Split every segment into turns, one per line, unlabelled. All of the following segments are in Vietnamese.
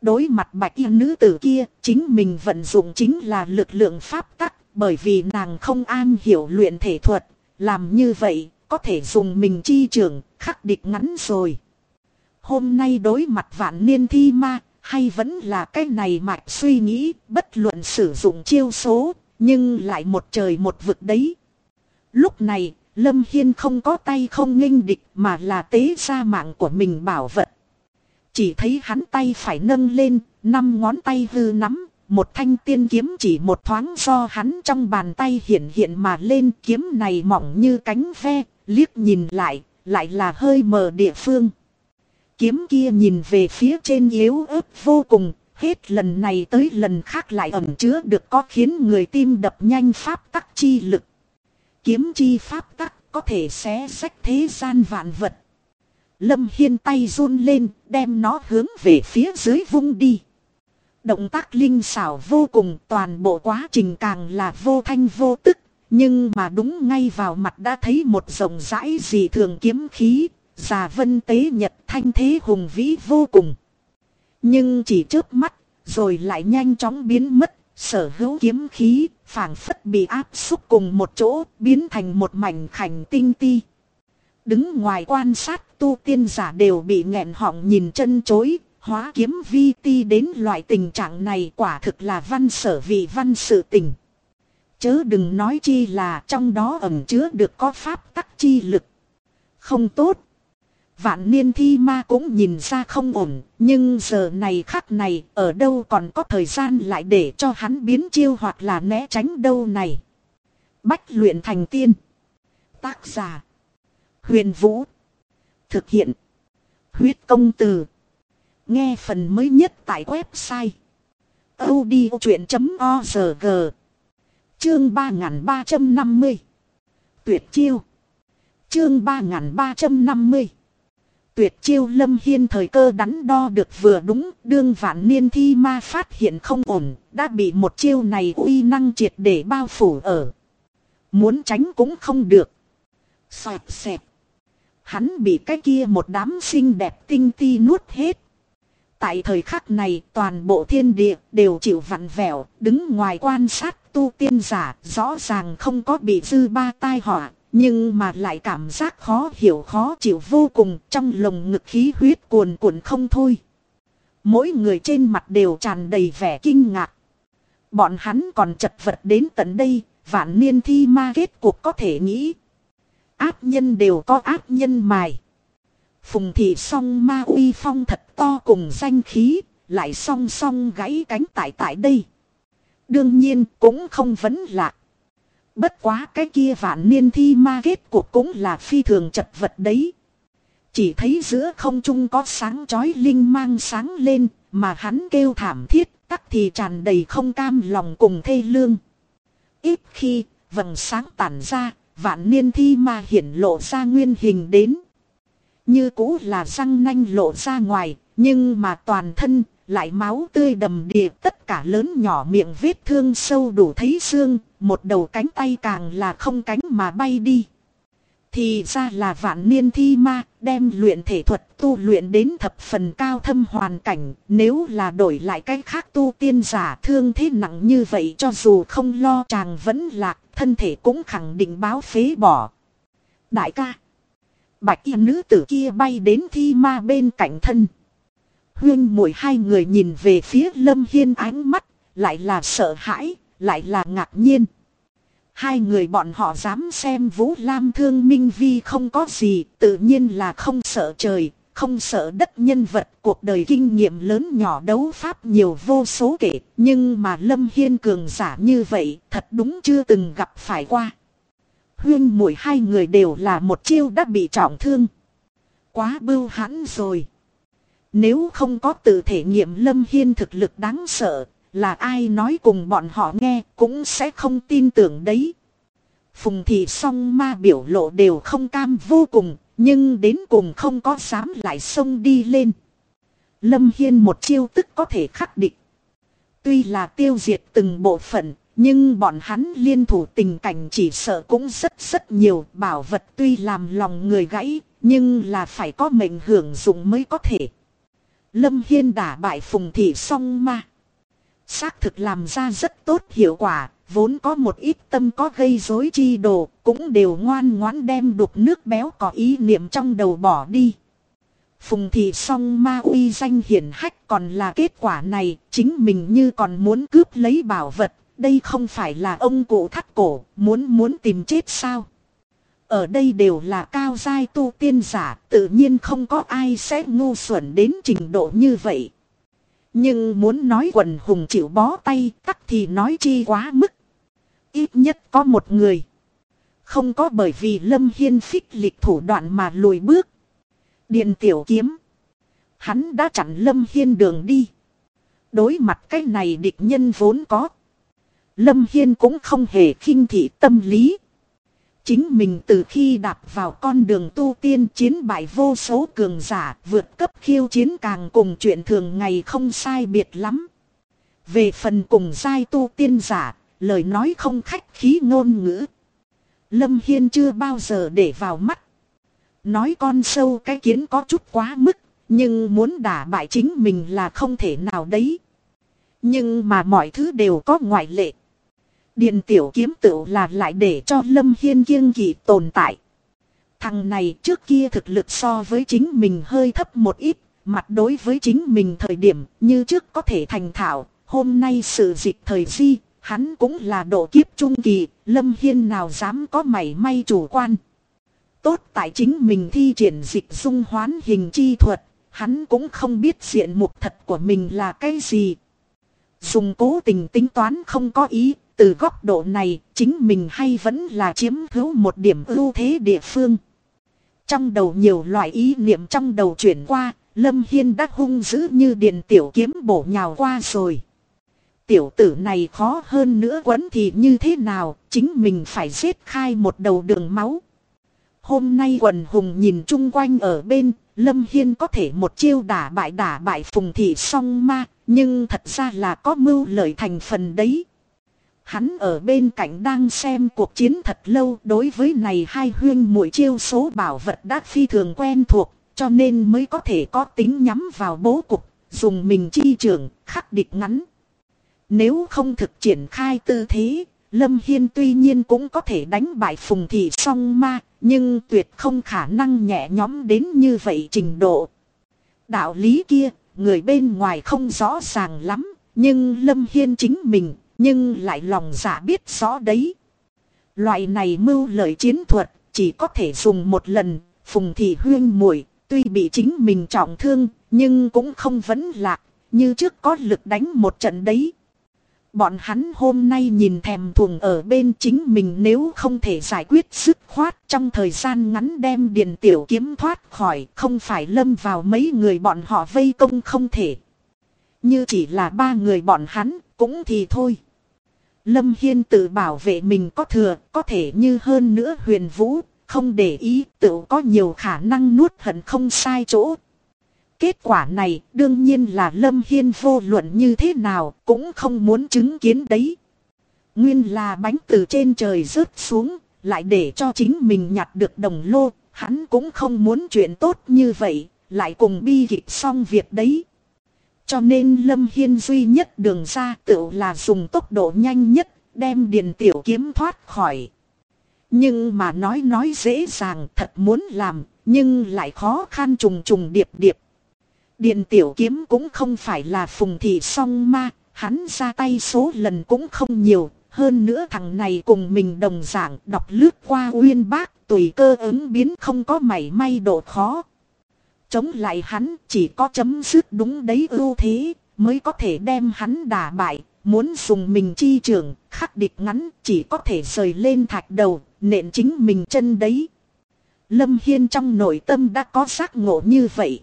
Đối mặt bạch y nữ tử kia, chính mình vận dụng chính là lực lượng pháp tắc, bởi vì nàng không am hiểu luyện thể thuật, làm như vậy có thể dùng mình chi trưởng khắc địch ngắn rồi. Hôm nay đối mặt vạn niên thi ma, hay vẫn là cái này mạch suy nghĩ, bất luận sử dụng chiêu số, nhưng lại một trời một vực đấy. Lúc này, Lâm Hiên không có tay không nghênh địch mà là tế ra mạng của mình bảo vật. Chỉ thấy hắn tay phải nâng lên, 5 ngón tay hư nắm, một thanh tiên kiếm chỉ một thoáng do hắn trong bàn tay hiện hiện mà lên. Kiếm này mỏng như cánh ve, liếc nhìn lại là hơi mờ địa phương. Kiếm kia nhìn về phía trên yếu ớt vô cùng, hết lần này tới lần khác lại ẩn chứa được có khiến người tim đập nhanh pháp tắc chi lực. Kiếm chi pháp tắc có thể xé rách thế gian vạn vật. Lâm Hiên tay run lên, đem nó hướng về phía dưới vung đi. Động tác linh xảo vô cùng, toàn bộ quá trình càng là vô thanh vô tức. Nhưng mà đúng ngay vào mặt đã thấy một rộng rãi dị thường kiếm khí, già vân tế nhật, thanh thế hùng vĩ vô cùng. Nhưng chỉ chớp mắt, rồi lại nhanh chóng biến mất, sở hữu kiếm khí, phảng phất bị áp xúc cùng một chỗ, biến thành một mảnh khảnh tinh ti. Đứng ngoài quan sát, tu tiên giả đều bị nghẹn họng nhìn chân chối, hóa kiếm vi ti đến loại tình trạng này quả thực là văn sở vị văn sự tình. Chớ đừng nói chi là trong đó ẩn chứa được có pháp tắc chi lực. Không tốt. Vạn niên thi ma cũng nhìn ra không ổn, nhưng giờ này khắc này ở đâu còn có thời gian lại để cho hắn biến chiêu hoặc là né tránh đâu này. Bách luyện thành tiên. Tác giả Huyền Vũ. Thực hiện Huyết Công Từ. Nghe phần mới nhất tại website audiochuyện.org. Chương 3350. Tuyệt chiêu. Chương 3350. Tuyệt chiêu. Lâm Hiên thời cơ đắn đo được vừa đúng, đương vạn niên thi ma phát hiện không ổn, đã bị một chiêu này uy năng triệt để bao phủ ở. Muốn tránh cũng không được. Xoẹt xẹt. Hắn bị cái kia một đám xinh đẹp tinh ti nuốt hết. Tại thời khắc này toàn bộ thiên địa đều chịu vặn vẹo, đứng ngoài quan sát tu tiên giả rõ ràng không có bị dư ba tai họa, nhưng mà lại cảm giác khó hiểu khó chịu vô cùng, trong lồng ngực khí huyết cuồn cuộn không thôi. Mỗi người trên mặt đều tràn đầy vẻ kinh ngạc. Bọn hắn còn chật vật đến tận đây, vạn niên thi ma kết cuộc có thể nghĩ. Ác nhân đều có ác nhân mài. Phùng thị song ma uy phong thật to cùng danh khí, lại song song gãy cánh tại đây. Đương nhiên cũng không vấn lạ. Bất quá cái kia vạn niên thi ma kết cuộc cũng là phi thường chật vật đấy. Chỉ thấy giữa không trung có sáng chói linh mang sáng lên, mà hắn kêu thảm thiết, tắc thì tràn đầy không cam lòng cùng thê lương. Ít khi vầng sáng tản ra, vạn niên thi ma hiển lộ ra nguyên hình đến. Như cũ là răng nanh lộ ra ngoài, nhưng mà toàn thân lại máu tươi đầm đìa, tất cả lớn nhỏ miệng vết thương sâu đủ thấy xương, một đầu cánh tay càng là không cánh mà bay đi. Thì ra là vạn niên thi ma, đem luyện thể thuật tu luyện đến thập phần cao thâm hoàn cảnh, nếu là đổi lại cái khác tu tiên giả thương thế nặng như vậy cho dù không lo chàng vẫn lạc, thân thể cũng khẳng định báo phế bỏ. Đại ca, bạch y nữ tử kia bay đến thi ma bên cạnh thân. Huyên muội hai người nhìn về phía Lâm Hiên, ánh mắt lại là sợ hãi, lại là ngạc nhiên. Hai người bọn họ dám xem Vũ Lam Thương Minh Vi không có gì, tự nhiên là không sợ trời, không sợ đất, nhân vật cuộc đời kinh nghiệm lớn nhỏ đấu pháp nhiều vô số kể, nhưng mà Lâm Hiên cường giả như vậy, thật đúng chưa từng gặp phải qua. Huyên muội hai người đều là một chiêu đã bị trọng thương. Quá bưu hãn rồi. Nếu không có tự thể nghiệm Lâm Hiên thực lực đáng sợ, là ai nói cùng bọn họ nghe cũng sẽ không tin tưởng đấy. Phùng thị song ma biểu lộ đều không cam vô cùng, nhưng đến cùng không có dám lại xông đi lên. Lâm Hiên một chiêu tức có thể khắc địch. Tuy là tiêu diệt từng bộ phận, nhưng bọn hắn liên thủ tình cảnh chỉ sợ cũng rất nhiều. Bảo vật tuy làm lòng người gãy, nhưng là phải có mệnh hưởng dụng mới có thể. Lâm Hiên đả bại Phùng Thị Song Ma. Xác thực làm ra rất tốt hiệu quả, vốn có một ít tâm có gây rối chi đồ, cũng đều ngoan ngoãn đem đục nước béo có ý niệm trong đầu bỏ đi. Phùng Thị Song Ma uy danh hiển hách, còn là kết quả này, chính mình như còn muốn cướp lấy bảo vật, đây không phải là ông cụ thắt cổ, muốn tìm chết sao? Ở đây đều là cao giai tu tiên giả, tự nhiên không có ai sẽ ngu xuẩn đến trình độ như vậy. Nhưng muốn nói quần hùng chịu bó tay, tắc thì nói chi quá mức. Ít nhất có một người không có bởi vì Lâm Hiên phích lịch thủ đoạn mà lùi bước. Điện Tiểu Kiếm. Hắn đã chặn Lâm Hiên đường đi. Đối mặt cái này địch nhân vốn có, Lâm Hiên cũng không hề khinh thị tâm lý. Chính mình từ khi đạp vào con đường tu tiên, chiến bại vô số cường giả, vượt cấp khiêu chiến càng cùng chuyện thường ngày không sai biệt lắm. Về phần cùng giai tu tiên giả, lời nói không khách khí ngôn ngữ, Lâm Hiên chưa bao giờ để vào mắt. Nói con sâu cái kiến có chút quá mức, nhưng muốn đả bại chính mình là không thể nào đấy. Nhưng mà mọi thứ đều có ngoại lệ. Điện Tiểu Kiếm tựu là lại để cho Lâm Hiên kiêng kỵ tồn tại. Thằng này trước kia thực lực so với chính mình hơi thấp một ít, mặt đối với chính mình thời điểm như trước có thể thành thạo. Hôm nay sự dịch thời di, hắn cũng là độ kiếp trung kỳ, Lâm Hiên nào dám có mảy may chủ quan. Tốt tại chính mình thi triển dịch dung hoán hình chi thuật, hắn cũng không biết diện mục thật của mình là cái gì. Dùng cố tình tính toán không có ý, từ góc độ này chính mình hay vẫn là chiếm hữu một điểm ưu thế địa phương. Trong đầu nhiều loại ý niệm trong đầu chuyển qua, Lâm Hiên đã hung dữ như Điện Tiểu Kiếm bổ nhào qua rồi. Tiểu tử này khó hơn nữa quấn thì như thế nào, chính mình phải giết khai một đầu đường máu. Hôm nay quần hùng nhìn chung quanh ở bên, Lâm Hiên có thể một chiêu đả bại Phùng Thị Song Ma, nhưng thật ra là có mưu lợi thành phần đấy. Hắn ở bên cạnh đang xem cuộc chiến thật lâu, đối với này hai huyên muội chiêu số bảo vật đã phi thường quen thuộc, cho nên mới có thể có tính nhắm vào bố cục, dùng mình chi trưởng, khắc địch ngắn. Nếu không thực triển khai tư thế, Lâm Hiên tuy nhiên cũng có thể đánh bại Phùng Thị Song Ma, nhưng tuyệt không khả năng nhẹ nhõm đến như vậy trình độ. Đạo lý kia, người bên ngoài không rõ ràng lắm, nhưng Lâm Hiên chính mình, nhưng lại lòng dạ biết rõ đấy. Loại này mưu lợi chiến thuật, chỉ có thể dùng một lần. Phùng Thị huyên muội tuy bị chính mình trọng thương, nhưng cũng không vấn lạc, như trước có lực đánh một trận đấy. Bọn hắn hôm nay nhìn thèm thuồng ở bên chính mình, nếu không thể giải quyết dứt khoát trong thời gian ngắn đem Điện Tiểu Kiếm thoát khỏi, không phải lâm vào mấy người bọn họ vây công không thể. Như chỉ là ba người bọn hắn, cũng thì thôi. Lâm Hiên tự bảo vệ mình có thừa, có thể như hơn nữa Huyền Vũ, không để ý, tự có nhiều khả năng nuốt hận không sai chỗ. Kết quả này đương nhiên là Lâm Hiên vô luận như thế nào cũng không muốn chứng kiến đấy. Nguyên là bánh từ trên trời rớt xuống, lại để cho chính mình nhặt được đồng lô, hắn cũng không muốn chuyện tốt như vậy, lại cùng bi kịch xong việc đấy. Cho nên Lâm Hiên duy nhất đường ra tự là dùng tốc độ nhanh nhất, đem Điện Tiểu Kiếm thoát khỏi. Nhưng mà nói dễ dàng, thật muốn làm, nhưng lại khó khăn trùng điệp điệp. Điện Tiểu Kiếm cũng không phải là Phùng Thị Song Ma, hắn ra tay số lần cũng không nhiều. Hơn nữa thằng này cùng mình đồng dạng đọc lướt qua uyên bác, tùy cơ ứng biến không có mảy may độ khó. Chống lại hắn chỉ có chấm dứt đúng đấy ưu thế, mới có thể đem hắn đả bại. Muốn dùng mình chi trưởng, khắc địch ngắn, chỉ có thể rời lên thạch đầu, nện chính mình chân đấy. Lâm Hiên trong nội tâm đã có giác ngộ như vậy.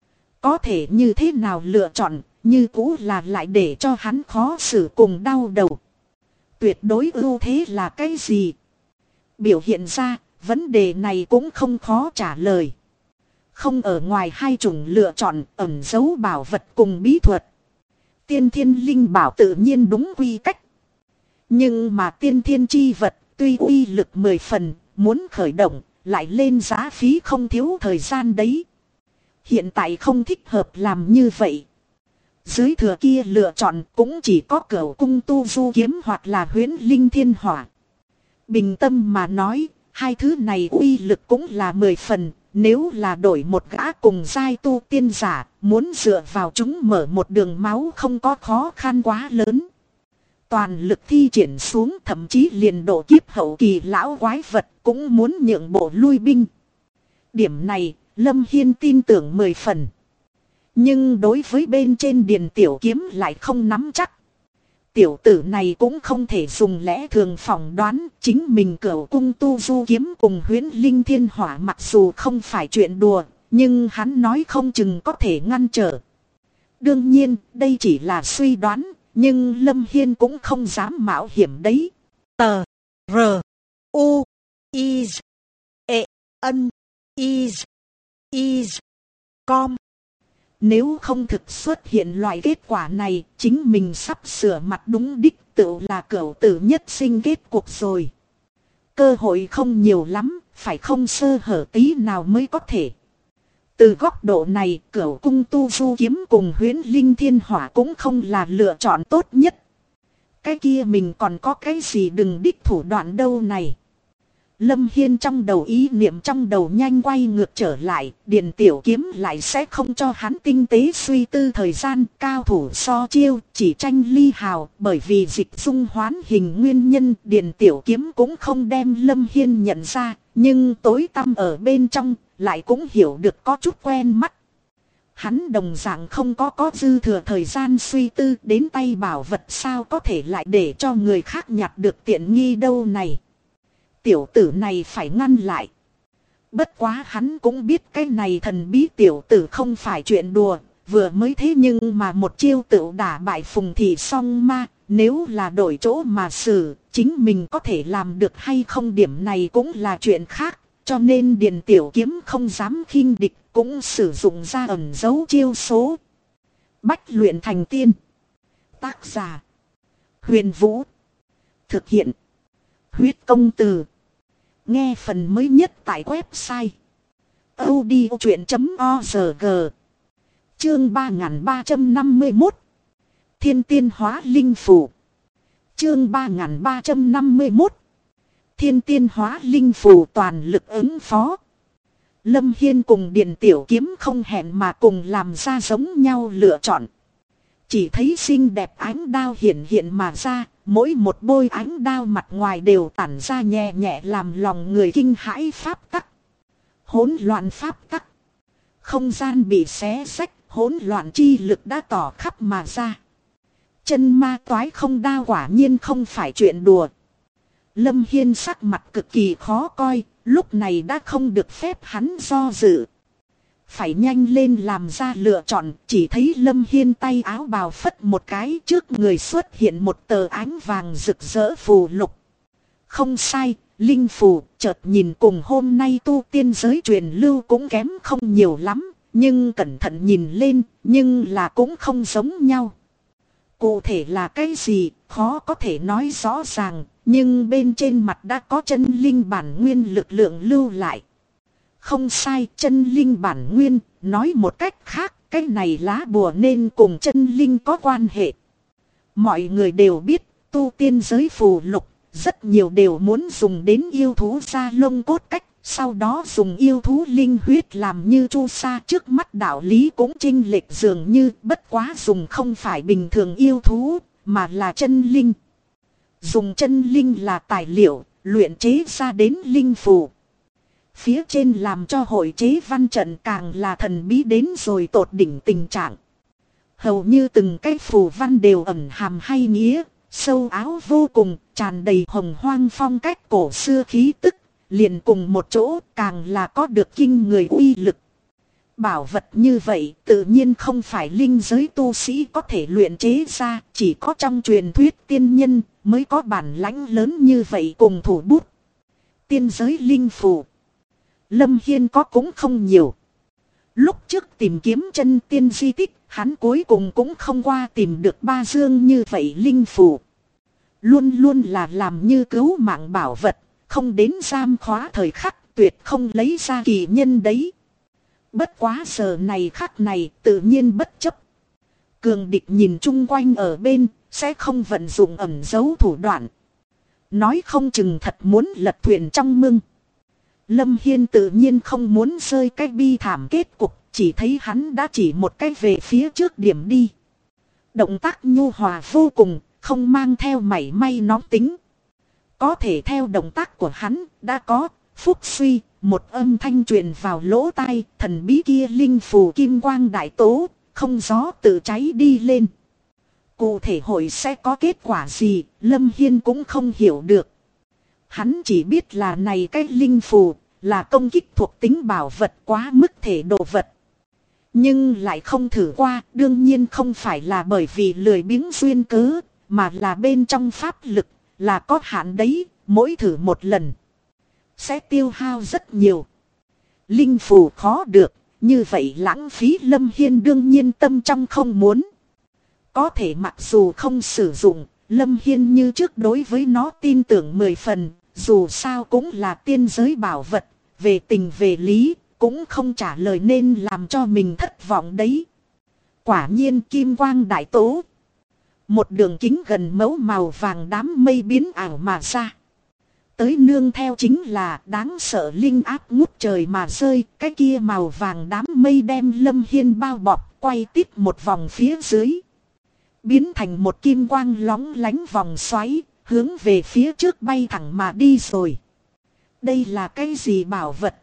Có thể như thế nào lựa chọn, như cũ là lại để cho hắn khó xử cùng đau đầu. Tuyệt đối ưu thế là cái gì? Biểu hiện ra, vấn đề này cũng không khó trả lời. Không ở ngoài hai chủng lựa chọn ẩn giấu bảo vật cùng bí thuật. Tiên thiên linh bảo tự nhiên đúng quy cách. Nhưng mà tiên thiên chi vật tuy uy lực 10 phần, muốn khởi động lại lên giá phí không thiếu thời gian đấy. hiện tại không thích hợp làm như vậy. Dưới thừa kia lựa chọn cũng chỉ có Cửu Cung Tu Du Kiếm hoặc là Huyễn Linh Thiên Hỏa. Bình tâm mà nói, hai thứ này uy lực cũng là 10 phần. Nếu là đổi một gã cùng giai tu tiên giả, muốn dựa vào chúng mở một đường máu không có khó khăn quá lớn. Toàn lực thi triển xuống, thậm chí liền độ kiếp hậu kỳ lão quái vật cũng muốn nhượng bộ lui binh. Điểm này, Lâm Hiên tin tưởng 10 phần. Nhưng đối với bên trên Điền Tiểu Kiếm lại không nắm chắc. Tiểu tử này cũng không thể dùng lẽ thường phỏng đoán, chính mình Cửu Cung Tu Du Kiếm cùng Huyễn Linh Thiên Hỏa mặc dù không phải chuyện đùa, nhưng hắn nói không chừng có thể ngăn trở. Đương nhiên, đây chỉ là suy đoán, nhưng Lâm Hiên cũng không dám mạo hiểm đấy.
Tờ R U I E N I Com.
Nếu không thực xuất hiện loại kết quả này, chính mình sắp sửa mặt đúng đích, tự là cửu tử nhất sinh kết cuộc rồi. Cơ hội không nhiều lắm, phải không sơ hở tí nào mới có thể. Từ góc độ này, Cửu Cung Tu Du Kiếm cùng Huyễn Linh Thiên Hỏa cũng không là lựa chọn tốt nhất. Cái kia mình còn có cái gì đừng đích thủ đoạn đâu này. Lâm Hiên trong đầu ý niệm trong đầu nhanh quay ngược trở lại, Điền Tiểu Kiếm lại sẽ không cho hắn tinh tế suy tư thời gian, cao thủ so chiêu, chỉ tranh ly hào, bởi vì dịch dung hoán hình nguyên nhân, Điền Tiểu Kiếm cũng không đem Lâm Hiên nhận ra, nhưng tối tăm ở bên trong, lại cũng hiểu được có chút quen mắt. Hắn đồng dạng không có dư thừa thời gian suy tư, đến tay bảo vật sao có thể lại để cho người khác nhặt được tiện nghi đâu này. Tiểu tử này phải ngăn lại. Bất quá hắn cũng biết cái này thần bí tiểu tử không phải chuyện đùa, vừa mới thế nhưng mà một chiêu tựu đả bại Phùng Thị Song Ma, nếu là đổi chỗ mà xử, chính mình có thể làm được hay không điểm này cũng là chuyện khác, cho nên Điền Tiểu Kiếm không dám khinh địch, cũng sử dụng ra ẩn dấu chiêu số. Bách luyện thành tiên. Tác giả Huyền Vũ. Thực hiện Huyết Công Từ. Nghe phần mới nhất tại website audiochuyện.org. Chương 3351 Thiên Tiên Hóa Linh Phù. Chương 3351 Thiên Tiên Hóa Linh Phù toàn lực ứng phó. Lâm Hiên cùng Điền Tiểu Kiếm không hẹn mà cùng làm ra giống nhau lựa chọn. Chỉ thấy xinh đẹp ánh đao hiện hiện mà ra, mỗi một bôi ánh đao mặt ngoài đều tản ra nhẹ nhẹ làm lòng người kinh hãi pháp tắc. Hỗn loạn pháp tắc. Không gian bị xé xách, hỗn loạn chi lực đã tỏ khắp mà ra. Chân ma toái không đao quả nhiên không phải chuyện đùa. Lâm Hiên sắc mặt cực kỳ khó coi, lúc này đã không được phép hắn do dự. Phải nhanh lên làm ra lựa chọn, chỉ thấy Lâm Hiên tay áo bào phất một cái, trước người xuất hiện một tờ ánh vàng rực rỡ phù lục. Không sai, linh phù, chợt nhìn cùng hôm nay tu tiên giới truyền lưu cũng kém không nhiều lắm, nhưng cẩn thận nhìn lên, nhưng là cũng không giống nhau. Cụ thể là cái gì, khó có thể nói rõ ràng, nhưng bên trên mặt đã có chân linh bản nguyên lực lượng lưu lại. Không sai, chân linh bản nguyên, nói một cách khác, cái này lá bùa nên cùng chân linh có quan hệ. Mọi người đều biết, tu tiên giới phù lục, rất nhiều đều muốn dùng đến yêu thú da lông cốt cách, sau đó dùng yêu thú linh huyết làm như chu sa, trước mắt đạo lý cũng chênh lệch dường như, bất quá dùng không phải bình thường yêu thú, mà là chân linh. Dùng chân linh là tài liệu, luyện chế ra đến linh phù. Phía trên làm cho hội chế văn trận càng là thần bí đến rồi tột đỉnh tình trạng. Hầu như từng cái phù văn đều ẩn hàm hay nghĩa, sâu áo vô cùng, tràn đầy hồng hoang phong cách cổ xưa khí tức, liền cùng một chỗ càng là có được kinh người uy lực. Bảo vật như vậy tự nhiên không phải linh giới tu sĩ có thể luyện chế ra, chỉ có trong truyền thuyết tiên nhân mới có bản lãnh lớn như vậy cùng thủ bút. Tiên giới linh phù, Lâm Hiên có cũng không nhiều. Lúc trước tìm kiếm chân tiên di tích, hắn cuối cùng cũng không qua tìm được ba dương như vậy linh phù. Luôn luôn là làm như cứu mạng bảo vật, không đến giam khóa thời khắc tuyệt không lấy ra kỳ nhân đấy. Bất quá giờ này khắc này tự nhiên bất chấp. Cường địch nhìn chung quanh ở bên, sẽ không vận dụng ẩn giấu thủ đoạn. Nói không chừng thật muốn lật thuyền trong mưng. Lâm Hiên tự nhiên không muốn rơi cái bi thảm kết cục, chỉ thấy hắn đã chỉ một cái về phía trước điểm đi. Động tác nhu hòa vô cùng, không mang theo mảy may nóng tính. Có thể theo động tác của hắn, đã có, phúc suy, một âm thanh truyền vào lỗ tai, thần bí kia linh phù kim quang đại tố, không gió tự cháy đi lên. Cụ thể hội sẽ có kết quả gì, Lâm Hiên cũng không hiểu được. Hắn chỉ biết là này cái linh phù, là công kích thuộc tính bảo vật quá mức thể độ vật. Nhưng lại không thử qua, đương nhiên không phải là bởi vì lười biếng duyên cớ, mà là bên trong pháp lực, là có hạn đấy, mỗi thử một lần. Sẽ tiêu hao rất nhiều. Linh phù khó được, như vậy lãng phí Lâm Hiên đương nhiên tâm trong không muốn. Có thể mặc dù không sử dụng, Lâm Hiên như trước đối với nó tin tưởng 10 phần, dù sao cũng là tiên giới bảo vật, về tình về lý, cũng không trả lời nên làm cho mình thất vọng đấy. Quả nhiên kim quang đại tố. Một đường kính gần mẫu màu vàng đám mây biến ảo mà ra. Tới nương theo chính là đáng sợ linh áp ngút trời mà rơi, cái kia màu vàng đám mây đem Lâm Hiên bao bọc, quay tít một vòng phía dưới. Biến thành một kim quang lóng lánh vòng xoáy, hướng về phía trước bay thẳng mà đi rồi. Đây là cái gì bảo vật?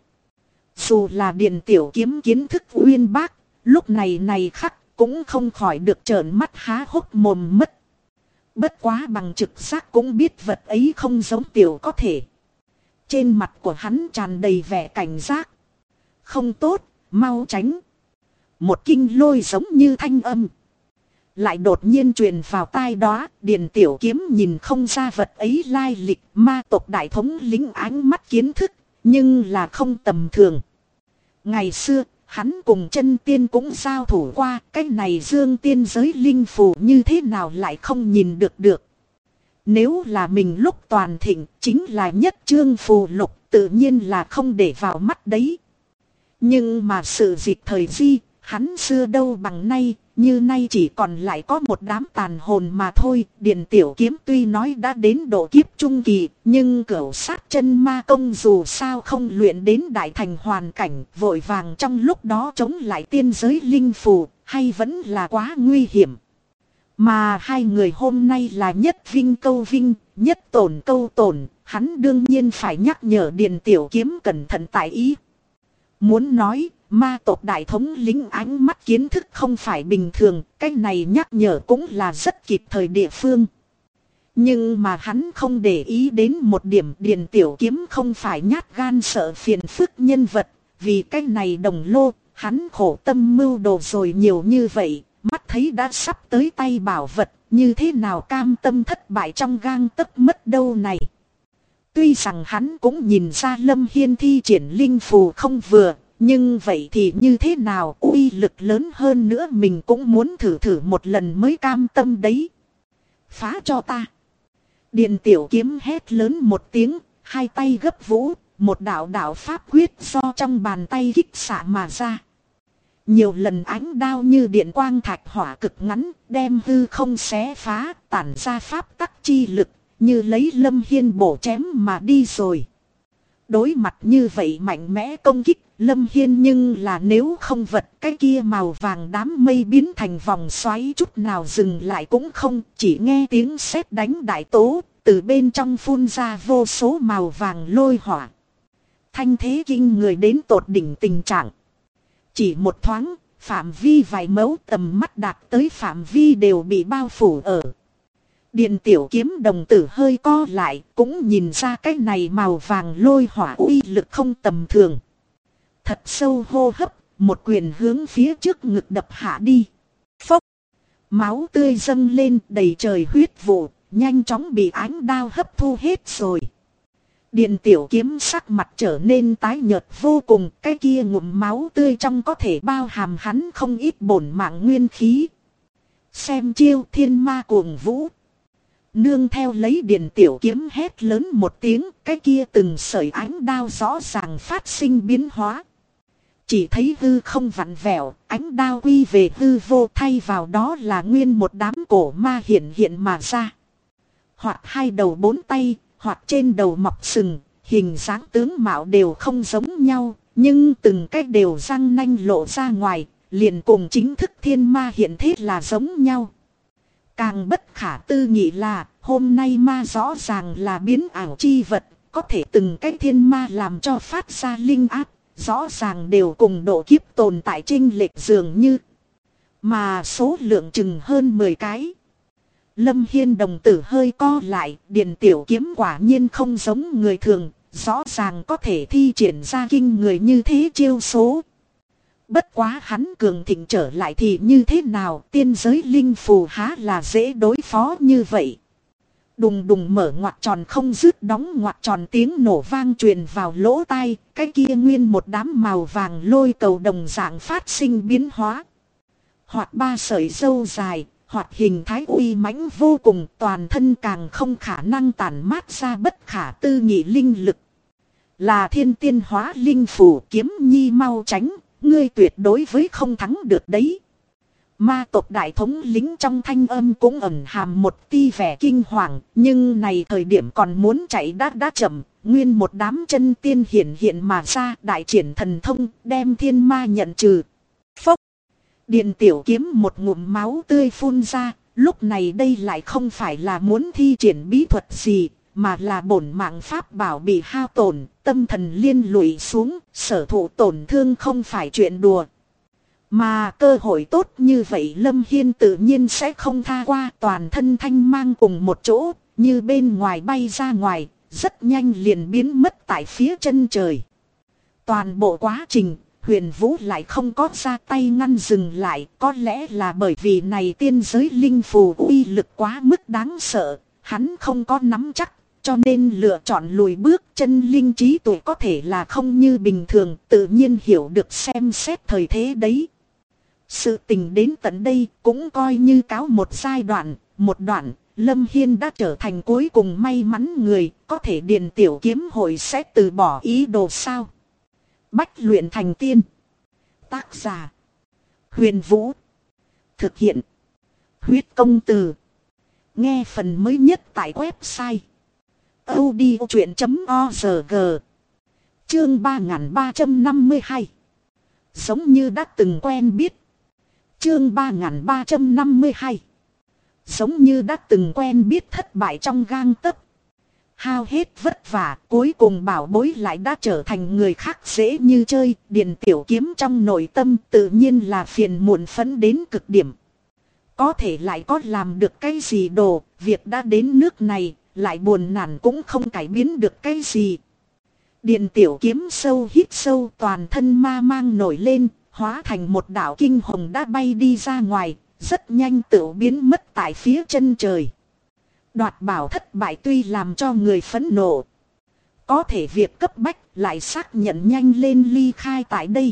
Dù là Điền Tiểu Kiếm kiến thức uyên bác, lúc này khắc cũng không khỏi được trợn mắt há hốc mồm mất. Bất quá bằng trực giác cũng biết vật ấy không giống tiểu có thể. Trên mặt của hắn tràn đầy vẻ cảnh giác. Không tốt, mau tránh. Một kinh lôi giống như thanh âm. Lại đột nhiên truyền vào tai đó, Điền Tiểu Kiếm nhìn không ra vật ấy lai lịch, ma tộc đại thống lĩnh ánh mắt kiến thức, nhưng là không tầm thường. Ngày xưa, hắn cùng chân tiên cũng giao thủ qua, cái này dương tiên giới linh phù như thế nào lại không nhìn được. Nếu là mình lúc toàn thịnh, chính là nhất chương phù lục, tự nhiên là không để vào mắt đấy. Nhưng mà sự dịch thời di, hắn xưa đâu bằng nay, như nay chỉ còn lại có một đám tàn hồn mà thôi. Điền Tiểu Kiếm tuy nói đã đến độ kiếp trung kỳ, nhưng cửu sát chân ma công dù sao không luyện đến đại thành hoàn cảnh, vội vàng trong lúc đó chống lại tiên giới linh phù, hay vẫn là quá nguy hiểm. Mà hai người hôm nay là nhất vinh câu vinh, nhất tổn câu tổn, hắn đương nhiên phải nhắc nhở Điền Tiểu Kiếm cẩn thận tại ý. Muốn nói, ma tộc đại thống lĩnh ánh mắt kiến thức không phải bình thường, cái này nhắc nhở cũng là rất kịp thời địa phương. Nhưng mà hắn không để ý đến một điểm, Điền Tiểu Kiếm không phải nhát gan sợ phiền phức nhân vật, vì cái này đồng lô, hắn khổ tâm mưu đồ rồi nhiều như vậy, mắt thấy đã sắp tới tay bảo vật, như thế nào cam tâm thất bại trong gang tấc mất đâu này. Tuy rằng hắn cũng nhìn ra Lâm Hiên thi triển linh phù không vừa, nhưng vậy thì như thế nào, uy lực lớn hơn nữa mình cũng muốn thử một lần mới cam tâm đấy. Phá cho ta. Điền Tiểu Kiếm hét lớn một tiếng, hai tay gấp vũ, một đạo pháp quyết do trong bàn tay kích xạ mà ra. Nhiều lần ánh đao như điện quang thạch hỏa cực ngắn, đem hư không xé phá, tản ra pháp tắc chi lực, như lấy Lâm Hiên bổ chém mà đi rồi. Đối mặt như vậy mạnh mẽ công kích, Lâm Hiên nhưng là nếu không vật cái kia màu vàng đám mây biến thành vòng xoáy chút nào dừng lại cũng không, chỉ nghe tiếng sét đánh đại tố, từ bên trong phun ra vô số màu vàng lôi hỏa. Thanh thế kinh người đến tột đỉnh tình trạng. Chỉ một thoáng, phạm vi vài mẫu tầm mắt đạt tới phạm vi đều bị bao phủ ở. Điền Tiểu Kiếm đồng tử hơi co lại, cũng nhìn ra cái này màu vàng lôi hỏa uy lực không tầm thường. Thật sâu hô hấp, một quyền hướng phía trước ngực đập hạ đi. Phốc! Máu tươi dâng lên đầy trời huyết vụ, nhanh chóng bị ánh đao hấp thu hết rồi. Điền Tiểu Kiếm sắc mặt trở nên tái nhợt vô cùng, cái kia ngụm máu tươi trong có thể bao hàm hắn không ít bổn mạng nguyên khí. Xem chiêu thiên ma cuồng vũ. Nương theo lấy Điền Tiểu Kiếm hét lớn một tiếng, cái kia từng sợi ánh đao rõ ràng phát sinh biến hóa. Chỉ thấy hư không vặn vẹo, ánh đao quy về hư vô, thay vào đó là nguyên một đám cổ ma hiện hiện mà ra. Hoặc hai đầu bốn tay, hoặc trên đầu mọc sừng, hình dáng tướng mạo đều không giống nhau, nhưng từng cách đều răng nanh lộ ra ngoài, liền cùng chính thức thiên ma hiện thế là giống nhau. Càng bất khả tư nghị là, hôm nay ma rõ ràng là biến ảo chi vật, có thể từng cái thiên ma làm cho phát ra linh áp, rõ ràng đều cùng độ kiếp tồn tại chênh lệch dường như. Mà số lượng chừng hơn 10 cái. Lâm Hiên đồng tử hơi co lại, Điền Tiểu Kiếm quả nhiên không giống người thường, rõ ràng có thể thi triển ra kinh người như thế chiêu số. Bất quá hắn cường thịnh trở lại thì như thế nào, tiên giới linh phù há là dễ đối phó như vậy. Đùng đùng mở ngoặc tròn không dứt, đóng ngoặc tròn, tiếng nổ vang truyền vào lỗ tai, cái kia nguyên một đám màu vàng lôi cầu đồng dạng phát sinh biến hóa. Hoặc ba sợi râu dài, hoặc hình thái uy mãnh vô cùng, toàn thân càng không khả năng tản mát ra bất khả tư nghị linh lực. Là thiên tiên hóa linh phù, Kiếm Nhi mau tránh, ngươi tuyệt đối với không thắng được đấy. Ma tộc đại thống lĩnh trong thanh âm cũng ẩn hàm một tia vẻ kinh hoàng, nhưng này thời điểm còn muốn chạy đã chậm, nguyên một đám chân tiên hiện hiện mà ra, đại triển thần thông, đem thiên ma nhận trừ. Phốc! Điền Tiểu Kiếm một ngụm máu tươi phun ra, lúc này đây lại không phải là muốn thi triển bí thuật gì, mà là bổn mạng pháp bảo bị hao tổn, tâm thần liên lụy xuống, sở thụ tổn thương không phải chuyện đùa. Mà cơ hội tốt như vậy Lâm Hiên tự nhiên sẽ không tha qua, toàn thân thanh mang cùng một chỗ, như bên ngoài bay ra ngoài, rất nhanh liền biến mất tại phía chân trời. Toàn bộ quá trình, Huyền Vũ lại không có ra tay ngăn dừng lại, có lẽ là bởi vì này tiên giới linh phù uy lực quá mức đáng sợ, hắn không có nắm chắc, cho nên lựa chọn lùi bước. Chân linh trí tuệ có thể là không như bình thường, tự nhiên hiểu được xem xét thời thế đấy. Sự tình đến tận đây cũng coi như cáo một giai đoạn, một đoạn, Lâm Hiên đã trở thành cuối cùng may mắn người, có thể Điền Tiểu Kiếm hội sẽ từ bỏ ý đồ sao. Bách luyện thành tiên. Tác giả: Huyền Vũ. Thực hiện: Huyết Công Từ. Nghe phần mới nhất tại website audiochuyện.org. Chương 3352. Giống như đã từng quen biết. Chương 3352. Giống như đã từng quen biết thất bại trong gang tấc. Hao hết vất vả, cuối cùng bảo bối lại đã trở thành người khác dễ như chơi. Điền Tiểu Kiếm trong nội tâm tự nhiên là phiền muộn phấn đến cực điểm. Có thể lại có làm được cái gì đồ, việc đã đến nước này, lại buồn nản cũng không cải biến được cái gì. Điền Tiểu Kiếm sâu hít sâu, toàn thân ma mang nổi lên, hóa thành một đạo kinh hồng đã bay đi ra ngoài, rất nhanh tự biến mất tại phía chân trời. Đoạt bảo thất bại tuy làm cho người phẫn nộ, có thể việc cấp bách lại xác nhận nhanh lên ly khai tại đây.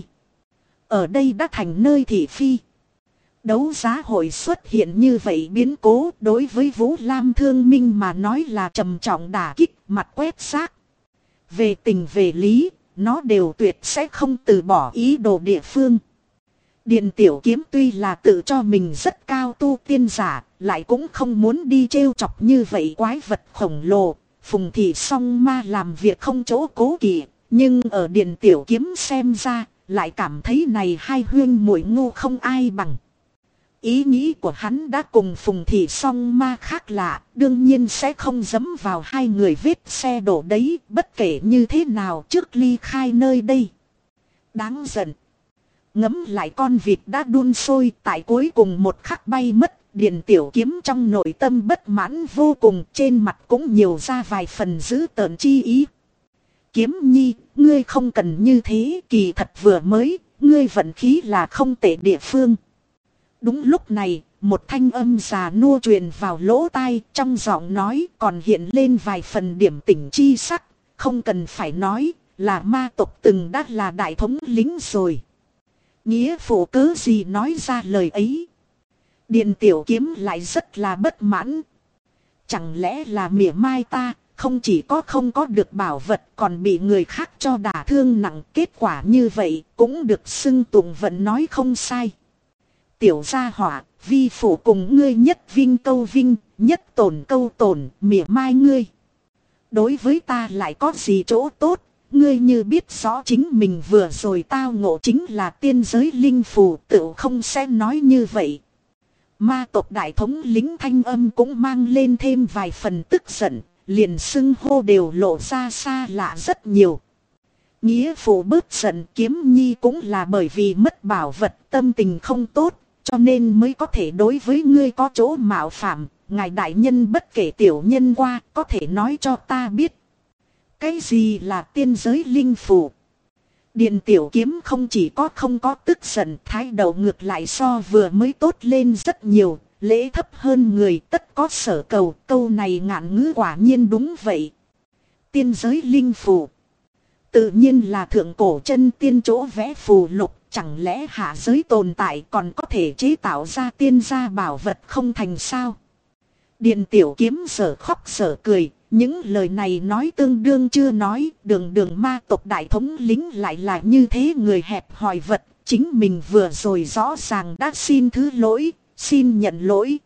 Ở đây đã thành nơi thị phi. Đấu giá hội xuất hiện như vậy biến cố, đối với Vũ Lam Thương Minh mà nói là trầm trọng đả kích, mặt quét xác. Về tình về lý, nó đều tuyệt sẽ không từ bỏ ý đồ địa phương. Điền Tiểu Kiếm tuy là tự cho mình rất cao tu tiên giả, lại cũng không muốn đi trêu chọc như vậy quái vật khổng lồ. Phùng Thị Song Ma làm việc không chỗ cố kỵ, nhưng ở Điền Tiểu Kiếm xem ra, lại cảm thấy này hai huyên muội ngu không ai bằng. Ý nghĩ của hắn đã cùng Phùng Thị Song Ma khác lạ, đương nhiên sẽ không dẫm vào hai người vết xe đổ đấy, bất kể như thế nào trước ly khai nơi đây. Đáng giận. Ngấm lại con vịt đã đun sôi, tại cuối cùng một khắc bay mất. Điền Tiểu Kiếm trong nội tâm bất mãn vô cùng, trên mặt cũng nhiều ra vài phần dữ tợn chi ý. Kiếm Nhi, ngươi không cần như thế, kỳ thật vừa mới, ngươi vận khí là không tệ địa phương. Đúng lúc này, một thanh âm già nua truyền vào lỗ tai, trong giọng nói còn hiện lên vài phần điểm tỉnh chi sắc, không cần phải nói, là ma tộc từng đã là đại thống lĩnh rồi. Nghĩa phụ cớ gì nói ra lời ấy. Điền Tiểu Kiếm lại rất là bất mãn. Chẳng lẽ là mỉa mai ta, không chỉ không có được bảo vật còn bị người khác cho đả thương nặng. Kết quả như vậy cũng được xưng tụng vận nói không sai. Tiểu gia hỏa, vi phụ cùng ngươi nhất vinh câu vinh, nhất tổn câu tổn, mỉa mai ngươi. Đối với ta lại có gì chỗ tốt, ngươi như biết rõ chính mình vừa rồi tao ngộ chính là tiên giới linh phù, tự không sẽ nói như vậy. Ma tộc đại thống lĩnh thanh âm cũng mang lên thêm vài phần tức giận, liền xưng hô đều lộ ra xa lạ rất nhiều. Nghĩa phụ bớt giận, Kiếm Nhi cũng là bởi vì mất bảo vật tâm tình không tốt, cho nên mới có thể đối với ngươi có chỗ mạo phạm. Ngài đại nhân bất kể tiểu nhân qua, có thể nói cho ta biết. Cái gì là tiên giới linh phù? Điện tiểu kiếm không chỉ không có tức giận, thái độ ngược lại so vừa mới tốt lên rất nhiều, lễ thấp hơn người tất có sở cầu. Câu này ngạn ngữ quả nhiên đúng vậy. Tiên giới linh phù tự nhiên là thượng cổ chân tiên chỗ vẽ phù lục. Chẳng lẽ hạ giới tồn tại còn có thể chế tạo ra tiên gia bảo vật không thành sao? Điện tiểu kiếm sở khóc sở cười. Những lời này nói tương đương chưa nói. Đường ma tộc đại thống lĩnh lại là như thế người hẹp hòi vật. Chính mình vừa rồi rõ ràng đã xin thứ lỗi, xin nhận lỗi.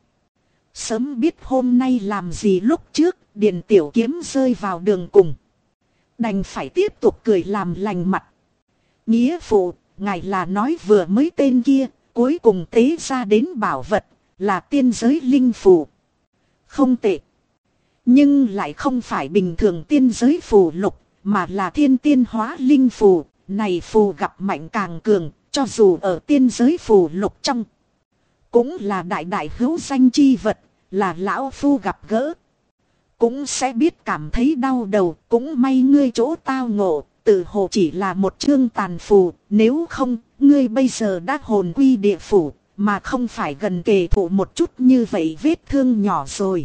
Sớm biết hôm nay làm gì lúc trước, điện tiểu kiếm rơi vào đường cùng. Đành phải tiếp tục cười làm lành mặt. Nghĩa phụ, ngài là nói vừa mới tên kia, cuối cùng tế ra đến bảo vật, là tiên giới linh phù. Không tệ. Nhưng lại không phải bình thường tiên giới phù lục, mà là thiên tiên hóa linh phù. Này phù gặp mạnh càng cường, cho dù ở tiên giới phù lục trong. Cũng là đại đại hữu danh chi vật, là lão phu gặp gỡ. Cũng sẽ biết cảm thấy đau đầu, cũng may ngươi chỗ tao ngộ, tự hồ chỉ là một chương tàn phù. Nếu không, ngươi bây giờ đã hồn quy địa phủ, mà không phải gần kề thụ một chút như vậy vết thương nhỏ rồi.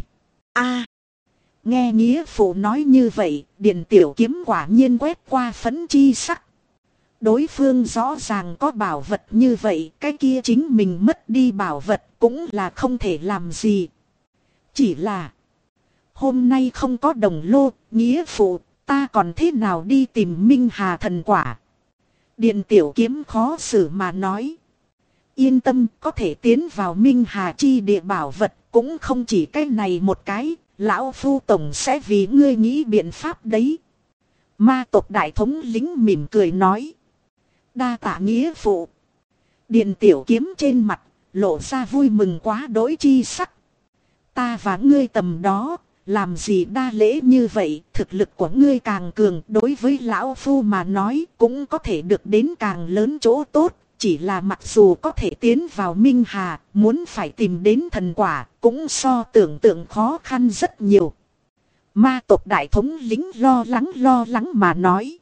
Nghe nghĩa phụ nói như vậy, điện tiểu kiếm quả nhiên quét qua phấn chi sắc. Đối phương rõ ràng có bảo vật như vậy, cái kia chính mình mất đi bảo vật cũng là không thể làm gì. Chỉ là hôm nay không có đồng lô, nghĩa phụ, ta còn thế nào đi tìm Minh Hà thần quả? Điện tiểu kiếm khó xử mà nói. Yên tâm, có thể tiến vào Minh Hà chi địa bảo vật, cũng không chỉ cái này một cái, lão phu tổng sẽ vì ngươi nghĩ biện pháp đấy. Ma tộc đại thống lĩnh mỉm cười nói. Đa tạ nghĩa phụ. Điện tiểu kiếm trên mặt, lộ ra vui mừng quá đỗi chi sắc. Ta và ngươi tầm đó, làm gì đa lễ như vậy, thực lực của ngươi càng cường, đối với lão phu mà nói cũng có thể được đến càng lớn chỗ tốt. Chỉ là mặc dù có thể tiến vào Minh Hà, muốn phải tìm đến thần quả, cũng so tưởng tượng khó khăn rất nhiều. Ma tộc đại thống lĩnh lo lắng mà nói.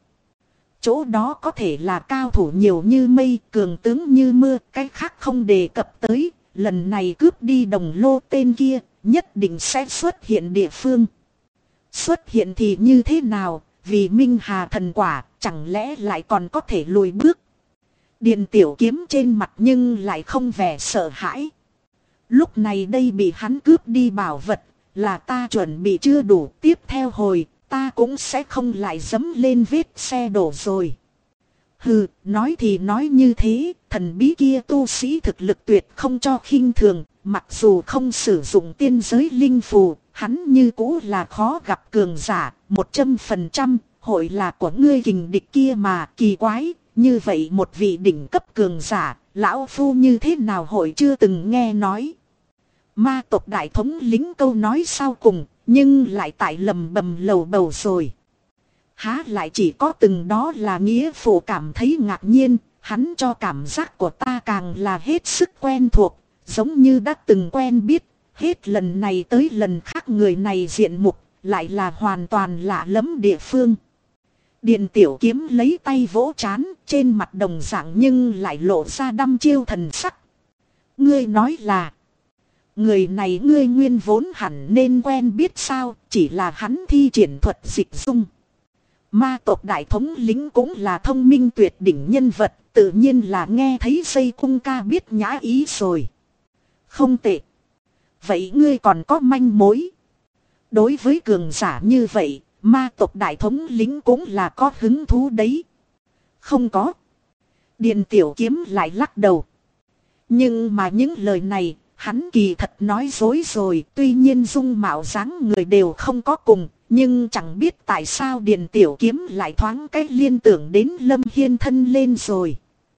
Chỗ đó có thể là cao thủ nhiều như mây, cường tướng như mưa, cái khác không đề cập tới. Lần này cướp đi đồng lô tên kia, nhất định sẽ xuất hiện địa phương. Xuất hiện thì như thế nào, vì Minh Hà thần quả, chẳng lẽ lại còn có thể lùi bước. Điện tiểu kiếm trên mặt nhưng lại không vẻ sợ hãi. Lúc này đây bị hắn cướp đi bảo vật, là ta chuẩn bị chưa đủ, tiếp theo hồi, ta cũng sẽ không lại dẫm lên vết xe đổ rồi. Hừ, nói thì nói như thế, thần bí kia tu sĩ thực lực tuyệt không cho khinh thường, mặc dù không sử dụng tiên giới linh phù, hắn như cũ là khó gặp cường giả, 100%, hội là của ngươi kình địch kia mà, kỳ quái. Như vậy một vị đỉnh cấp cường giả, lão phu như thế nào hội chưa từng nghe nói. Ma tộc đại thống lĩnh câu nói sau cùng, nhưng lại tại lầm bầm lầu bầu rồi. Há lại chỉ có từng đó là nghĩa phụ cảm thấy ngạc nhiên, hắn cho cảm giác của ta càng là hết sức quen thuộc, giống như đã từng quen biết, hết lần này tới lần khác người này diện mục, lại là hoàn toàn lạ lẫm địa phương. Điện tiểu kiếm lấy tay vỗ trán, trên mặt đồng dạng nhưng lại lộ ra đăm chiêu thần sắc. Ngươi nói là, người này ngươi nguyên vốn hẳn nên quen biết sao, chỉ là hắn thi triển thuật dịch dung. Ma tộc đại thống lĩnh cũng là thông minh tuyệt đỉnh nhân vật, tự nhiên là nghe thấy dây cung ca biết nhã ý rồi. Không tệ. Vậy ngươi còn có manh mối? Đối với cường giả như vậy, ma tộc đại thống lĩnh cũng là có hứng thú đấy. Không có. Điền Tiểu Kiếm lại lắc đầu. Nhưng mà những lời này, hắn kỳ thật nói dối rồi. Tuy nhiên dung mạo dáng người đều không có cùng. Nhưng chẳng biết tại sao Điền Tiểu Kiếm lại thoáng cái liên tưởng đến Lâm Hiên thân lên rồi.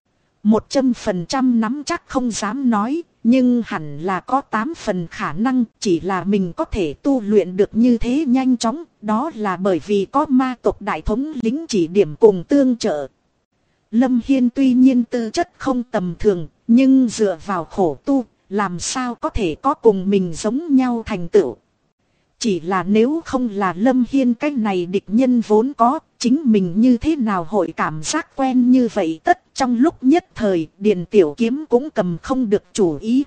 100% nắm chắc không dám nói. Nhưng hẳn là có 8 phần khả năng. Chỉ là mình có thể tu luyện được như thế nhanh chóng. Đó là bởi vì có ma tộc đại thống lĩnh chỉ điểm cùng tương trợ. Lâm Hiên tuy nhiên tư chất không tầm thường. Nhưng dựa vào khổ tu, làm sao có thể có cùng mình giống nhau thành tựu. Chỉ là nếu không là Lâm Hiên cái này địch nhân vốn có, chính mình như thế nào hội cảm giác quen như vậy tất trong lúc nhất thời Điền Tiểu Kiếm cũng cầm không được chủ ý.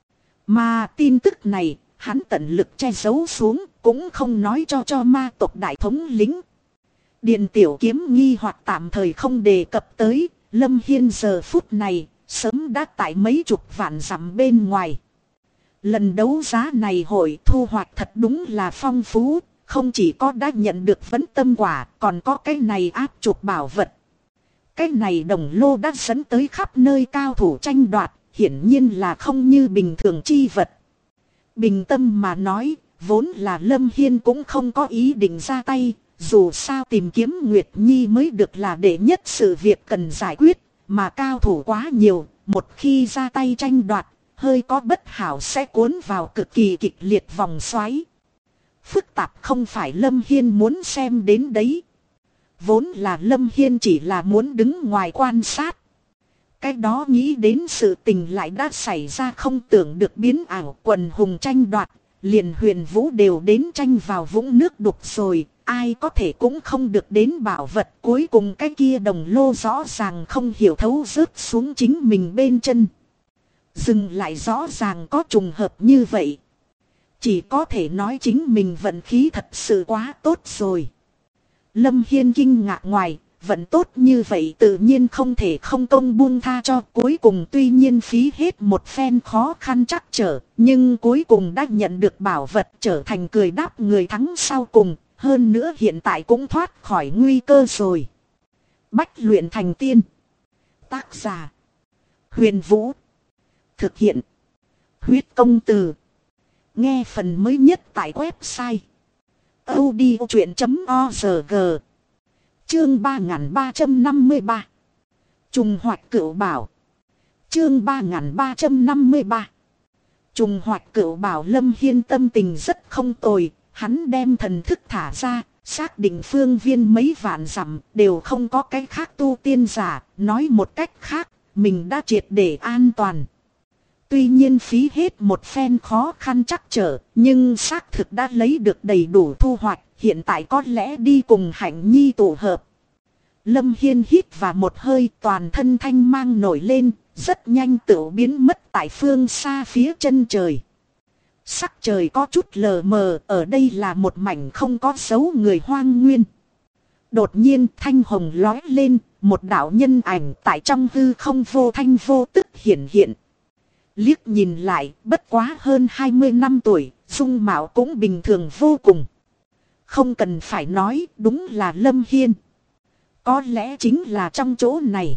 Mà tin tức này, hắn tận lực che giấu xuống, cũng không nói cho ma tộc đại thống lĩnh. Điền Tiểu Kiếm nghi hoặc tạm thời không đề cập tới, Lâm Hiên giờ phút này, sớm đã tại mấy chục vạn dặm bên ngoài. Lần đấu giá này hội thu hoạch thật đúng là phong phú, không chỉ có đã nhận được vấn tâm quả, còn có cái này áp trục bảo vật. Cái này đồng lô đã dẫn tới khắp nơi cao thủ tranh đoạt, hiển nhiên là không như bình thường chi vật. Bình tâm mà nói, vốn là Lâm Hiên cũng không có ý định ra tay, dù sao tìm kiếm Nguyệt Nhi mới được là đệ nhất sự việc cần giải quyết, mà cao thủ quá nhiều, một khi ra tay tranh đoạt, hơi có bất hảo sẽ cuốn vào cực kỳ kịch liệt vòng xoáy. Phức tạp không phải Lâm Hiên muốn xem đến đấy. Vốn là Lâm Hiên chỉ là muốn đứng ngoài quan sát. Cái đó nghĩ đến sự tình lại đã xảy ra không tưởng được biến ảo, quần hùng tranh đoạt, liền Huyền Vũ đều đến tranh vào vũng nước đục rồi, ai có thể cũng không được đến bảo vật. Cuối cùng cái kia đồng lô rõ ràng không hiểu thấu rớt xuống chính mình bên chân. Dừng lại rõ ràng có trùng hợp như vậy. Chỉ có thể nói chính mình vận khí thật sự quá tốt rồi. Lâm Hiên kinh ngạc ngoài, vận tốt như vậy tự nhiên không thể không công buông tha cho. Cuối cùng tuy nhiên phí hết một phen khó khăn trắc trở, nhưng cuối cùng đã nhận được bảo vật, trở thành cười đáp người thắng sau cùng. Hơn nữa hiện tại cũng thoát khỏi nguy cơ rồi. Bách luyện thành tiên. Tác giả: Huyền Vũ. Thực hiện: Huyết Công Từ. Nghe phần mới nhất tại website audiochuyện.org. Chương 3353. Trùng hoạch cửu bảo. Chương 3353. Trùng hoạch cửu bảo. Lâm Hiên tâm tình rất không tồi. Hắn đem thần thức thả ra, xác định phương viên mấy vạn dặm đều không có cái khác tu tiên giả. Nói một cách khác, mình đã triệt để an toàn. Tuy nhiên phí hết một phen khó khăn trắc trở, nhưng xác thực đã lấy được đầy đủ thu hoạch, hiện tại có lẽ đi cùng Hạnh Nhi tụ hợp. Lâm Hiên hít vào một hơi, toàn thân thanh mang nổi lên, rất nhanh tự biến mất tại phương xa phía chân trời. Sắc trời có chút lờ mờ, ở đây là một mảnh không có dấu người hoang nguyên. Đột nhiên thanh hồng lói lên, một đạo nhân ảnh tại trong hư không vô thanh vô tức hiện hiện. Liếc nhìn lại, bất quá hơn 20 năm tuổi, dung mạo cũng bình thường vô cùng. Không cần phải nói, đúng là Lâm Hiên. Có lẽ chính là trong chỗ này.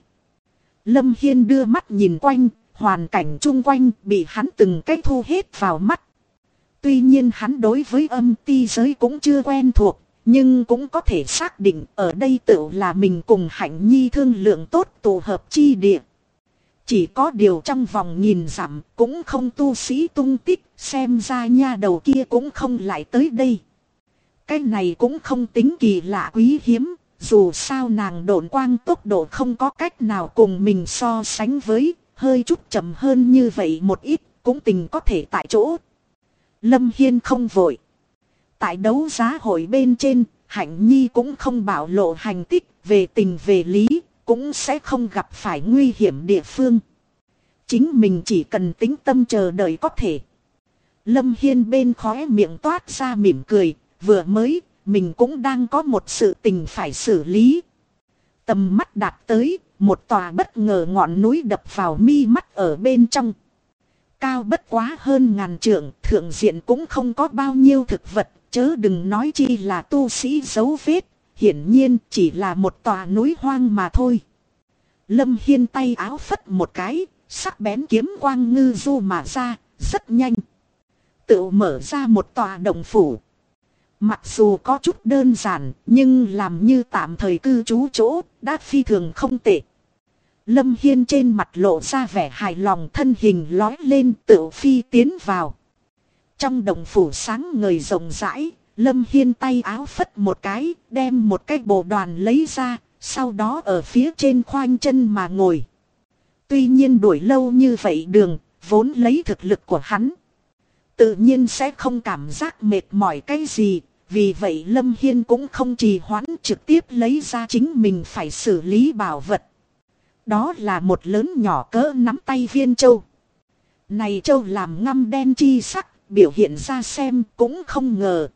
Lâm Hiên đưa mắt nhìn quanh, hoàn cảnh chung quanh bị hắn từng cái thu hết vào mắt. Tuy nhiên hắn đối với âm ti giới cũng chưa quen thuộc, nhưng cũng có thể xác định ở đây tự là mình cùng Hạnh Nhi thương lượng tốt tụ hợp chi địa. Chỉ có điều trong vòng nghìn dặm cũng không tu sĩ tung tích, xem ra nha đầu kia cũng không lại tới đây. Cái này cũng không tính kỳ lạ quý hiếm, dù sao nàng độn quang tốc độ không có cách nào cùng mình so sánh với, hơi chút chậm hơn như vậy một ít, cũng tình có thể tại chỗ. Lâm Hiên không vội. Tại đấu giá hội bên trên, Hạnh Nhi cũng không bảo lộ hành tích, về tình về lý, cũng sẽ không gặp phải nguy hiểm địa phương. Chính mình chỉ cần tĩnh tâm chờ đợi có thể. Lâm Hiên bên khóe miệng toát ra mỉm cười, vừa mới, mình cũng đang có một sự tình phải xử lý. Tầm mắt đạt tới, một tòa bất ngờ ngọn núi đập vào mi mắt ở bên trong. Cao bất quá hơn 1000 trượng, thượng diện cũng không có bao nhiêu thực vật, chớ đừng nói chi là tu sĩ dấu vết, hiển nhiên chỉ là một tòa núi hoang mà thôi. Lâm Hiên tay áo phất một cái, sắc bén kiếm quang ngư du mà ra, rất nhanh. Tự mở ra một tòa động phủ. Mặc dù có chút đơn giản, nhưng làm như tạm thời cư trú chỗ, đã phi thường không tệ. Lâm Hiên trên mặt lộ ra vẻ hài lòng, thân hình lói lên tự phi tiến vào. Trong động phủ sáng ngời rộng rãi, Lâm Hiên tay áo phất một cái, đem một cái bộ đoàn lấy ra, sau đó ở phía trên khoanh chân mà ngồi. Tuy nhiên đuổi lâu như vậy đường, vốn lấy thực lực của hắn, tự nhiên sẽ không cảm giác mệt mỏi cái gì. Vì vậy Lâm Hiên cũng không trì hoãn, trực tiếp lấy ra chính mình phải xử lý bảo vật. Đó là một lớn nhỏ cỡ nắm tay viên châu. Này châu làm ngăm đen chi sắc, biểu hiện ra xem cũng không ngờ.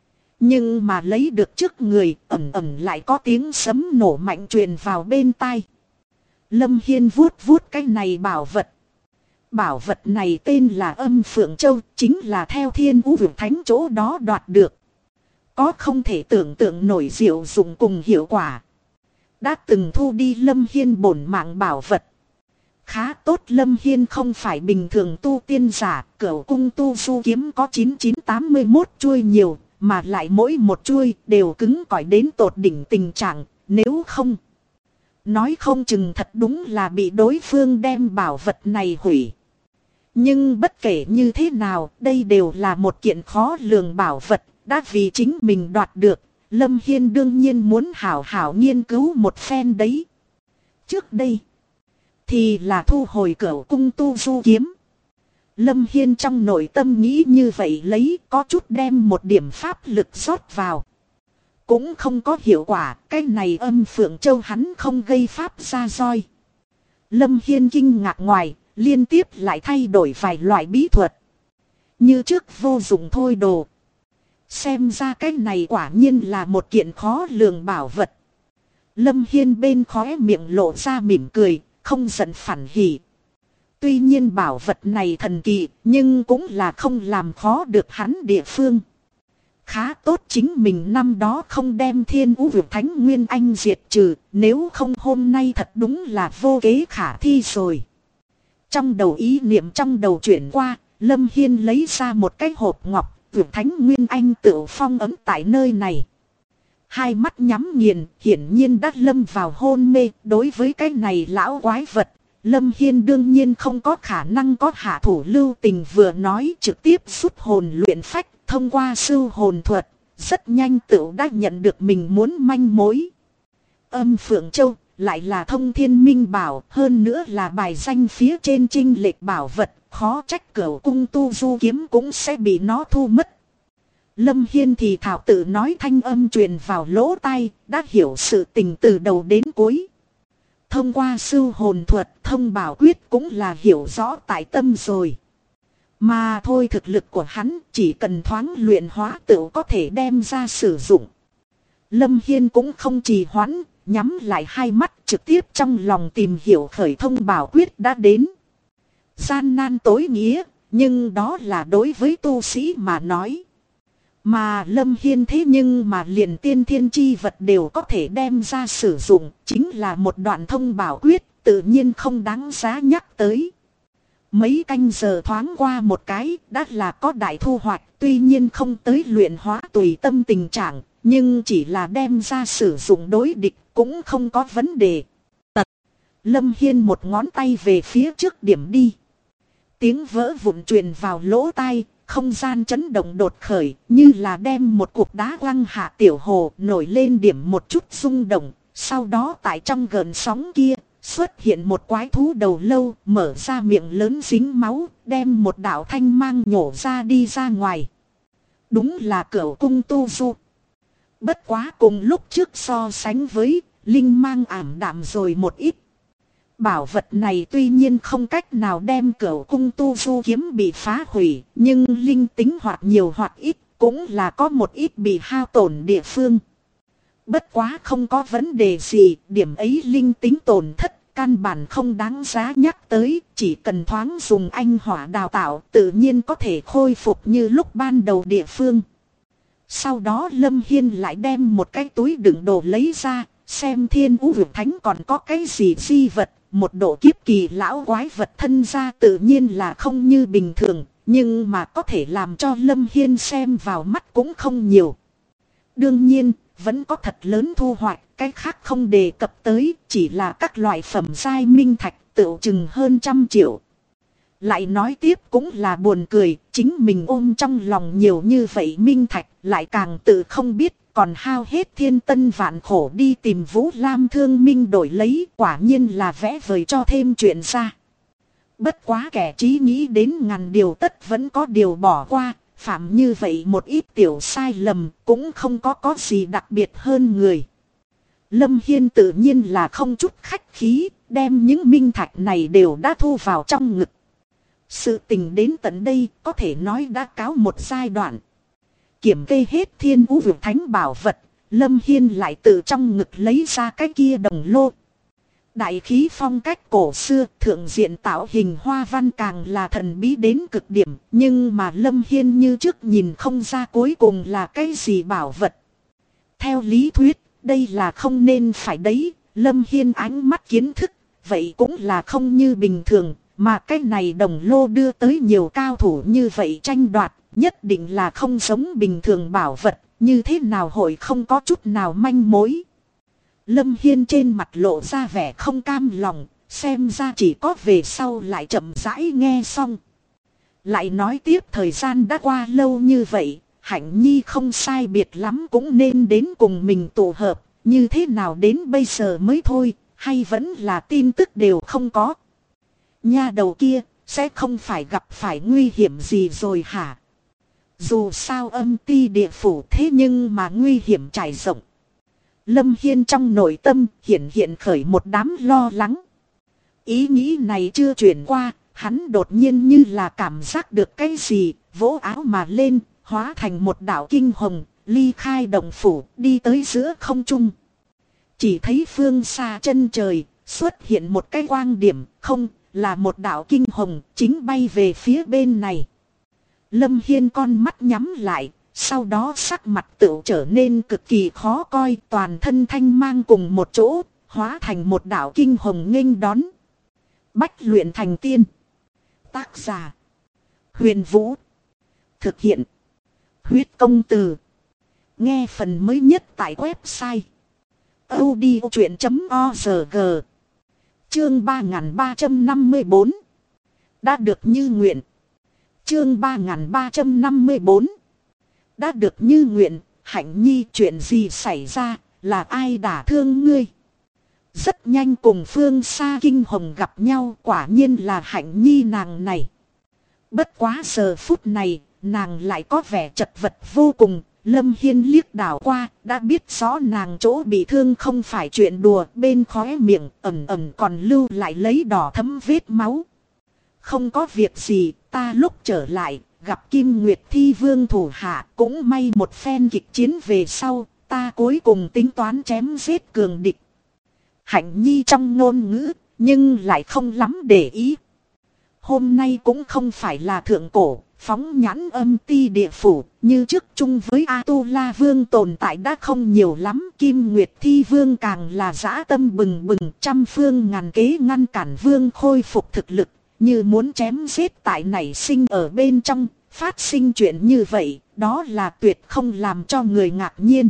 Nhưng mà lấy được trước người, ẩm lại có tiếng sấm nổ mạnh truyền vào bên tai. Lâm Hiên vuốt vuốt cái này bảo vật. Bảo vật này tên là Âm Phượng Châu, chính là theo Thiên Vũ Vực Thánh chỗ đó đoạt được. Có không thể tưởng tượng nổi diệu dụng cùng hiệu quả. Đã từng thu đi Lâm Hiên bổn mạng bảo vật. Khá tốt, Lâm Hiên không phải bình thường tu tiên giả, Cửu Cung Tu Du Kiếm có 9981 chuôi nhiều, mà lại mỗi một chuôi đều cứng cỏi đến tột đỉnh tình trạng, nếu không, nói không chừng thật đúng là bị đối phương đem bảo vật này hủy. Nhưng bất kể như thế nào, đây đều là một kiện khó lường bảo vật, đã vì chính mình đoạt được, Lâm Hiên đương nhiên muốn hảo hảo nghiên cứu một phen đấy. Trước đây, thì là thu hồi Cửu Cung Tu Du Kiếm. Lâm Hiên trong nội tâm nghĩ như vậy, lấy có chút đem một điểm pháp lực rót vào. Cũng không có hiệu quả, cái này Âm Phượng Châu hắn không gây pháp ra roi. Lâm Hiên kinh ngạc ngoài, liên tiếp lại thay đổi vài loại bí thuật. Như trước vô dụng thôi đồ. Xem ra cái này quả nhiên là một kiện khó lường bảo vật. Lâm Hiên bên khóe miệng lộ ra mỉm cười, không giận phản hỉ. Tuy nhiên bảo vật này thần kỳ, nhưng cũng là không làm khó được hắn địa phương. Khá tốt chính mình năm đó không đem Thiên Vũ Vực Thánh Nguyên Anh diệt trừ, nếu không hôm nay thật đúng là vô kế khả thi rồi. Trong đầu ý niệm trong đầu chuyển qua, Lâm Hiên lấy ra một cái hộp ngọc, Vực Thánh Nguyên Anh tự phong ấn tại nơi này. Hai mắt nhắm nghiền, hiển nhiên đã lâm vào hôn mê. Đối với cái này lão quái vật, Lâm Hiên đương nhiên không có khả năng có hạ thủ lưu tình, vừa nói trực tiếp rút hồn luyện phách, thông qua sưu hồn thuật, rất nhanh tự đã nhận được mình muốn manh mối. Âm Phượng Châu lại là thông thiên minh bảo, hơn nữa là bài danh phía trên chinh lệch bảo vật, khó trách Cửu Cung Tu Du Kiếm cũng sẽ bị nó thu mất. Lâm Hiên thì thảo tự nói, thanh âm truyền vào lỗ tai, đã hiểu sự tình từ đầu đến cuối. Thông qua sưu hồn thuật, thông bảo quyết cũng là hiểu rõ tại tâm rồi. Mà thôi thực lực của hắn chỉ cần thoáng luyện hóa tự có thể đem ra sử dụng. Lâm Hiên cũng không trì hoãn, nhắm lại hai mắt trực tiếp trong lòng tìm hiểu khởi thông bảo quyết đã đến. Gian nan tối nghĩa, nhưng đó là đối với tu sĩ mà nói. Mà Lâm Hiên thế nhưng mà liền tiên thiên chi vật đều có thể đem ra sử dụng, chính là một đoạn thông bảo quyết, tự nhiên không đáng giá nhắc tới. Mấy canh giờ thoáng qua một cái, đã là có đại thu hoạch, tuy nhiên không tới luyện hóa tùy tâm tình trạng, nhưng chỉ là đem ra sử dụng đối địch cũng không có vấn đề. Tật, Lâm Hiên một ngón tay về phía trước điểm đi. Tiếng vỡ vụn truyền vào lỗ tai, không gian chấn động đột khởi, như là đem một cục đá quăng hạ tiểu hồ, nổi lên điểm một chút rung động. Sau đó tại trong gợn sóng kia, xuất hiện một quái thú đầu lâu, mở ra miệng lớn dính máu, đem một đạo thanh mang nhổ ra đi ra ngoài. Đúng là Cửu Cung Tu Du. Bất quá cùng lúc trước so sánh với, linh mang ảm đạm rồi một ít. Bảo vật này tuy nhiên không cách nào đem Cửu Cung Tu Du Kiếm bị phá hủy, nhưng linh tính hoặc nhiều hoặc ít, cũng là có một ít bị hao tổn địa phương. Bất quá không có vấn đề gì, điểm ấy linh tính tổn thất, căn bản không đáng giá nhắc tới, chỉ cần thoáng dùng anh hỏa đào tạo, tự nhiên có thể khôi phục như lúc ban đầu địa phương. Sau đó Lâm Hiên lại đem một cái túi đựng đồ lấy ra, xem Thiên Vũ Vực Thánh còn có cái gì di vật. Một độ kiếp kỳ lão quái vật thân ra tự nhiên là không như bình thường, nhưng mà có thể làm cho Lâm Hiên xem vào mắt cũng không nhiều. Đương nhiên, vẫn có thật lớn thu hoạch, cái khác không đề cập tới, chỉ là các loại phẩm giai minh thạch tựu chừng hơn 100 triệu. Lại nói tiếp cũng là buồn cười, chính mình ôm trong lòng nhiều như vậy minh thạch, lại càng tự không biết, còn hao hết thiên tân vạn khổ đi tìm Vũ Lam Thương Minh đổi lấy, quả nhiên là vẽ vời cho thêm chuyện ra. Bất quá kẻ trí nghĩ đến ngàn điều tất vẫn có điều bỏ qua, phạm như vậy một ít tiểu sai lầm cũng không có gì đặc biệt hơn người. Lâm Hiên tự nhiên là không chút khách khí, đem những minh thạch này đều đã thu vào trong ngực. Sự tình đến tận đây có thể nói đã cáo một giai đoạn. Kiểm kê hết Thiên Vũ Vực Thánh bảo vật, Lâm Hiên lại từ trong ngực lấy ra cái kia đồng lô. Đại khí phong cách cổ xưa, thượng diện tạo hình hoa văn càng là thần bí đến cực điểm. Nhưng mà Lâm Hiên như trước nhìn không ra cuối cùng là cái gì bảo vật. Theo lý thuyết, đây là không nên phải đấy. Lâm Hiên ánh mắt kiến thức, vậy cũng là không như bình thường. Mà cái này đồng lô đưa tới nhiều cao thủ như vậy tranh đoạt, nhất định là không giống bình thường bảo vật, như thế nào hội không có chút nào manh mối. Lâm Hiên trên mặt lộ ra vẻ không cam lòng, xem ra chỉ có về sau lại chậm rãi nghe xong. Lại nói tiếp thời gian đã qua lâu như vậy, Hạnh Nhi không sai biệt lắm cũng nên đến cùng mình tụ hợp, như thế nào đến bây giờ mới thôi, hay vẫn là tin tức đều không có. Nha đầu kia, sẽ không phải gặp phải nguy hiểm gì rồi hả? Dù sao âm ti địa phủ thế nhưng mà nguy hiểm trải rộng. Lâm Hiên trong nội tâm hiện khởi một đám lo lắng. Ý nghĩ này chưa chuyển qua, hắn đột nhiên như là cảm giác được cái gì, vỗ áo mà lên, hóa thành một đạo kinh hồng, ly khai động phủ, đi tới giữa không trung. Chỉ thấy phương xa chân trời, xuất hiện một cái quang điểm, không, là một đạo kinh hồng, chính bay về phía bên này. Lâm Hiên con mắt nhắm lại, sau đó sắc mặt tựu trở nên cực kỳ khó coi, toàn thân thanh mang cùng một chỗ, hóa thành một đạo kinh hồng nghênh đón. Bách luyện thành tiên. Tác giả: Huyền Vũ. Thực hiện: Huyết Công Từ. Nghe phần mới nhất tại website audiochuyện.org. Chương 3354. Đã được như nguyện. Chương 3354. Đã được như nguyện. Hạnh Nhi, chuyện gì xảy ra, là ai đả thương ngươi? Rất nhanh cùng phương xa kinh hồng gặp nhau, quả nhiên là Hạnh Nhi nàng này. Bất quá giờ phút này, nàng lại có vẻ chật vật vô cùng. Lâm Hiên liếc đảo qua, đã biết rõ nàng chỗ bị thương không phải chuyện đùa, bên khóe miệng ẩn ẩn còn lưu lại lấy đỏ thấm vết máu. Không có việc gì, ta lúc trở lại, gặp Kim Nguyệt Thi Vương thủ hạ, cũng may một phen kịch chiến về sau, ta cuối cùng tính toán chém giết cường địch. Hạnh Nhi trong ngôn ngữ, nhưng lại không lắm để ý. Hôm nay cũng không phải là thượng cổ, phóng nhãn âm ti địa phủ, như trước chung với A-tu-la Vương tồn tại đã không nhiều lắm. Kim Nguyệt Thi Vương càng là dã tâm bừng bừng, trăm phương ngàn kế ngăn cản Vương khôi phục thực lực, như muốn chém giết tại nảy sinh ở bên trong. Phát sinh chuyện như vậy, đó là tuyệt không làm cho người ngạc nhiên.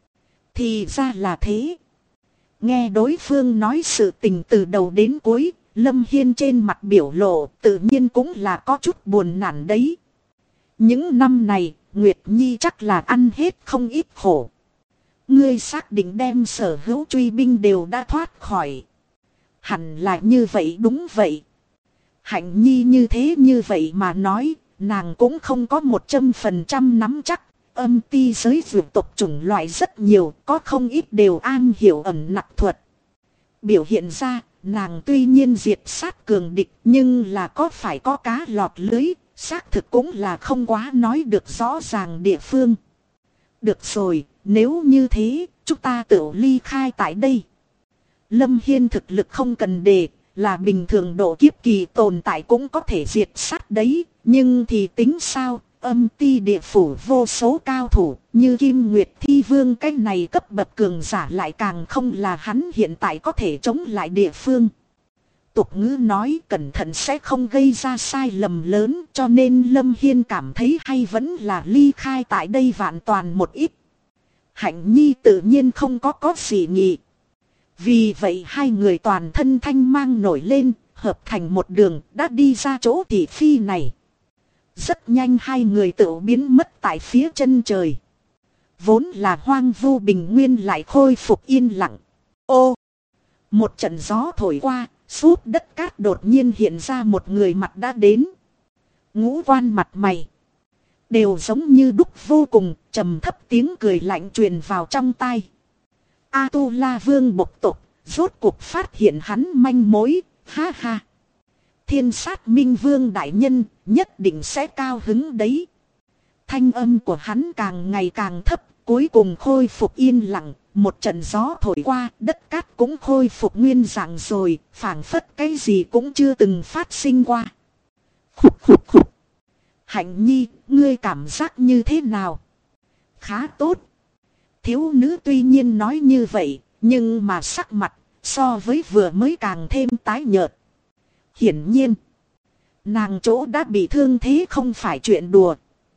Thì ra là thế. Nghe đối phương nói sự tình từ đầu đến cuối, Lâm Hiên trên mặt biểu lộ tự nhiên cũng là có chút buồn nản đấy. Những năm này, Nguyệt Nhi chắc là ăn hết không ít khổ. Ngươi xác định đem sở hữu truy binh đều đã thoát khỏi. Hẳn là như vậy, đúng vậy. Hạnh Nhi như vậy mà nói, nàng cũng không có 100% nắm chắc. Âm ti giới vượt tộc chủng loại rất nhiều, có không ít đều an hiểu ẩn nặc thuật. Biểu hiện ra, nàng tuy nhiên diệt sát cường địch, nhưng là có phải có cá lọt lưới, xác thực cũng là không quá nói được rõ ràng địa phương. Được rồi, nếu như thế, chúng ta tự ly khai tại đây. Lâm Hiên thực lực không cần đề, là bình thường độ kiếp kỳ tồn tại cũng có thể diệt sát đấy, nhưng thì tính sao? Âm ti địa phủ vô số cao thủ, như Kim Nguyệt Thi Vương cái này cấp bậc cường giả lại càng không là hắn hiện tại có thể chống lại địa phương. Tục ngữ nói cẩn thận sẽ không gây ra sai lầm lớn, cho nên Lâm Hiên cảm thấy hay vẫn là ly khai tại đây vạn toàn một ít. Hạnh Nhi tự nhiên không có gì nghị. Vì vậy hai người toàn thân thanh mang nổi lên, hợp thành một đường đã đi ra chỗ thị phi này. Rất nhanh hai người tự biến mất tại phía chân trời. Vốn là hoang vu bình nguyên lại khôi phục yên lặng. Ô! Một trận gió thổi qua, suốt đất cát đột nhiên hiện ra một người mặt đã đến. Ngũ quan mặt mày đều giống như đúc vô cùng, trầm thấp tiếng cười lạnh truyền vào trong tai. A-tu-la vương bộc tộc rốt cuộc phát hiện hắn manh mối, ha ha. Thiên sát minh vương đại nhân nhất định sẽ cao hứng đấy. Thanh âm của hắn càng ngày càng thấp, cuối cùng khôi phục yên lặng. Một trận gió thổi qua, đất cát cũng khôi phục nguyên dạng rồi, phảng phất cái gì cũng chưa từng phát sinh qua. Khục khục khục. Hạnh Nhi, ngươi cảm giác như thế nào? Khá tốt. Thiếu nữ tuy nhiên nói như vậy, nhưng mà sắc mặt so với vừa mới càng thêm tái nhợt. Hiển nhiên, nàng chỗ đã bị thương thế không phải chuyện đùa.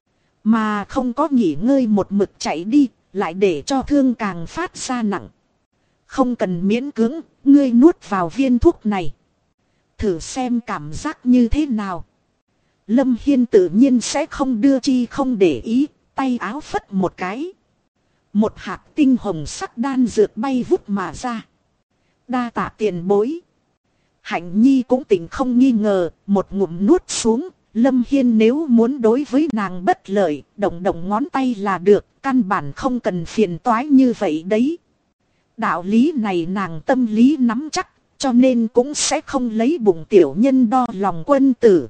Mà không có nghỉ ngơi một mực chạy đi, lại để cho thương càng phát ra nặng. Không cần miễn cưỡng, ngươi nuốt vào viên thuốc này. Thử xem cảm giác như thế nào. Lâm Hiên tự nhiên sẽ không đưa chi không để ý, tay áo phất một cái. Một hạt tinh hồng sắc đan dược bay vút mà ra. Đa tạ tiền bối. Hạnh Nhi cũng tỉnh không nghi ngờ, một ngụm nuốt xuống. Lâm Hiên nếu muốn đối với nàng bất lợi, động động ngón tay là được, căn bản không cần phiền toái như vậy đấy. Đạo lý này nàng tâm lý nắm chắc, cho nên cũng sẽ không lấy bụng tiểu nhân đo lòng quân tử.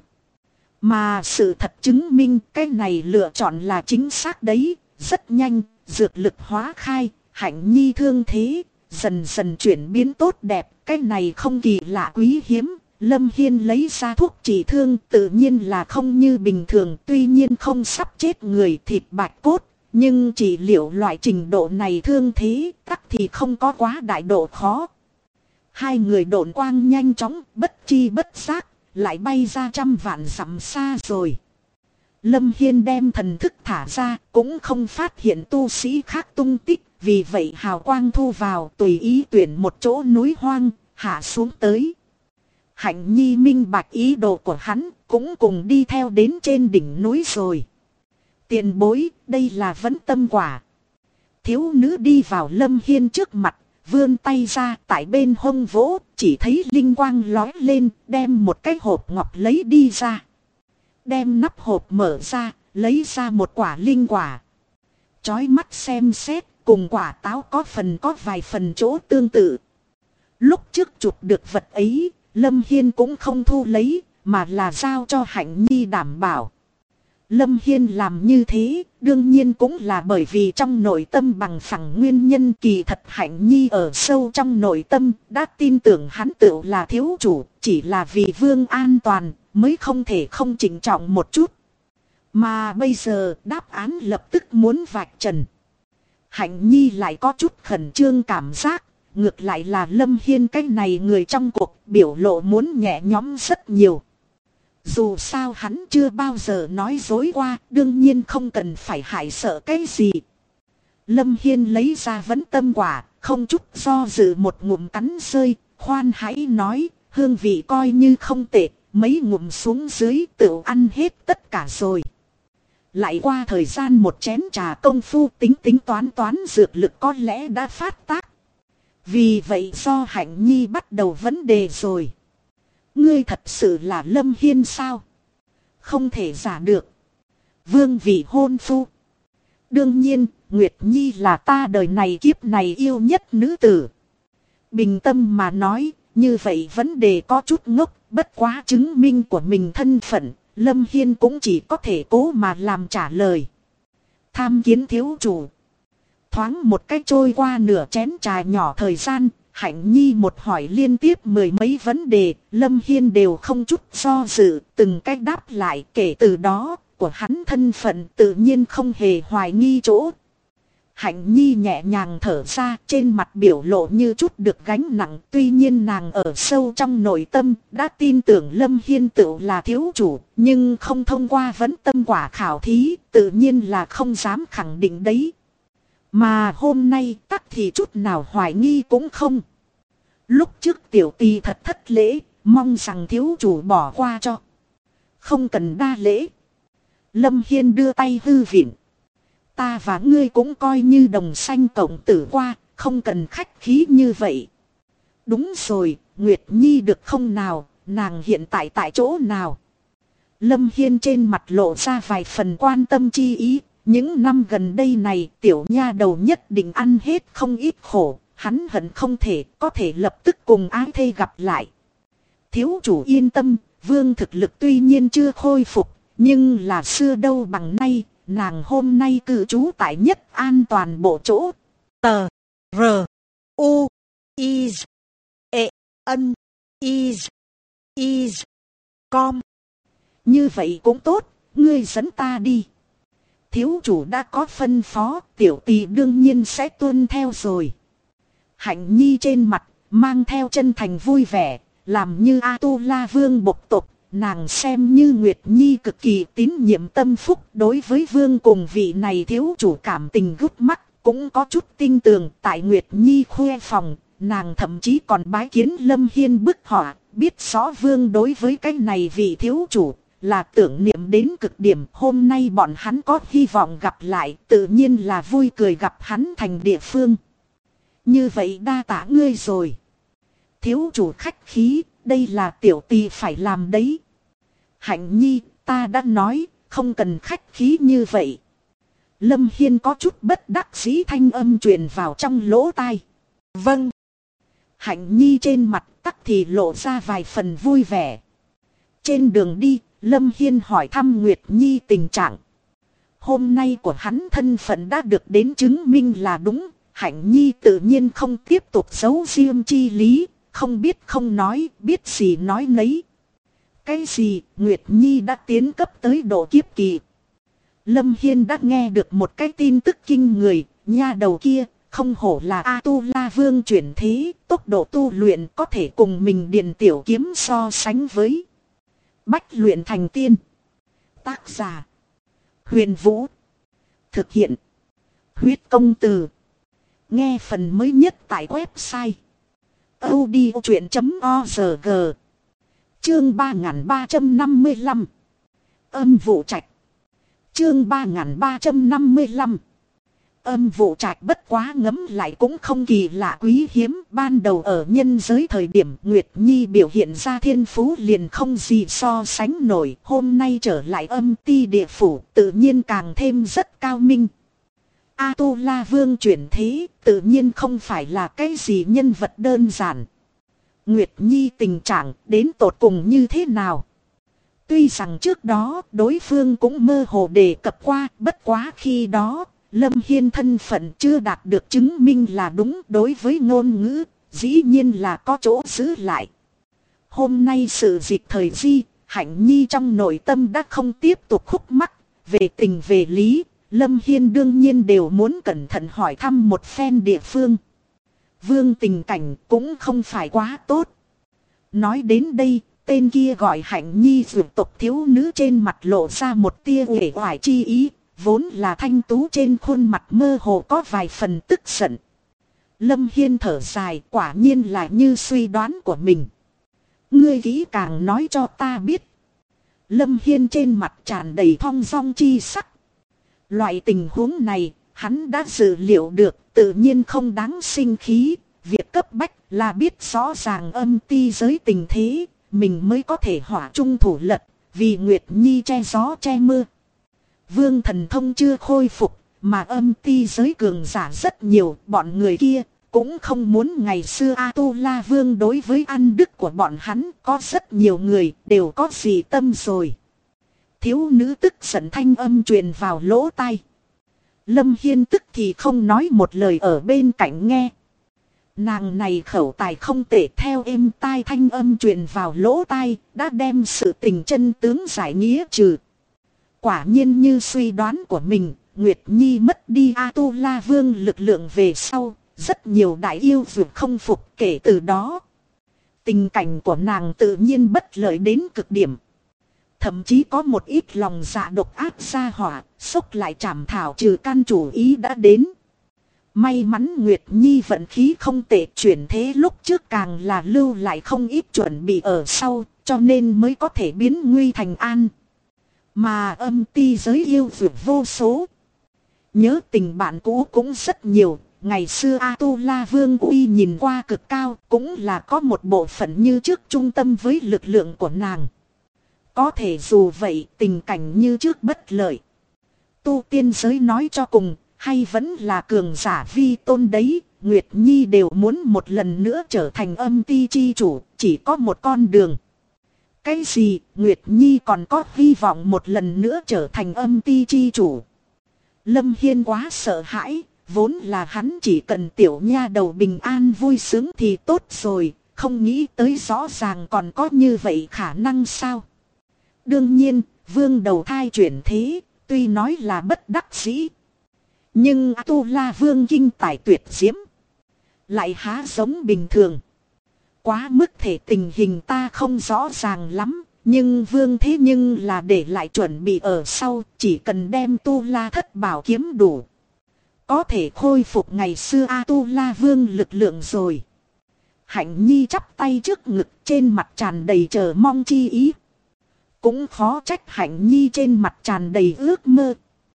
Mà sự thật chứng minh cái này lựa chọn là chính xác đấy, rất nhanh, dược lực hóa khai, Hạnh Nhi thương thế, dần dần chuyển biến tốt đẹp, cái này không kỳ lạ quý hiếm. Lâm Hiên lấy ra thuốc trị thương tự nhiên là không như bình thường, tuy nhiên không sắp chết người thịt bạch cốt, nhưng trị liệu loại trình độ này thương thế tắc thì không có quá đại độ khó. Hai người độn quang nhanh chóng, bất chi bất giác, lại bay ra trăm vạn dặm xa rồi. Lâm Hiên đem thần thức thả ra, cũng không phát hiện tu sĩ khác tung tích, vì vậy hào quang thu vào tùy ý tuyển một chỗ núi hoang, hạ xuống tới. Hạnh Nhi minh bạch ý đồ của hắn, cũng cùng đi theo đến trên đỉnh núi rồi. Tiền bối, đây là vấn tâm quả. Thiếu nữ đi vào Lâm Hiên trước mặt, vươn tay ra tại bên hông vỗ, chỉ thấy linh quang lói lên, đem một cái hộp ngọc lấy đi ra. Đem nắp hộp mở ra, lấy ra một quả linh quả. Chói mắt xem xét, cùng quả táo có vài phần chỗ tương tự. Lúc trước chụp được vật ấy, Lâm Hiên cũng không thu lấy, mà là giao cho Hạnh Nhi đảm bảo. Lâm Hiên làm như thế, đương nhiên cũng là bởi vì trong nội tâm bằng phẳng nguyên nhân. Kỳ thật Hạnh Nhi ở sâu trong nội tâm, đã tin tưởng hắn tự là thiếu chủ, chỉ là vì vương an toàn, mới không thể không chỉnh trọng một chút. Mà bây giờ, đáp án lập tức muốn vạch trần. Hạnh Nhi lại có chút khẩn trương cảm giác. Ngược lại là Lâm Hiên cái này người trong cuộc biểu lộ muốn nhẹ nhõm rất nhiều. Dù sao hắn chưa bao giờ nói dối qua, đương nhiên không cần phải hại sợ cái gì. Lâm Hiên lấy ra vấn tâm quả, không chút do dự một ngụm cắn rơi, khoan hãy nói, hương vị coi như không tệ, mấy ngụm xuống dưới tự ăn hết tất cả rồi. Lại qua thời gian một chén trà công phu tính toán dược lực có lẽ đã phát tác. Vì vậy do Hạnh Nhi bắt đầu vấn đề rồi. Ngươi thật sự là Lâm Hiên sao? Không thể giả được. Vương vị hôn phu. Đương nhiên, Nguyệt Nhi là ta đời này kiếp này yêu nhất nữ tử. Bình tâm mà nói, như vậy vấn đề có chút ngốc, bất quá chứng minh của mình thân phận, Lâm Hiên cũng chỉ có thể cố mà làm trả lời. Tham kiến thiếu chủ. Thoáng một cách trôi qua nửa chén trà nhỏ thời gian, Hạnh Nhi một hỏi liên tiếp mười mấy vấn đề, Lâm Hiên đều không chút do dự, từng cách đáp lại. Kể từ đó, của hắn thân phận tự nhiên không hề hoài nghi chỗ. Hạnh Nhi nhẹ nhàng thở ra, trên mặt biểu lộ như chút được gánh nặng. Tuy nhiên nàng ở sâu trong nội tâm đã tin tưởng Lâm Hiên tựu là thiếu chủ, nhưng không thông qua vấn tâm quả khảo thí, tự nhiên là không dám khẳng định đấy. Mà hôm nay tắc thì chút nào hoài nghi cũng không. Lúc trước tiểu tỳ thật thất lễ, mong rằng thiếu chủ bỏ qua cho. Không cần đa lễ. Lâm Hiên đưa tay hư vịn. Ta và ngươi cũng coi như đồng sanh cộng tử qua, không cần khách khí như vậy. Đúng rồi, Nguyệt Nhi được không nào, nàng hiện tại tại chỗ nào? Lâm Hiên trên mặt lộ ra vài phần quan tâm chi ý. Những năm gần đây này tiểu nha đầu nhất định ăn hết không ít khổ. Hắn hận không thể có thể lập tức cùng ái thê gặp lại. Thiếu chủ yên tâm, vương thực lực tuy nhiên chưa khôi phục, nhưng là xưa đâu bằng nay. Nàng hôm nay cư trú tại nhất an toàn bộ chỗ.
Tờ R U I E N I Com.
Như vậy cũng tốt, ngươi dẫn ta đi. Thiếu chủ đã có phân phó, tiểu tỳ đương nhiên sẽ tuân theo rồi. Hạnh Nhi trên mặt mang theo chân thành vui vẻ, làm như A-tu-la vương bộc tộc. Nàng xem như Nguyệt Nhi cực kỳ tín nhiệm tâm phúc, đối với vương cùng vị này thiếu chủ cảm tình gút mắt, cũng có chút tin tưởng. Tại Nguyệt Nhi khoe phòng, nàng thậm chí còn bái kiến Lâm Hiên bức họa, biết rõ vương đối với cái này vị thiếu chủ là tưởng niệm đến cực điểm. Hôm nay bọn hắn có hy vọng gặp lại, tự nhiên là vui cười gặp hắn thành địa phương. Như vậy đa tạ ngươi rồi. Thiếu chủ khách khí, đây là tiểu tỳ phải làm đấy. Hạnh Nhi, ta đã nói, không cần khách khí như vậy. Lâm Hiên có chút bất đắc dĩ thanh âm truyền vào trong lỗ tai. Vâng. Hạnh Nhi trên mặt tắc thì lộ ra vài phần vui vẻ. Trên đường đi, Lâm Hiên hỏi thăm Nguyệt Nhi tình trạng. Hôm nay của hắn thân phận đã được đến chứng minh là đúng. Hạnh Nhi tự nhiên không tiếp tục giấu riêng chi lý. Không biết không nói, biết gì nói nấy. Cái gì, Nguyệt Nhi đã tiến cấp tới độ kiếp kỳ. Lâm Hiên đã nghe được một cái tin tức kinh người, nha đầu kia, không hổ là A-tu-la vương chuyển thế, tốc độ tu luyện có thể cùng mình Điền Tiểu Kiếm so sánh với. Bách luyện thành tiên. Tác giả. Huyền Vũ. Thực hiện. Huyết công từ. Nghe phần mới nhất tại website audiochuyện.org. Chương 3355. Âm vụ trạch. Chương 3355. Âm vụ trạch bất quá ngấm lại cũng không kỳ lạ quý hiếm. Ban đầu ở nhân giới thời điểm Nguyệt Nhi biểu hiện ra thiên phú liền không gì so sánh nổi. Hôm nay trở lại âm ti địa phủ tự nhiên càng thêm rất cao minh. A-tu-la vương chuyển thế tự nhiên không phải là cái gì nhân vật đơn giản. Nguyệt Nhi tình trạng đến tột cùng như thế nào? Tuy rằng trước đó đối phương cũng mơ hồ đề cập qua, bất quá khi đó Lâm Hiên thân phận chưa đạt được chứng minh là đúng. Đối với ngôn ngữ dĩ nhiên là có chỗ giữ lại. Hôm nay sự dịch thời di, Hạnh Nhi trong nội tâm đã không tiếp tục khúc mắc. Về tình về lý, Lâm Hiên đương nhiên đều muốn cẩn thận hỏi thăm một phen địa phương. Vương tình cảnh cũng không phải quá tốt. Nói đến đây, tên kia gọi Hạnh Nhi dược tộc thiếu nữ trên mặt lộ ra một tia uể oải chi ý, vốn là thanh tú trên khuôn mặt mơ hồ có vài phần tức giận. Lâm Hiên thở dài, quả nhiên là như suy đoán của mình. Ngươi kỹ càng nói cho ta biết. Lâm Hiên trên mặt tràn đầy thong dong chi sắc. Loại tình huống này, hắn đã dự liệu được, tự nhiên không đáng sinh khí. Việc cấp bách là biết rõ ràng âm ti giới tình thế, mình mới có thể hỏa trung thủ lật, vì Nguyệt Nhi che gió che mưa. Vương thần thông chưa khôi phục, mà âm ti giới cường giả rất nhiều, bọn người kia cũng không muốn ngày xưa A-tu-la vương đối với ăn đức của bọn hắn, có rất nhiều người đều có gì tâm rồi. Thiếu nữ tức giận thanh âm truyền vào lỗ tai. Lâm Hiên tức thì không nói một lời ở bên cạnh nghe. Nàng này khẩu tài không tệ, theo êm tai thanh âm truyền vào lỗ tai, đã đem sự tình chân tướng giải nghĩa trừ. Quả nhiên như suy đoán của mình, Nguyệt Nhi mất đi A-tu-la vương lực lượng về sau, rất nhiều đại yêu vượt không phục. Kể từ đó, tình cảnh của nàng tự nhiên bất lợi đến cực điểm. Thậm chí có một ít lòng dạ độc ác ra hỏa, xốc lại trảm thảo trừ can chủ ý đã đến. May mắn Nguyệt Nhi vận khí không tệ, chuyển thế lúc trước càng là lưu lại không ít chuẩn bị ở sau, cho nên mới có thể biến nguy thành an. Mà âm ti giới yêu vượt vô số. Nhớ tình bạn cũ cũng rất nhiều. Ngày xưa A-tu-la vương uy nhìn qua cực cao, cũng là có một bộ phận như trước trung tâm với lực lượng của nàng. Có thể dù vậy tình cảnh như trước bất lợi. Tu tiên giới nói cho cùng, hay vẫn là cường giả vi tôn đấy. Nguyệt Nhi đều muốn một lần nữa trở thành âm ti chi chủ, chỉ có một con đường. Cái gì, Nguyệt Nhi còn có hy vọng một lần nữa trở thành âm ti chi chủ? Lâm Hiên quá sợ hãi, vốn là hắn chỉ cần tiểu nha đầu bình an vui sướng thì tốt rồi, không nghĩ tới rõ ràng còn có như vậy khả năng sao? Đương nhiên, vương đầu thai chuyển thế, tuy nói là bất đắc dĩ. Nhưng A-tu-la vương kinh tài tuyệt diễm, lại há giống bình thường. Quá mức thể tình hình ta không rõ ràng lắm, nhưng vương thế nhưng là để lại chuẩn bị ở sau, chỉ cần đem tu-la thất bảo kiếm đủ. Có thể khôi phục ngày xưa A-tu-la vương lực lượng rồi. Hạnh Nhi chắp tay trước ngực, trên mặt tràn đầy chờ mong chi ý. Cũng khó trách Hạnh Nhi trên mặt tràn đầy ước mơ.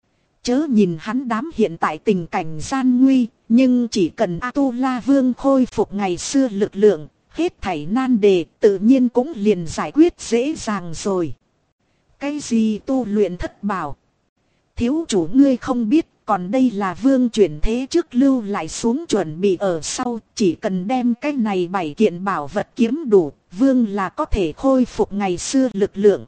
Chớ nhìn hắn đám hiện tại tình cảnh gian nguy, nhưng chỉ cần A-tu-la vương khôi phục ngày xưa lực lượng, hết thảy nan đề tự nhiên cũng liền giải quyết dễ dàng rồi. Cái gì tu luyện thất bảo? Thiếu chủ ngươi không biết, còn đây là vương chuyển thế trước lưu lại xuống chuẩn bị ở sau, chỉ cần đem cái này 7 kiện bảo vật kiếm đủ, vương là có thể khôi phục ngày xưa lực lượng.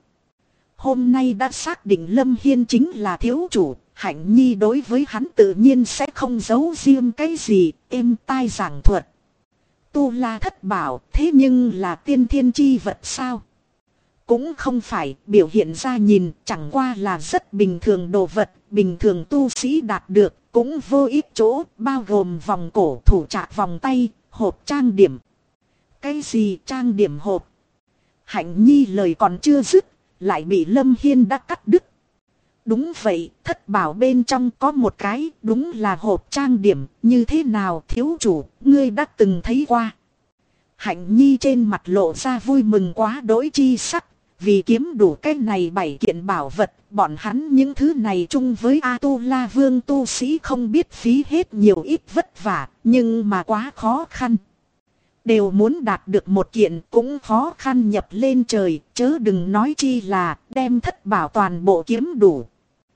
Hôm nay đã xác định Lâm Hiên chính là thiếu chủ, Hạnh Nhi đối với hắn tự nhiên sẽ không giấu riêng cái gì, êm tai giảng thuật. Tu La thất bảo, thế nhưng là tiên thiên chi vật sao? Cũng không phải, biểu hiện ra nhìn chẳng qua là rất bình thường đồ vật, bình thường tu sĩ đạt được, cũng vô ít chỗ, bao gồm vòng cổ, thủ trạc, vòng tay, hộp trang điểm. Cái gì trang điểm hộp? Hạnh Nhi lời còn chưa dứt, lại bị Lâm Hiên đã cắt đứt. Đúng vậy, thất bảo bên trong có một cái, đúng là hộp trang điểm, như thế nào thiếu chủ, ngươi đã từng thấy qua. Hạnh Nhi trên mặt lộ ra vui mừng quá đỗi chi sắc, vì kiếm đủ cái này 7 kiện bảo vật, bọn hắn những thứ này chung với A-tu-la vương tu sĩ không biết phí hết nhiều ít vất vả, nhưng mà quá khó khăn. Đều muốn đạt được một kiện cũng khó khăn nhập lên trời, chớ đừng nói chi là đem thất bảo toàn bộ kiếm đủ.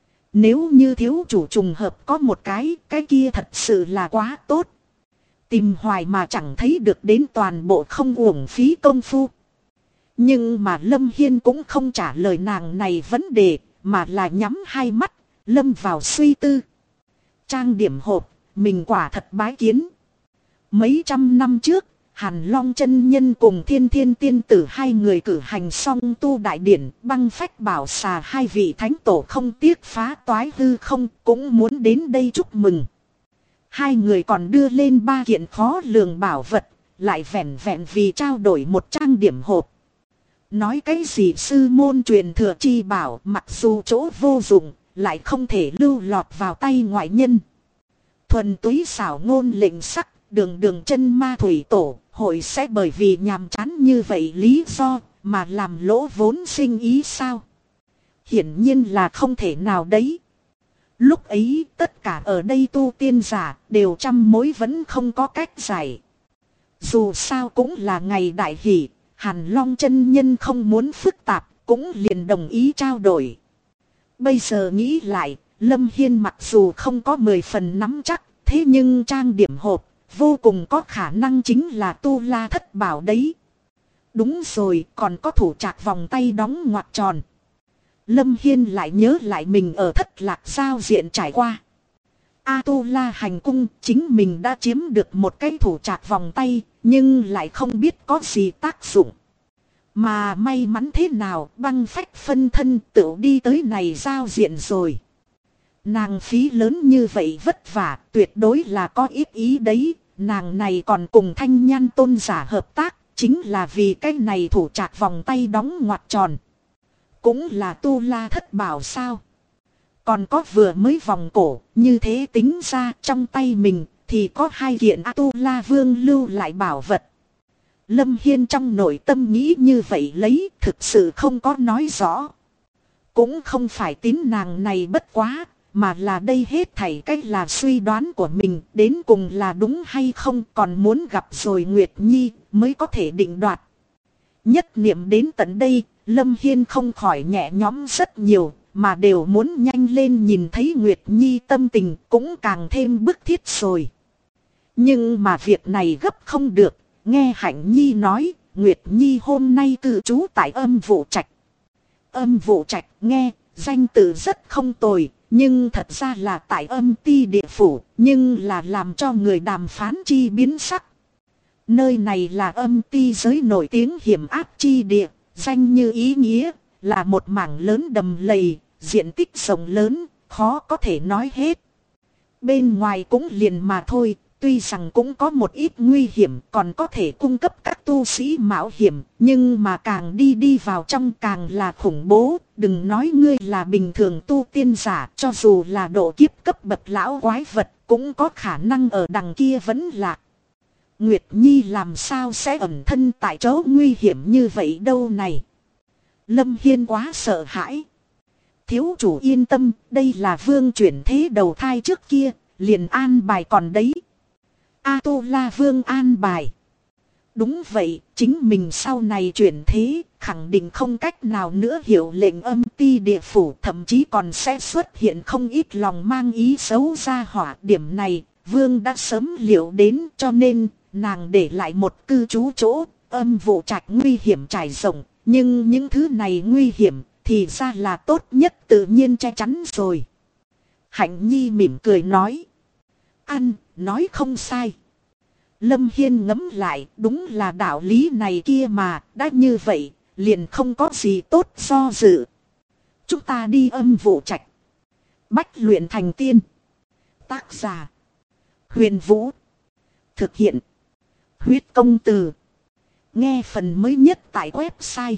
Nếu như thiếu chủ trùng hợp có một cái kia thật sự là quá tốt. Tìm hoài mà chẳng thấy được đến toàn bộ không uổng phí công phu. Nhưng mà Lâm Hiên cũng không trả lời nàng này vấn đề, mà là nhắm hai mắt, lâm vào suy tư. Trang điểm hộp, mình quả thật bái kiến. Mấy trăm năm trước, Hàn Long chân nhân cùng Thiên Thiên tiên tử hai người cử hành xong tu đại điển, băng phách bảo xà hai vị thánh tổ không tiếc phá toái hư không, cũng muốn đến đây chúc mừng. Hai người còn đưa lên 3 kiện khó lường bảo vật, lại vẹn vẹn vì trao đổi một trang điểm hộp. Nói cái gì sư môn truyền thừa chi bảo, mặc dù chỗ vô dụng, lại không thể lưu lọt vào tay ngoại nhân. Thuần túy xảo ngôn lệnh sắc, đường đường chân ma thủy tổ, hội sẽ bởi vì nhàm chán như vậy lý do, mà làm lỗ vốn sinh ý sao? Hiển nhiên là không thể nào đấy. Lúc ấy tất cả ở đây tu tiên giả đều trăm mối vẫn không có cách giải. Dù sao cũng là ngày đại hỷ, Hàn Long chân nhân không muốn phức tạp, cũng liền đồng ý trao đổi. Bây giờ nghĩ lại, Lâm Hiên mặc dù không có 10 phần nắm chắc, thế nhưng trang điểm hộp vô cùng có khả năng chính là tu la thất bảo đấy. Đúng rồi, còn có thủ trạc vòng tay đóng ngoặc tròn. Lâm Hiên lại nhớ lại mình ở Thất Lạc giao diện trải qua. A-tu-la hành cung, chính mình đã chiếm được một cái thủ trạc vòng tay, nhưng lại không biết có gì tác dụng. Mà may mắn thế nào băng phách phân thân tự đi tới này giao diện rồi. Nàng phí lớn như vậy vất vả tuyệt đối là có ít ý đấy. Nàng này còn cùng Thanh Nhan tôn giả hợp tác. Chính là vì cái này thủ trạc vòng tay đóng ngoặt tròn. Cũng là tu la thất bảo sao. Còn có vừa mới vòng cổ. Như thế tính ra trong tay mình thì có 2 kiện tu la vương lưu lại bảo vật. Lâm Hiên trong nội tâm nghĩ như vậy lấy thực sự không có nói rõ. Cũng không phải tín nàng này bất quá, mà là đây hết thảy cách là suy đoán của mình đến cùng là đúng hay không còn muốn gặp rồi Nguyệt Nhi mới có thể định đoạt. Nhất niệm đến tận đây, Lâm Hiên không khỏi nhẹ nhõm rất nhiều, mà đều muốn nhanh lên nhìn thấy Nguyệt Nhi tâm tình cũng càng thêm bức thiết rồi. Nhưng mà việc này gấp không được. Nghe Hạnh Nhi nói, Nguyệt Nhi hôm nay cư trú tại Âm Vụ Trạch. Âm Vụ Trạch nghe, danh tự rất không tồi, nhưng thật ra là tại Âm Ti địa phủ, nhưng là làm cho người đàm phán chi biến sắc. Nơi này là Âm Ti giới nổi tiếng hiểm ác chi địa, danh như ý nghĩa, là một mảng lớn đầm lầy, diện tích rộng lớn, khó có thể nói hết. Bên ngoài cũng liền mà thôi. Tuy rằng cũng có một ít nguy hiểm còn có thể cung cấp các tu sĩ mạo hiểm. Nhưng mà càng đi vào trong càng là khủng bố. Đừng nói ngươi là bình thường tu tiên giả. Cho dù là độ kiếp cấp bậc lão quái vật cũng có khả năng ở đằng kia vẫn lạc. Nguyệt Nhi làm sao sẽ ẩn thân tại chỗ nguy hiểm như vậy đâu này. Lâm Hiên quá sợ hãi. Thiếu chủ yên tâm, đây là vương chuyển thế đầu thai trước kia, liền an bài còn đấy. Tu La Vương an bài. Đúng vậy, chính mình sau này chuyển thế, khẳng định không cách nào nữa hiểu lệnh Âm Ti địa phủ, thậm chí còn sẽ xuất hiện không ít lòng mang ý xấu ra hỏa. Điểm này, Vương đã sớm liệu đến cho nên, nàng để lại một cư trú chỗ, Âm Vụ Trạch nguy hiểm trải rộng, nhưng những thứ này nguy hiểm, thì ra là tốt nhất tự nhiên che chắn rồi. Hạnh Nhi mỉm cười nói. Nói không sai. Lâm Hiên ngẫm lại, đúng là đạo lý này kia mà, đã như vậy, liền không có gì tốt do dự. Chúng ta đi Âm Vụ Trạch. Bách luyện thành tiên. Tác giả Huyền Vũ. Thực hiện Huyết Công Từ. Nghe phần mới nhất tại website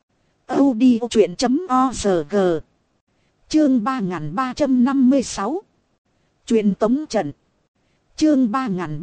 audiochuyện.org. Chương 3356. Truyền tống trận. Chương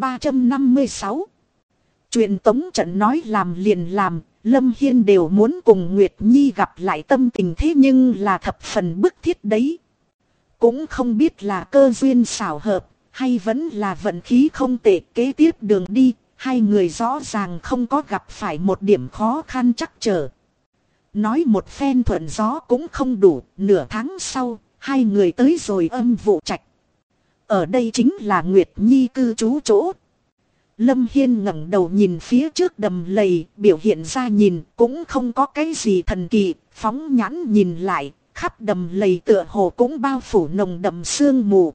3356. Truyền tống trận nói làm liền làm, Lâm Hiên đều muốn cùng Nguyệt Nhi gặp lại tâm tình thế nhưng là thập phần bức thiết đấy. Cũng không biết là cơ duyên xảo hợp, hay vẫn là vận khí không tệ kế tiếp đường đi, hai người rõ ràng không có gặp phải một điểm khó khăn trắc trở. Nói một phen thuận gió cũng không đủ, nửa tháng sau, hai người tới rồi Âm Vụ Trạch. Ở đây chính là Nguyệt Nhi cư trú chỗ. Lâm Hiên ngẩng đầu nhìn phía trước đầm lầy, biểu hiện ra nhìn cũng không có cái gì thần kỳ, phóng nhãn nhìn lại, khắp đầm lầy tựa hồ cũng bao phủ nồng đậm sương mù.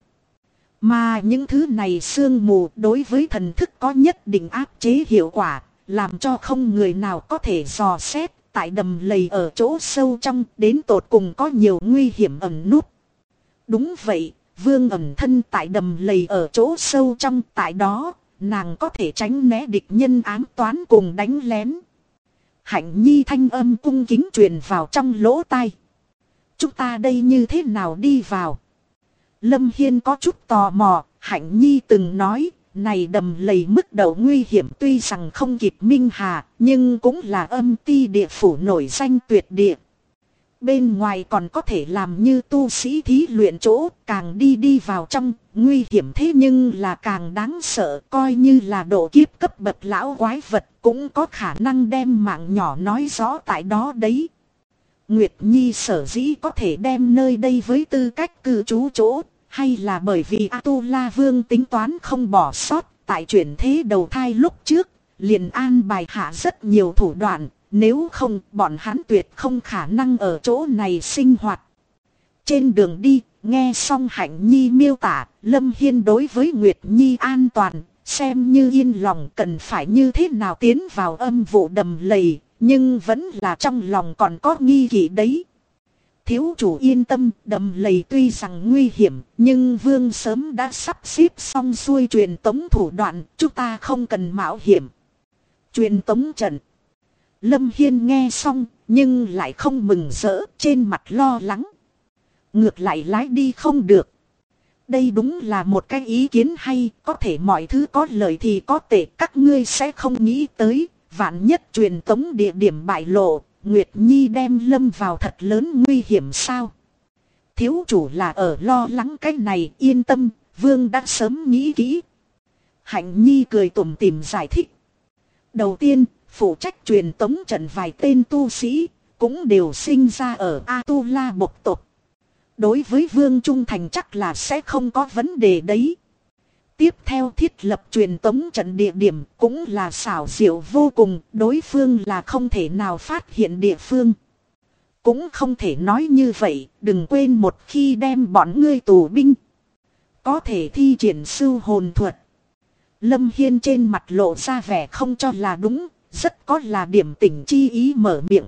Mà những thứ này sương mù đối với thần thức có nhất định áp chế hiệu quả, làm cho không người nào có thể dò xét tại đầm lầy ở chỗ sâu trong đến tột cùng có nhiều nguy hiểm ẩn núp. Đúng vậy. Vương ẩn thân tại đầm lầy ở chỗ sâu trong, tại đó, nàng có thể tránh né địch nhân ám toán cùng đánh lén. Hạnh Nhi thanh âm cung kính truyền vào trong lỗ tai. Chúng ta đây như thế nào đi vào? Lâm Hiên có chút tò mò, Hạnh Nhi từng nói, này đầm lầy mức độ nguy hiểm tuy rằng không kịp Minh Hà, nhưng cũng là Âm Ti địa phủ nổi danh tuyệt địa. Bên ngoài còn có thể làm như tu sĩ thí luyện chỗ, càng đi vào trong, nguy hiểm thế nhưng là càng đáng sợ, coi như là độ kiếp cấp bậc lão quái vật cũng có khả năng đem mạng nhỏ nói rõ tại đó đấy. Nguyệt Nhi sở dĩ có thể đem nơi đây với tư cách cư trú chỗ, hay là bởi vì Tu La Vương tính toán không bỏ sót, tại chuyển thế đầu thai lúc trước, liền an bài hạ rất nhiều thủ đoạn. Nếu không, bọn hắn tuyệt không khả năng ở chỗ này sinh hoạt. Trên đường đi, nghe xong Hạnh Nhi miêu tả, Lâm Hiên đối với Nguyệt Nhi an toàn, xem như yên lòng cần phải như thế nào tiến vào âm vụ đầm lầy, nhưng vẫn là trong lòng còn có nghi kỵ đấy. Thiếu chủ yên tâm, Đầm Lầy tuy rằng nguy hiểm, nhưng Vương sớm đã sắp xếp xong xuôi truyền tống thủ đoạn, chúng ta không cần mạo hiểm. Truyền tống trận. Lâm Hiên nghe xong, nhưng lại không mừng rỡ, trên mặt lo lắng. Ngược lại lái đi không được. Đây đúng là một cái ý kiến hay, có thể mọi thứ có lợi thì có tệ, các ngươi sẽ không nghĩ tới, vạn nhất truyền tống địa điểm bại lộ, Nguyệt Nhi đem lâm vào thật lớn nguy hiểm sao? Thiếu chủ là ở lo lắng cái này, yên tâm, Vương đã sớm nghĩ kỹ. Hạnh Nhi cười tủm tỉm giải thích. Đầu tiên, phụ trách truyền tống trận vài tên tu sĩ, cũng đều sinh ra ở A-tu-la bộc tộc. Đối với Vương trung thành chắc là sẽ không có vấn đề đấy. Tiếp theo thiết lập truyền tống trận địa điểm cũng là xảo diệu vô cùng, đối phương là không thể nào phát hiện địa phương. Cũng không thể nói như vậy, đừng quên một khi đem bọn ngươi tù binh, có thể thi triển sưu hồn thuật. Lâm Hiên trên mặt lộ ra vẻ không cho là đúng, rất có là điểm tỉnh chi ý mở miệng.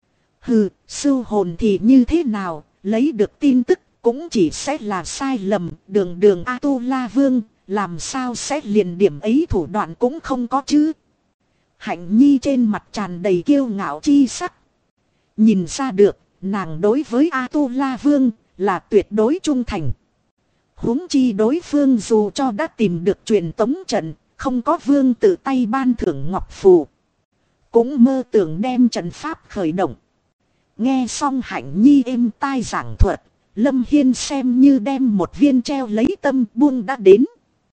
Hừ, sưu hồn thì như thế nào, lấy được tin tức cũng chỉ sẽ là sai lầm, đường A-tu-la Vương, làm sao sẽ liền điểm ấy thủ đoạn cũng không có chứ. Hạnh Nhi trên mặt tràn đầy kiêu ngạo chi sắc. Nhìn ra được, nàng đối với A-tu-la Vương là tuyệt đối trung thành. Huống chi đối phương dù cho đã tìm được truyền tống trận, không có Vương tự tay ban thưởng ngọc phù, cũng mơ tưởng đem trận pháp khởi động. Nghe xong Hạnh Nhi êm tai giảng thuật, Lâm Hiên xem như đem một viên treo lấy tâm buông đã đến.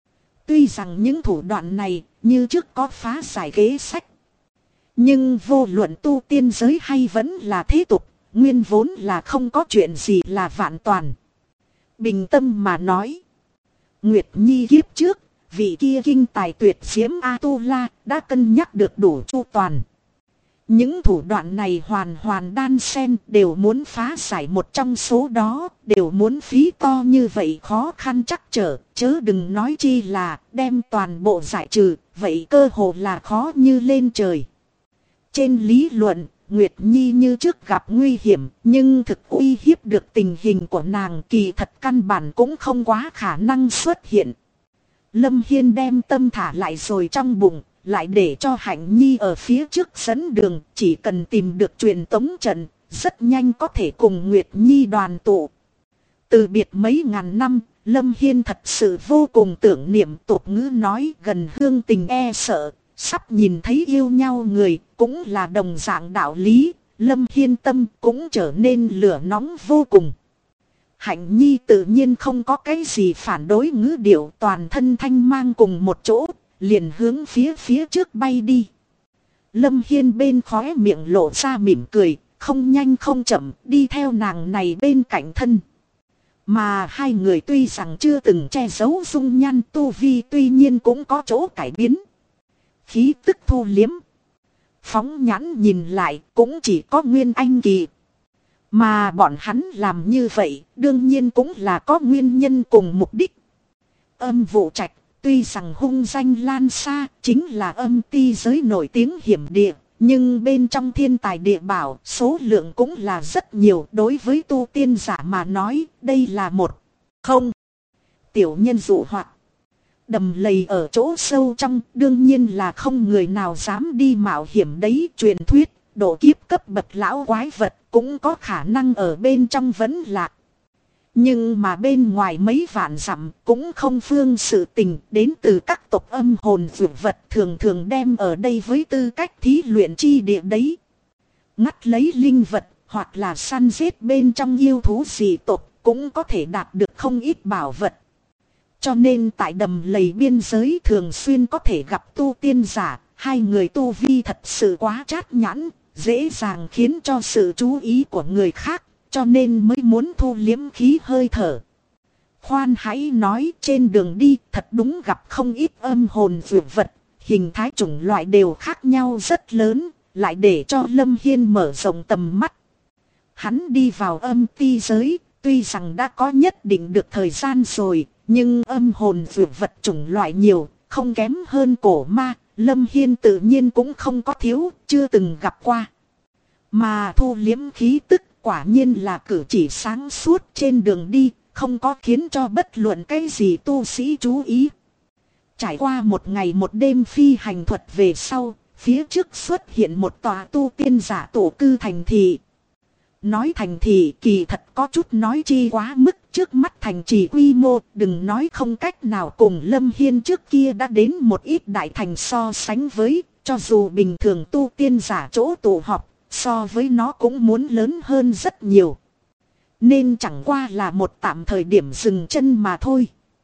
Tuy rằng những thủ đoạn này như trước có phá giải kế sách, nhưng vô luận tu tiên giới hay vẫn là thế tục, nguyên vốn là không có chuyện gì là vạn toàn. Bình tâm mà nói, Nguyệt Nhi kiếp trước, vị kia kinh tài tuyệt diễm A-tu-la đã cân nhắc được đủ chu toàn. Những thủ đoạn này hoàn đan xen, đều muốn phá giải một trong số đó, đều muốn phí to như vậy khó khăn chắc trở, chớ đừng nói chi là đem toàn bộ giải trừ, vậy cơ hồ là khó như lên trời. Trên lý luận, Nguyệt Nhi như trước gặp nguy hiểm, nhưng thực uy hiếp được tình hình của nàng kỳ thật căn bản cũng không quá khả năng xuất hiện. Lâm Hiên đem tâm thả lại rồi trong bụng, lại để cho Hạnh Nhi ở phía trước dẫn đường, chỉ cần tìm được truyền tống trận, rất nhanh có thể cùng Nguyệt Nhi đoàn tụ. Từ biệt mấy ngàn năm, Lâm Hiên thật sự vô cùng tưởng niệm, tục ngữ nói gần hương tình e sợ, sắp nhìn thấy yêu nhau người, cũng là đồng dạng đạo lý, Lâm Hiên tâm cũng trở nên lửa nóng vô cùng. Hạnh Nhi tự nhiên không có cái gì phản đối ngữ điệu, toàn thân thanh mang cùng một chỗ, liền hướng phía trước bay đi. Lâm Hiên bên khóe miệng lộ ra mỉm cười, không nhanh không chậm đi theo nàng này bên cạnh thân. Mà hai người tuy rằng chưa từng che giấu dung nhan tu vi, tuy nhiên cũng có chỗ cải biến. Khí tức thu liếm, phóng nhãn nhìn lại cũng chỉ có Nguyên Anh kỳ. Mà bọn hắn làm như vậy đương nhiên cũng là có nguyên nhân cùng mục đích. Âm Vụ Trạch tuy rằng hung danh lan xa, chính là âm ti giới nổi tiếng hiểm địa, nhưng bên trong thiên tài địa bảo số lượng cũng là rất nhiều. Đối với tu tiên giả mà nói, đây là một không tiểu nhân dụ hoặc. Đầm Lầy ở chỗ sâu trong, đương nhiên là không người nào dám đi mạo hiểm đấy. Truyền thuyết độ kiếp cấp bậc lão quái vật cũng có khả năng ở bên trong vấn lạc. Nhưng mà bên ngoài mấy vạn dặm cũng không phương sự tình, đến từ các tộc âm hồn dược vật thường thường đem ở đây với tư cách thí luyện chi địa đấy. Ngắt lấy linh vật hoặc là săn giết bên trong yêu thú dị tộc cũng có thể đạt được không ít bảo vật. Cho nên tại Đầm Lầy biên giới thường xuyên có thể gặp tu tiên giả, hai người tu vi thật sự quá trát nhãn, dễ dàng khiến cho sự chú ý của người khác, cho nên mới muốn thu liếm khí hơi thở. Khoan hãy nói, trên đường đi thật đúng gặp không ít âm hồn dược vật, hình thái chủng loại đều khác nhau rất lớn, lại để cho Lâm Hiên mở rộng tầm mắt. Hắn đi vào âm ti giới, tuy rằng đã có nhất định được thời gian rồi, nhưng âm hồn dược vật chủng loại nhiều, không kém hơn cổ ma, Lâm Hiên tự nhiên cũng không có thiếu, chưa từng gặp qua. Mà thu liếm khí tức quả nhiên là cử chỉ sáng suốt trên đường đi, không có khiến cho bất luận cái gì tu sĩ chú ý. Trải qua một ngày một đêm phi hành thuật về sau, phía trước xuất hiện một tòa tu tiên giả tổ cư thành thị. Nói thành thị kỳ thật có chút nói chi quá mức, trước mắt thành trì quy mô đừng nói không cách nào cùng Lâm Hiên trước kia đã đến một ít đại thành so sánh với, cho dù bình thường tu tiên giả chỗ tụ họp, so với nó cũng muốn lớn hơn rất nhiều. Nên chẳng qua là một tạm thời điểm dừng chân mà thôi.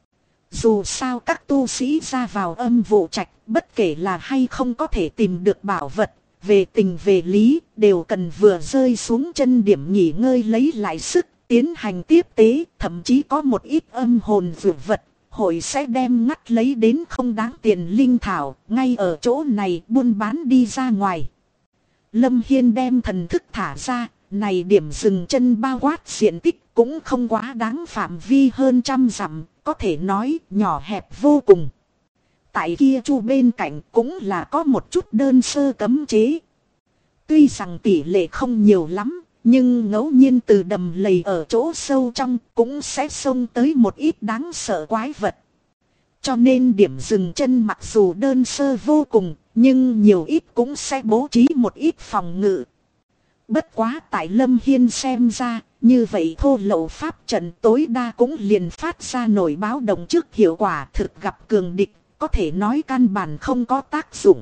Dù sao các tu sĩ ra vào âm vụ trạch, bất kể là hay không có thể tìm được bảo vật, về tình về lý, đều cần vừa rơi xuống chân điểm nghỉ ngơi lấy lại sức, tiến hành tiếp tế, thậm chí có một ít âm hồn dược vật, hội sẽ đem ngắt lấy đến không đáng tiền linh thảo, ngay ở chỗ này buôn bán đi ra ngoài. Lâm Hiên đem thần thức thả ra, này điểm dừng chân bao quát diện tích cũng không quá đáng, phạm vi hơn 100 dặm, có thể nói nhỏ hẹp vô cùng. Tại kia chu bên cạnh cũng là có một chút đơn sơ cấm chế. Tuy rằng tỷ lệ không nhiều lắm, nhưng ngẫu nhiên từ đầm lầy ở chỗ sâu trong cũng sẽ xông tới một ít đáng sợ quái vật. Cho nên điểm dừng chân mặc dù đơn sơ vô cùng, nhưng nhiều ít cũng sẽ bố trí một ít phòng ngự. Bất quá tại Lâm Hiên xem ra, như vậy thô lậu pháp trận tối đa cũng liền phát ra nổi báo động trước hiệu quả, thực gặp cường địch, có thể nói căn bản không có tác dụng.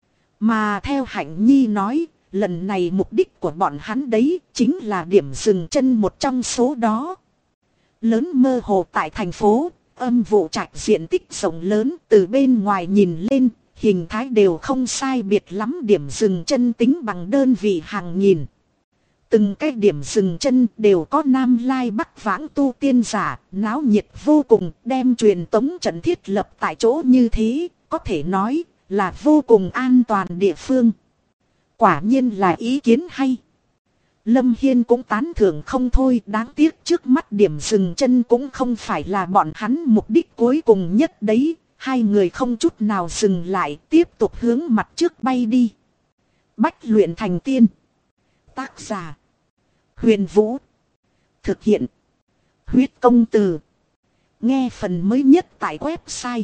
Mà theo Hạnh Nhi nói, lần này mục đích của bọn hắn đấy chính là điểm dừng chân một trong số đó. Lớn mơ hồ tại thành phố, âm vụ trạch diện tích rộng lớn, từ bên ngoài nhìn lên, hình thái đều không sai biệt lắm, điểm dừng chân tính bằng đơn vị hàng nghìn. Từng cái điểm dừng chân đều có nam lai bắc vãng tu tiên giả, náo nhiệt vô cùng, đem truyền tống trận thiết lập tại chỗ như thế, có thể nói là vô cùng an toàn địa phương. Quả nhiên là ý kiến hay. Lâm Hiên cũng tán thưởng không thôi, đáng tiếc trước mắt điểm dừng chân cũng không phải là bọn hắn mục đích cuối cùng nhất đấy. Hai người không chút nào dừng lại, tiếp tục hướng mặt trước bay đi. Bách luyện thành tiên. Tác giả: Huyền Vũ. Thực hiện: Huyết Công Từ. Nghe phần mới nhất tại website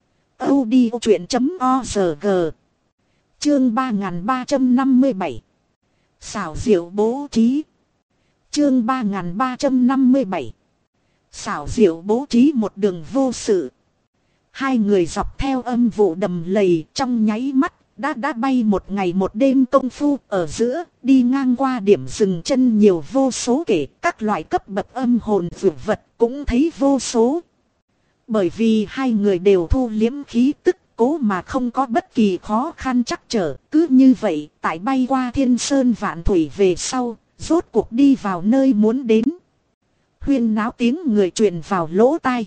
audiochuyện.org. Chương 3357. Xảo diệu bố trí. Chương 3357. Xảo diệu bố trí, một đường vô sự. Hai người dọc theo âm vụ đầm lầy trong nháy mắt đã bay một ngày một đêm công phu, ở giữa đi ngang qua điểm dừng chân nhiều vô số kể các loại cấp bậc âm hồn dược vật cũng thấy vô số. Bởi vì hai người đều thu liếm khí tức, cố mà không có bất kỳ khó khăn trắc trở, cứ như vậy tại bay qua thiên sơn vạn thủy về sau, rốt cuộc đi vào nơi muốn đến. Huyên náo tiếng người truyền vào lỗ tai.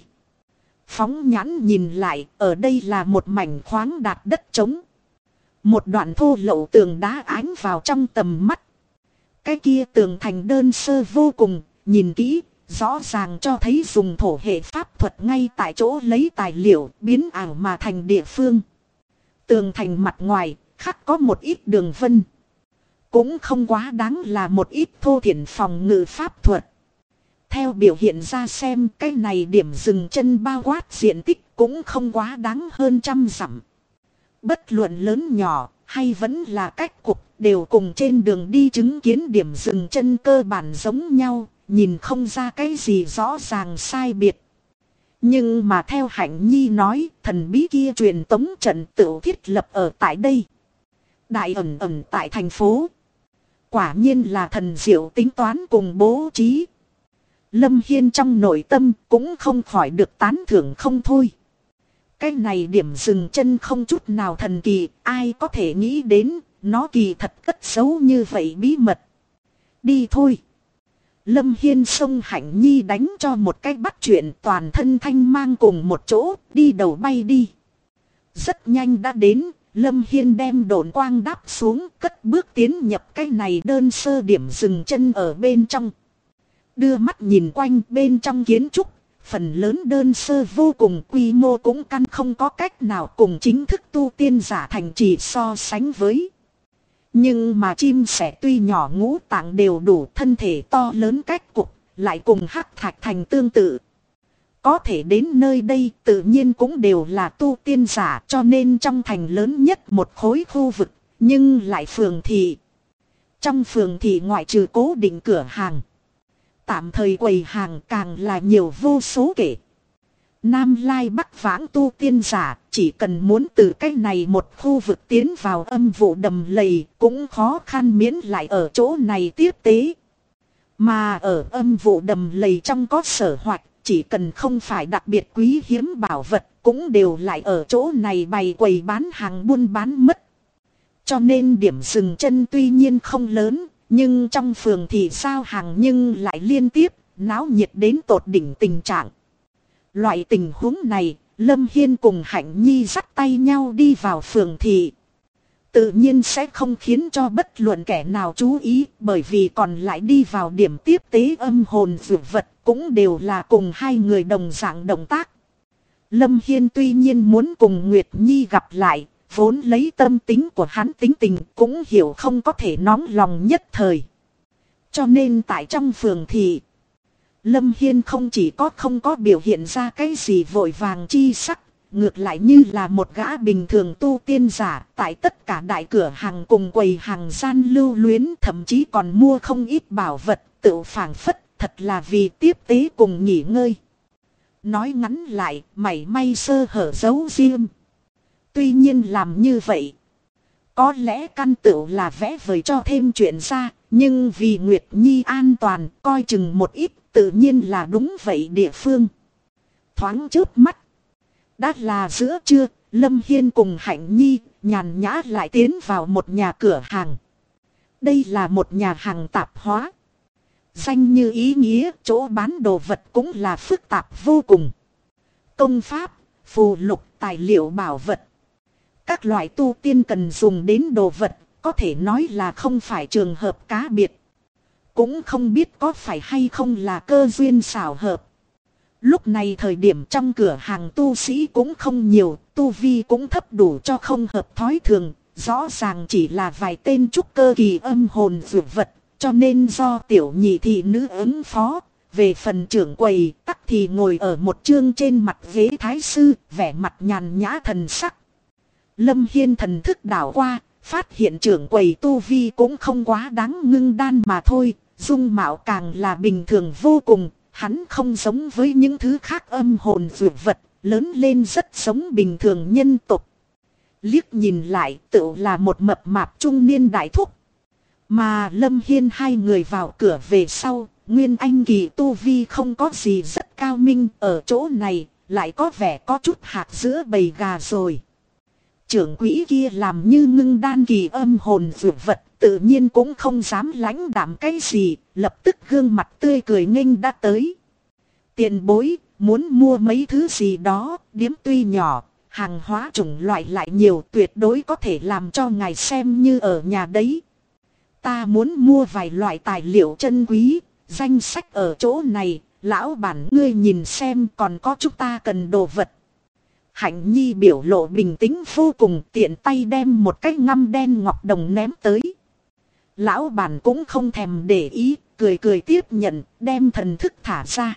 Phóng nhãn nhìn lại, ở đây là một mảnh khoáng đạt đất trống. Một đoạn thô lậu tường đá ánh vào trong tầm mắt. Cái kia tường thành đơn sơ vô cùng, nhìn kỹ, rõ ràng cho thấy dùng thổ hệ pháp thuật ngay tại chỗ lấy tài liệu biến ảo mà thành địa phương. Tường thành mặt ngoài, khắc có một ít đường vân. Cũng không quá đáng là một ít thô thiển phòng ngự pháp thuật. Theo biểu hiện ra xem, cái này điểm dừng chân bao quát diện tích cũng không quá đáng hơn 100 dặm. Bất luận lớn nhỏ, hay vẫn là cách cục, đều cùng trên đường đi chứng kiến điểm dừng chân cơ bản giống nhau, nhìn không ra cái gì rõ ràng sai biệt. Nhưng mà theo Hạnh Nhi nói, thần bí kia truyền tống trận tự thiết lập ở tại đây. Đại ẩn tại thành phố. Quả nhiên là thần diệu tính toán cùng bố trí. Lâm Hiên trong nội tâm cũng không khỏi được tán thưởng không thôi. Cái này điểm dừng chân không chút nào thần kỳ, ai có thể nghĩ đến, nó kỳ thật cất giấu như vậy bí mật. Đi thôi. Lâm Hiên xông Hạnh Nhi đánh cho một cái bắt chuyện, toàn thân thanh mang cùng một chỗ, đi đầu bay đi. Rất nhanh đã đến, Lâm Hiên đem độn quang đáp xuống, cất bước tiến nhập cái này đơn sơ điểm dừng chân ở bên trong. Đưa mắt nhìn quanh bên trong kiến trúc, phần lớn đơn sơ vô cùng, quy mô cũng căn không có cách nào cùng chính thức tu tiên giả thành trì so sánh với. Nhưng mà chim sẻ tuy nhỏ ngũ tạng đều đủ, thân thể to lớn cách cục, lại cùng hắc thạch thành tương tự. Có thể đến nơi đây tự nhiên cũng đều là tu tiên giả, cho nên trong thành lớn nhất một khối khu vực, nhưng lại phường thị. Trong phường thị ngoại trừ cố định cửa hàng, tạm thời quầy hàng càng là nhiều vô số kể. Nam lai bắc vãng tu tiên giả, chỉ cần muốn từ cái này một khu vực tiến vào âm vụ đầm lầy, cũng khó khăn miễn lại ở chỗ này tiếp tế. Mà ở âm vụ đầm lầy trong có sở hoạch, chỉ cần không phải đặc biệt quý hiếm bảo vật, cũng đều lại ở chỗ này bày quầy bán hàng buôn bán mất. Cho nên điểm dừng chân tuy nhiên không lớn, nhưng trong phường thì giao hàng nhưng lại liên tiếp, náo nhiệt đến tột đỉnh tình trạng. Loại tình huống này, Lâm Hiên cùng Hạnh Nhi dắt tay nhau đi vào phường thị. Tự nhiên sẽ không khiến cho bất luận kẻ nào chú ý, bởi vì còn lại đi vào điểm tiếp tế âm hồn dược vật cũng đều là cùng hai người đồng dạng động tác. Lâm Hiên tuy nhiên muốn cùng Nguyệt Nhi gặp lại, vốn lấy tâm tính của hắn tính tình cũng hiểu không có thể nóng lòng nhất thời. Cho nên tại trong phường thị, Lâm Hiên không chỉ không có biểu hiện ra cái gì vội vàng chi sắc, ngược lại như là một gã bình thường tu tiên giả, tại tất cả đại cửa hàng cùng quầy hàng gian lưu luyến, thậm chí còn mua không ít bảo vật, tự phảng phất, thật là vì tiếp tế cùng nghỉ ngơi. Nói ngắn lại, mảy may sơ hở giấu riêng. Tuy nhiên làm như vậy, có lẽ căn tựu là vẽ vời cho thêm chuyện ra, nhưng vì Nguyệt Nhi an toàn, coi chừng một ít, tự nhiên là đúng vậy địa phương. Thoáng chớp mắt, đã là giữa trưa, Lâm Hiên cùng Hạnh Nhi nhàn nhã lại tiến vào một nhà cửa hàng. Đây là một nhà hàng tạp hóa. Danh như ý nghĩa, chỗ bán đồ vật cũng là phức tạp vô cùng. Công pháp, phù lục, tài liệu bảo vật, các loại tu tiên cần dùng đến đồ vật, có thể nói là không phải trường hợp cá biệt. Cũng không biết có phải hay không là cơ duyên xảo hợp. Lúc này thời điểm trong cửa hàng tu sĩ cũng không nhiều, tu vi cũng thấp đủ cho không hợp thói thường. Rõ ràng chỉ là vài tên trúc cơ kỳ âm hồn dược vật, cho nên do tiểu nhị thị nữ ứng phó. Về phần trưởng quầy, tắc thì ngồi ở một chương trên mặt ghế thái sư, vẻ mặt nhàn nhã thần sắc. Lâm Hiên thần thức đảo qua, phát hiện trưởng quầy tu vi cũng không quá đáng ngưng đan mà thôi, dung mạo càng là bình thường vô cùng, hắn không giống với những thứ khác âm hồn dược vật, lớn lên rất giống bình thường nhân tục. Liếc nhìn lại tựu là một mập mạp trung niên đại thúc. Mà Lâm Hiên hai người vào cửa về sau, Nguyên Anh kỳ tu vi không có gì rất cao minh, ở chỗ này lại có vẻ có chút hạt giữa bầy gà rồi. Trưởng quỹ kia làm như ngưng đan kỳ âm hồn dược vật, tự nhiên cũng không dám lãnh đạm cái gì, lập tức gương mặt tươi cười nghênh đã tới. Tiền bối, muốn mua mấy thứ gì đó, điếm tuy nhỏ, hàng hóa chủng loại lại nhiều, tuyệt đối có thể làm cho ngài xem như ở nhà đấy. Ta muốn mua vài loại tài liệu chân quý, danh sách ở chỗ này, lão bản ngươi nhìn xem còn có chúng ta cần đồ vật. Hạnh Nhi biểu lộ bình tĩnh vô cùng, tiện tay đem một cái ngăm đen ngọc đồng ném tới. Lão bản cũng không thèm để ý, cười cười tiếp nhận, đem thần thức thả ra.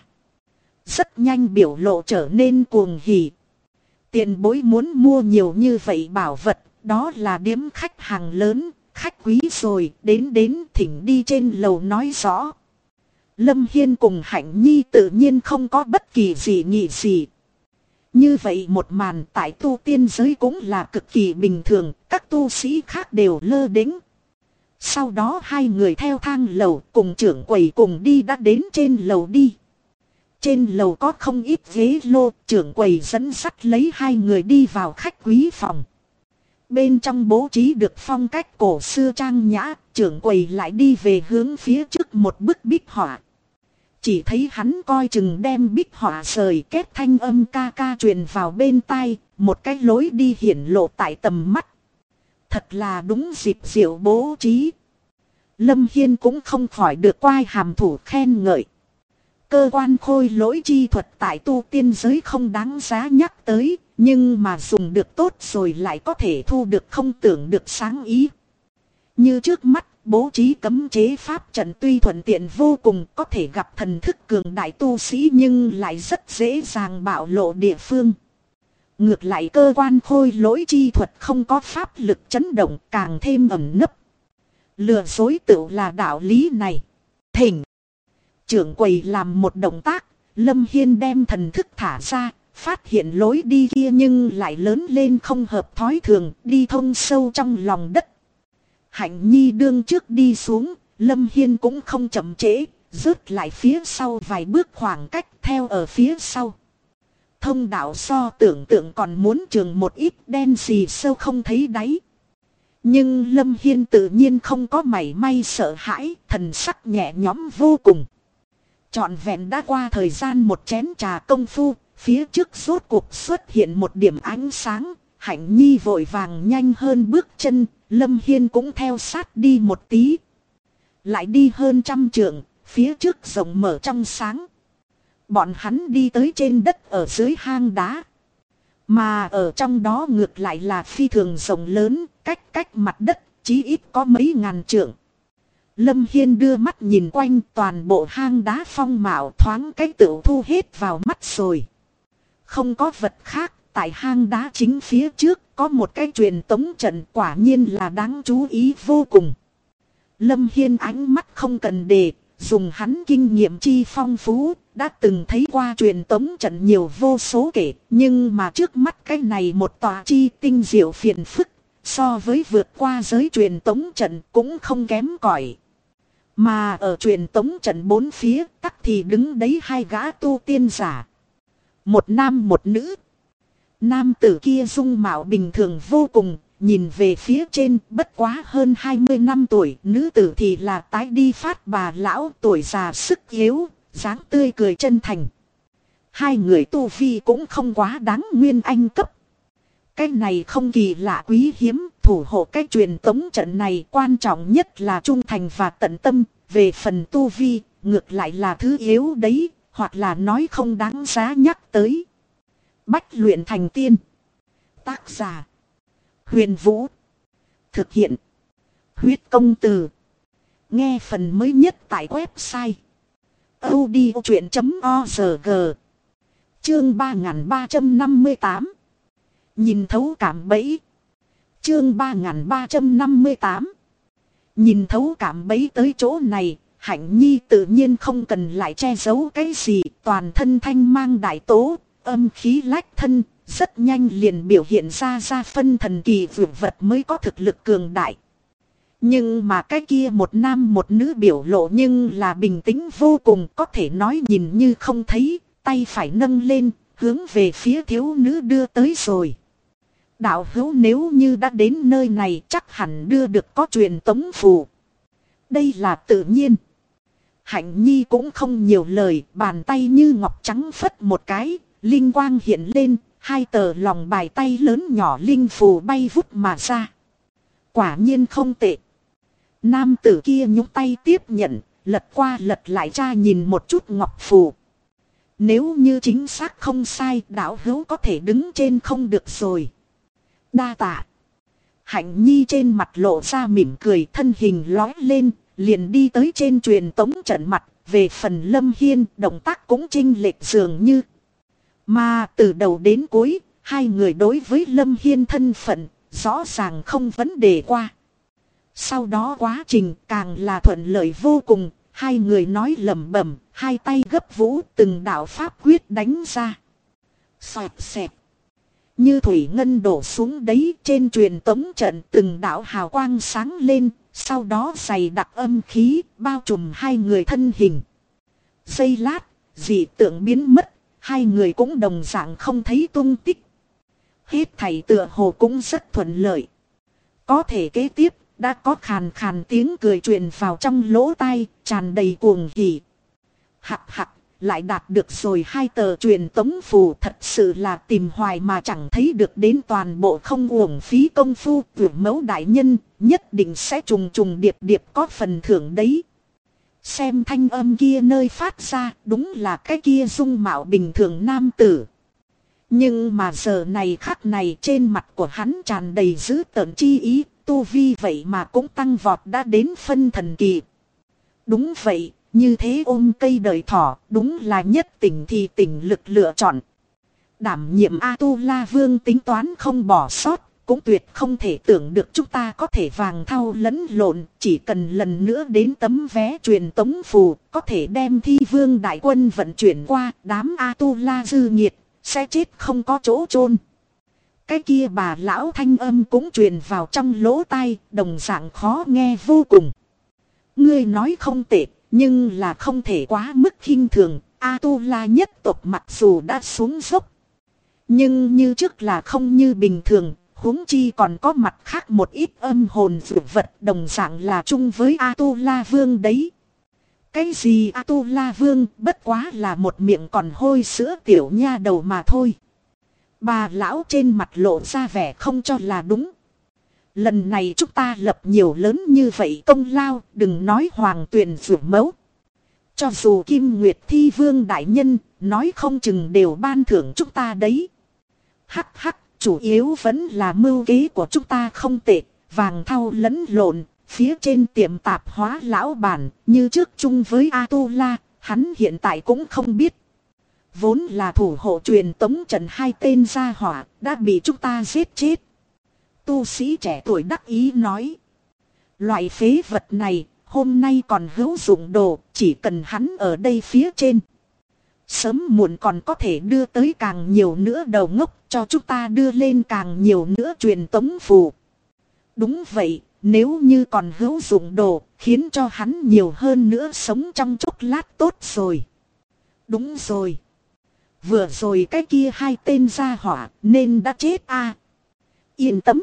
Rất nhanh biểu lộ trở nên cuồng hỉ. Tiền bối muốn mua nhiều như vậy bảo vật, đó là điếm khách hàng lớn, khách quý rồi, đến thỉnh đi trên lầu nói rõ. Lâm Hiên cùng Hạnh Nhi tự nhiên không có bất kỳ gì nghị gì. Như vậy một màn tại tu tiên giới cũng là cực kỳ bình thường, các tu sĩ khác đều lơ đễnh. Sau đó hai người theo thang lầu cùng trưởng quầy cùng đi đã đến trên lầu đi. Trên lầu có không ít ghế lô, trưởng quầy dẫn dắt lấy hai người đi vào khách quý phòng. Bên trong bố trí được phong cách cổ xưa trang nhã, trưởng quầy lại đi về hướng phía trước một bức bích họa. Chỉ thấy hắn coi chừng đem bích họa rời, kết thanh âm ca ca truyền vào bên tai, một cái lối đi hiển lộ tại tầm mắt. Thật là đúng dịp diệu bố trí. Lâm Hiên cũng không khỏi được quai hàm thủ khen ngợi. Cơ quan khôi lỗi chi thuật tại tu tiên giới không đáng giá nhắc tới, nhưng mà dùng được tốt rồi lại có thể thu được không tưởng được sáng ý. Như trước mắt, bố trí cấm chế pháp trận tuy thuận tiện vô cùng, có thể gặp thần thức cường đại tu sĩ nhưng lại rất dễ dàng bạo lộ địa phương. Ngược lại cơ quan khôi lỗi chi thuật không có pháp lực chấn động, càng thêm ẩn nấp. Lừa dối tựu là đạo lý này. Thỉnh trưởng quầy làm một động tác, Lâm Hiên đem thần thức thả ra, phát hiện lối đi kia nhưng lại lớn lên không hợp thói thường, đi thông sâu trong lòng đất. Hạnh Nhi đương trước đi xuống, Lâm Hiên cũng không chậm trễ, rớt lại phía sau vài bước khoảng cách theo ở phía sau. Thông đạo so tưởng tượng còn muốn trường một ít, đen xì sâu không thấy đáy. Nhưng Lâm Hiên tự nhiên không có mảy may sợ hãi, thần sắc nhẹ nhõm vô cùng. Trọn vẹn đã qua thời gian một chén trà công phu, phía trước rốt cuộc xuất hiện một điểm ánh sáng. Hạnh Nhi vội vàng nhanh hơn bước chân, Lâm Hiên cũng theo sát đi một tí. Lại đi hơn 100 trượng, phía trước rộng mở trong sáng. Bọn hắn đi tới trên đất ở dưới hang đá. Mà ở trong đó ngược lại là phi thường rộng lớn, cách mặt đất, chí ít có mấy ngàn trượng. Lâm Hiên đưa mắt nhìn quanh, toàn bộ hang đá phong mạo thoáng cái tựu thu hết vào mắt rồi. Không có vật khác, tại hang đá chính phía trước có một cái truyền tống trận, quả nhiên là đáng chú ý vô cùng. Lâm Hiên ánh mắt không cần đề, dùng hắn kinh nghiệm chi phong phú, đã từng thấy qua truyền tống trận nhiều vô số kể, nhưng mà trước mắt cái này một tòa chi tinh diệu phiền phức, so với vượt qua giới truyền tống trận cũng không kém cỏi. Mà ở truyền tống trận bốn phía tắc thì đứng đấy hai gã tu tiên giả. Một nam một nữ. Nam tử kia dung mạo bình thường vô cùng, nhìn về phía trên bất quá hơn 20 năm tuổi. Nữ tử thì là tái đi phát bà lão, tuổi già sức yếu, dáng tươi cười chân thành. Hai người tu vi cũng không quá đáng nguyên anh cấp. Cái này không kỳ lạ quý hiếm, thủ hộ cái truyền tống trận này quan trọng nhất là trung thành và tận tâm. Về phần tu vi, ngược lại là thứ yếu đấy, hoặc là nói không đáng giá nhắc tới. Bách luyện thành tiên. Tác giả Huyền Vũ. Thực hiện Huyết Công Từ. Nghe phần mới nhất tại website audiochuyện.org. Chương 3358. Nhìn thấu cảm bẫy. Chương 3358. Nhìn thấu cảm bẫy tới chỗ này, Hạnh Nhi tự nhiên không cần lại che giấu cái gì, toàn thân thanh mang đại tố, âm khí lách thân, rất nhanh liền biểu hiện ra phân thần kỳ vượt vật mới có thực lực cường đại. Nhưng mà cái kia một nam một nữ biểu lộ nhưng là bình tĩnh vô cùng, có thể nói nhìn như không thấy, tay phải nâng lên, hướng về phía thiếu nữ đưa tới rồi. Đạo hữu nếu như đã đến nơi này chắc hẳn đưa được có truyền tống phù. Đây là tự nhiên. Hạnh Nhi cũng không nhiều lời, bàn tay như ngọc trắng phất một cái, linh quang hiện lên, hai tờ lòng bài tay lớn nhỏ linh phù bay vút mà ra. Quả nhiên không tệ. Nam tử kia nhúng tay tiếp nhận, lật qua lật lại tra nhìn một chút ngọc phù. Nếu như chính xác không sai, đạo hữu có thể đứng trên không được rồi. Đa tạ. Hạnh Nhi trên mặt lộ ra mỉm cười, thân hình lói lên, liền đi tới trên truyền tống trận mặt. Về phần Lâm Hiên, động tác cũng chênh lệch dường như. Mà từ đầu đến cuối, hai người đối với Lâm Hiên thân phận, rõ ràng không vấn đề qua. Sau đó quá trình càng là thuận lợi vô cùng, hai người nói lẩm bẩm, hai tay gấp vũ từng đạo pháp quyết đánh ra. Xoẹt xẹt. Như thủy ngân đổ xuống đấy, trên truyền tống trận từng đạo hào quang sáng lên, sau đó dày đặc âm khí bao trùm hai người thân hình. Giây lát, dị tượng biến mất, hai người cũng đồng dạng không thấy tung tích. Hết thảy tựa hồ cũng rất thuận lợi. Có thể kế tiếp, đã có khàn khàn tiếng cười truyền vào trong lỗ tai, tràn đầy cuồng hỉ. Hặc hặc, lại đạt được rồi hai tờ truyền tống phù, thật sự là tìm hoài mà chẳng thấy được, đến toàn bộ không uổng phí công phu. Vượt mẫu đại nhân nhất định sẽ trùng trùng điệp điệp có phần thưởng đấy. Xem thanh âm kia nơi phát ra, đúng là cái kia dung mạo bình thường nam tử. Nhưng mà giờ này khắc này trên mặt của hắn tràn đầy dữ tợn chi ý, tu vi vậy mà cũng tăng vọt đã đến phân thần kỳ. Đúng vậy, như thế ôm cây đời thỏ, đúng là nhất tỉnh thì tỉnh lực lựa chọn. Đảm nhiệm A-tu-la vương tính toán không bỏ sót, cũng tuyệt không thể tưởng được chúng ta có thể vàng thau lẫn lộn, chỉ cần lần nữa đến tấm vé truyền tống phù, có thể đem thi vương đại quân vận chuyển qua, đám A-tu-la dư nghiệt, sẽ chết không có chỗ chôn. Cái kia bà lão thanh âm cũng truyền vào trong lỗ tai, đồng dạng khó nghe vô cùng. Ngươi nói không tệ, nhưng là không thể quá mức khinh thường, A-tu-la nhất tộc mặc dù đã xuống dốc. Nhưng như trước là không như bình thường, huống chi còn có mặt khác một ít âm hồn dụ vật đồng dạng là chung với A-tu-la vương đấy. Cái gì A-tu-la vương bất quá là một miệng còn hôi sữa tiểu nha đầu mà thôi. Bà lão trên mặt lộ ra vẻ không cho là đúng. Lần này chúng ta lập nhiều lớn như vậy công lao, đừng nói hoàng tuyền rủ mẫu. Cho dù Kim Nguyệt Thi Vương đại nhân, nói không chừng đều ban thưởng chúng ta đấy. Hắc hắc, chủ yếu vẫn là mưu kế của chúng ta không tệ, vàng thau lẫn lộn, phía trên tiệm tạp hóa lão bản, như trước chung với A-tu-la, hắn hiện tại cũng không biết. Vốn là thủ hộ truyền tống trận hai tên gia hỏa, đã bị chúng ta giết chết. Tu sĩ trẻ tuổi đắc ý nói. Loại phế vật này, hôm nay còn hữu dụng đồ, chỉ cần hắn ở đây phía trên. Sớm muộn còn có thể đưa tới càng nhiều nữa đầu ngốc, cho chúng ta đưa lên càng nhiều nữa truyền tống phù. Đúng vậy, nếu như còn hữu dụng đồ, khiến cho hắn nhiều hơn nữa sống trong chốc lát tốt rồi. Đúng rồi. Vừa rồi cái kia hai tên gia hỏa nên đã chết à. Yên tâm.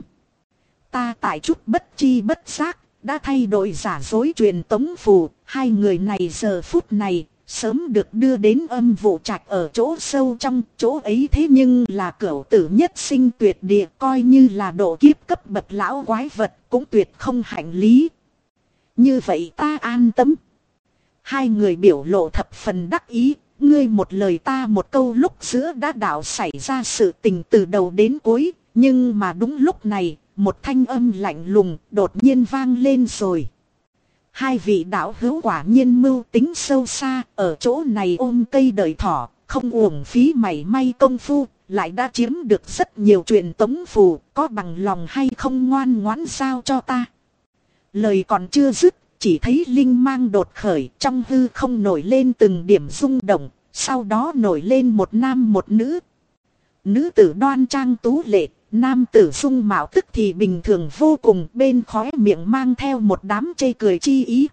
Ta tại chút bất chi bất giác, đã thay đổi giả dối truyền tống phù. Hai người này giờ phút này, sớm được đưa đến âm vụ trạch ở chỗ sâu trong chỗ ấy, thế nhưng là cửu tử nhất sinh tuyệt địa, coi như là độ kiếp cấp bậc lão quái vật cũng tuyệt không hạnh lý. Như vậy ta an tâm. Hai người biểu lộ thập phần đắc ý, ngươi một lời ta một câu, lúc giữa đã đạo xảy ra sự tình từ đầu đến cuối, nhưng mà đúng lúc này, một thanh âm lạnh lùng đột nhiên vang lên rồi. Hai vị đạo hữu quả nhiên mưu tính sâu xa, ở chỗ này ôm cây đời thỏ, không uổng phí mảy may công phu, lại đã chiếm được rất nhiều truyền tống phù, có bằng lòng hay không ngoan ngoãn giao cho ta. Lời còn chưa dứt, chỉ thấy linh mang đột khởi, trong hư không nổi lên từng điểm rung động, sau đó nổi lên một nam một nữ. Nữ tử đoan trang tú lệ, nam tử dung mạo tức thì bình thường vô cùng, bên khóe miệng mang theo một đám chê cười chi ý.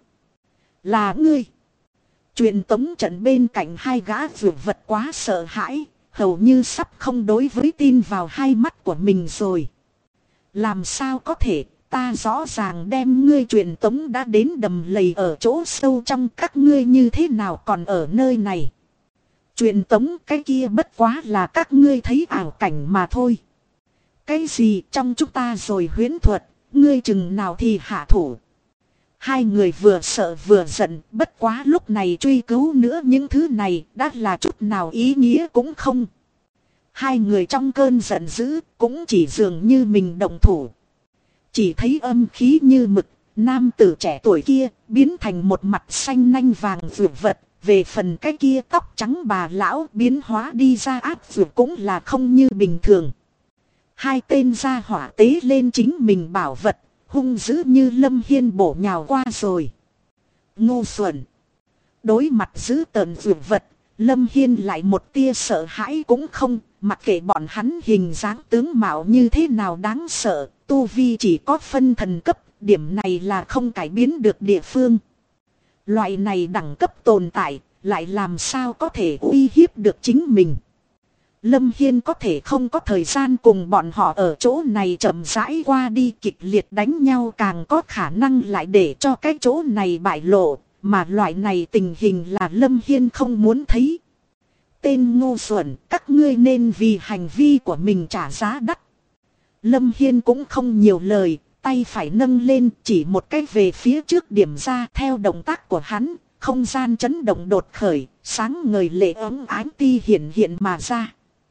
Là ngươi. Truyền tống trận bên cạnh hai gã vượt vật quá sợ hãi, hầu như sắp không đối với tin vào hai mắt của mình rồi. Làm sao có thể, ta rõ ràng đem ngươi truyền tống đã đến đầm lầy ở chỗ sâu trong, các ngươi như thế nào còn ở nơi này. Truyền tống cái kia bất quá là các ngươi thấy ảo cảnh mà thôi. Cái gì trong chúng ta rồi huyễn thuật, ngươi chừng nào thì hạ thủ. Hai người vừa sợ vừa giận, bất quá lúc này truy cứu nữa những thứ này đã là chút nào ý nghĩa cũng không. Hai người trong cơn giận dữ cũng chỉ dường như mình động thủ. Chỉ thấy âm khí như mực, nam tử trẻ tuổi kia biến thành một mặt xanh nanh vàng vượt vật. Về phần cái kia tóc trắng bà lão biến hóa đi ra áp vượt cũng là không như bình thường. Hai tên gia hỏa tế lên chính mình bảo vật, hung dữ như Lâm Hiên bổ nhào qua rồi. Ngu xuẩn. Đối mặt dữ tợn vượt vật, Lâm Hiên lại một tia sợ hãi cũng không, mặc kệ bọn hắn hình dáng tướng mạo như thế nào đáng sợ, tu vi chỉ có phân thần cấp, điểm này là không cải biến được địa phương. Loại này đẳng cấp tồn tại, lại làm sao có thể uy hiếp được chính mình. Lâm Hiên có thể không có thời gian cùng bọn họ ở chỗ này chậm rãi qua đi, kịch liệt đánh nhau càng có khả năng lại để cho cái chỗ này bại lộ, mà loại này tình hình là Lâm Hiên không muốn thấy. Tên ngu xuẩn, các ngươi nên vì hành vi của mình trả giá đắt. Lâm Hiên cũng không nhiều lời, tay phải nâng lên chỉ một cái về phía trước điểm ra, theo động tác của hắn, không gian chấn động đột khởi, sáng ngời lệ ấm ánh ti hiện hiện mà ra.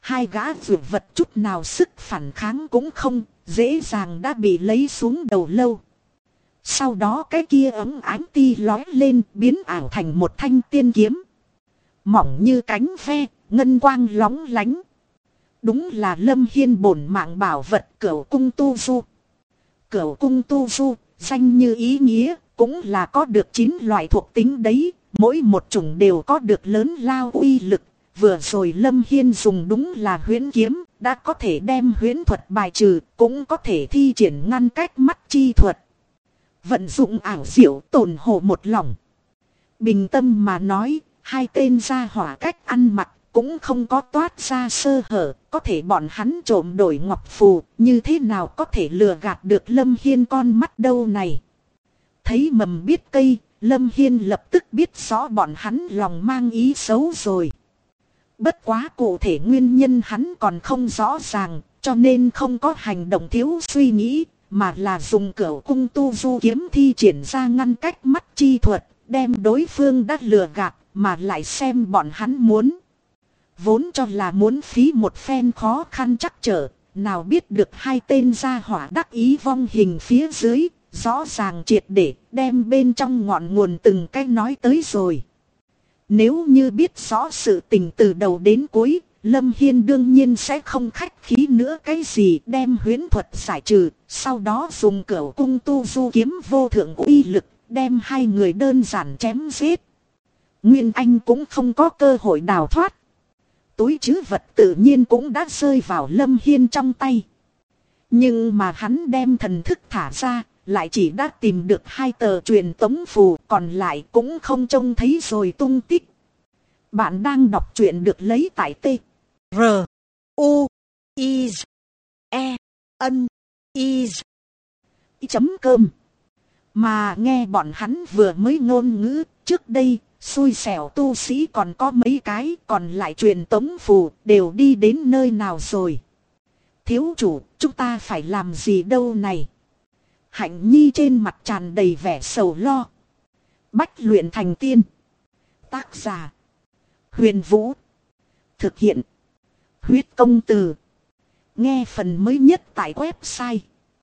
Hai gã vượt vật chút nào sức phản kháng cũng không, dễ dàng đã bị lấy xuống đầu lâu. Sau đó cái kia ấm ánh ti lói lên biến ảo thành một thanh tiên kiếm. Mỏng như cánh ve, ngân quang lóng lánh. Đúng là Lâm Hiên bổn mạng bảo vật Cửu Cung Tu Du. Cửu Cung Tu Du, danh như ý nghĩa, cũng là có được 9 loại thuộc tính đấy. Mỗi một chủng đều có được lớn lao uy lực. Vừa rồi Lâm Hiên dùng đúng là huyễn kiếm, đã có thể đem huyễn thuật bài trừ, cũng có thể thi triển ngăn cách mắt chi thuật. Vận dụng ảo diệu tổn hồ một lòng. Bình tâm mà nói, hai tên gia hỏa cách ăn mặc cũng không có toát ra sơ hở, có thể bọn hắn trộm đổi ngọc phù, như thế nào có thể lừa gạt được Lâm Hiên con mắt đâu này. Thấy mầm biết cây, Lâm Hiên lập tức biết rõ bọn hắn lòng mang ý xấu rồi. Bất quá cụ thể nguyên nhân hắn còn không rõ ràng, cho nên không có hành động thiếu suy nghĩ, mà là dùng Cửu Cung Tu Du kiếm thi triển ra ngăn cách mắt chi thuật, đem đối phương đã lừa gạt, mà lại xem bọn hắn muốn. Vốn cho là muốn phí một phen khó khăn chắc trở, nào biết được hai tên gia hỏa đắc ý vong hình phía dưới, rõ ràng triệt để đem bên trong ngọn nguồn từng cái nói tới rồi. Nếu như biết rõ sự tình từ đầu đến cuối, Lâm Hiên đương nhiên sẽ không khách khí nữa cái gì, đem huyễn thuật giải trừ, sau đó dùng Cửu Cung Tu Du kiếm vô thượng uy lực, đem hai người đơn giản chém giết. Nguyên Anh cũng không có cơ hội đào thoát. Túi trữ vật tự nhiên cũng đã rơi vào Lâm Hiên trong tay. Nhưng mà hắn đem thần thức thả ra, lại chỉ đã tìm được 2 tờ truyền tống phù, còn lại cũng không trông thấy rồi tung tích. Bạn đang đọc truyện được lấy tại T.
R. U. I. E. N. I.
Chấm cơm. Mà nghe bọn hắn vừa mới ngôn ngữ, trước đây, xui xẻo tu sĩ còn có mấy cái, còn lại truyền tống phù, đều đi đến nơi nào rồi. Thiếu chủ, chúng ta phải làm gì đâu này? Hạnh Nhi trên mặt tràn đầy vẻ sầu lo. Bách luyện thành tiên. Tác giả: Huyền Vũ. Thực hiện: Huyết Công Từ. Nghe phần mới nhất tại website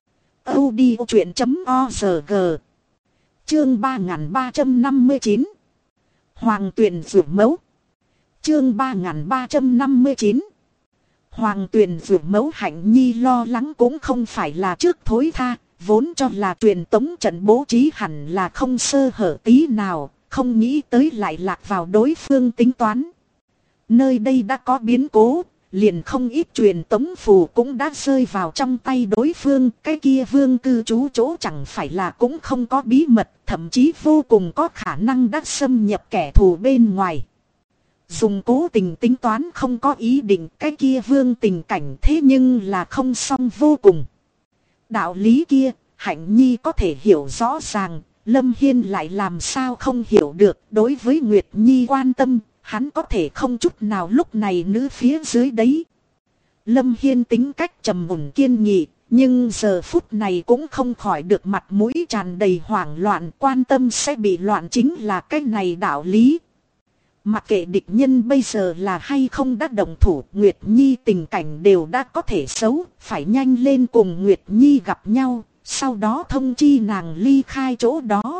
audiochuyện.org. Chương 3359. Hoàng Tuyền Dụ Mẫu. Chương 3359. Hoàng Tuyền Dụ Mẫu. Hạnh Nhi lo lắng cũng không phải là trước thối tha, vốn cho là truyền tống trận bố trí hẳn là không sơ hở tí nào, không nghĩ tới lại lạc vào đối phương tính toán. Nơi đây đã có biến cố, liền không ít truyền tống phù cũng đã rơi vào trong tay đối phương. Cái kia vương cư trú chỗ chẳng phải là cũng không có bí mật, thậm chí vô cùng có khả năng đã xâm nhập kẻ thù bên ngoài. Dùng cố tình tính toán không có ý định, cái kia vương tình cảnh thế nhưng là không xong vô cùng. Đạo lý kia, Hạnh Nhi có thể hiểu rõ ràng, Lâm Hiên lại làm sao không hiểu được. Đối với Nguyệt Nhi quan tâm, hắn có thể không chút nào lúc này nữ phía dưới đấy. Lâm Hiên tính cách trầm ổn kiên nghị, nhưng giờ phút này cũng không khỏi được mặt mũi tràn đầy hoảng loạn, quan tâm sẽ bị loạn chính là cái này đạo lý. Mặc kệ địch nhân bây giờ là hay không đã động thủ, Nguyệt Nhi tình cảnh đều đã có thể xấu, phải nhanh lên cùng Nguyệt Nhi gặp nhau, sau đó thông chi nàng ly khai chỗ đó.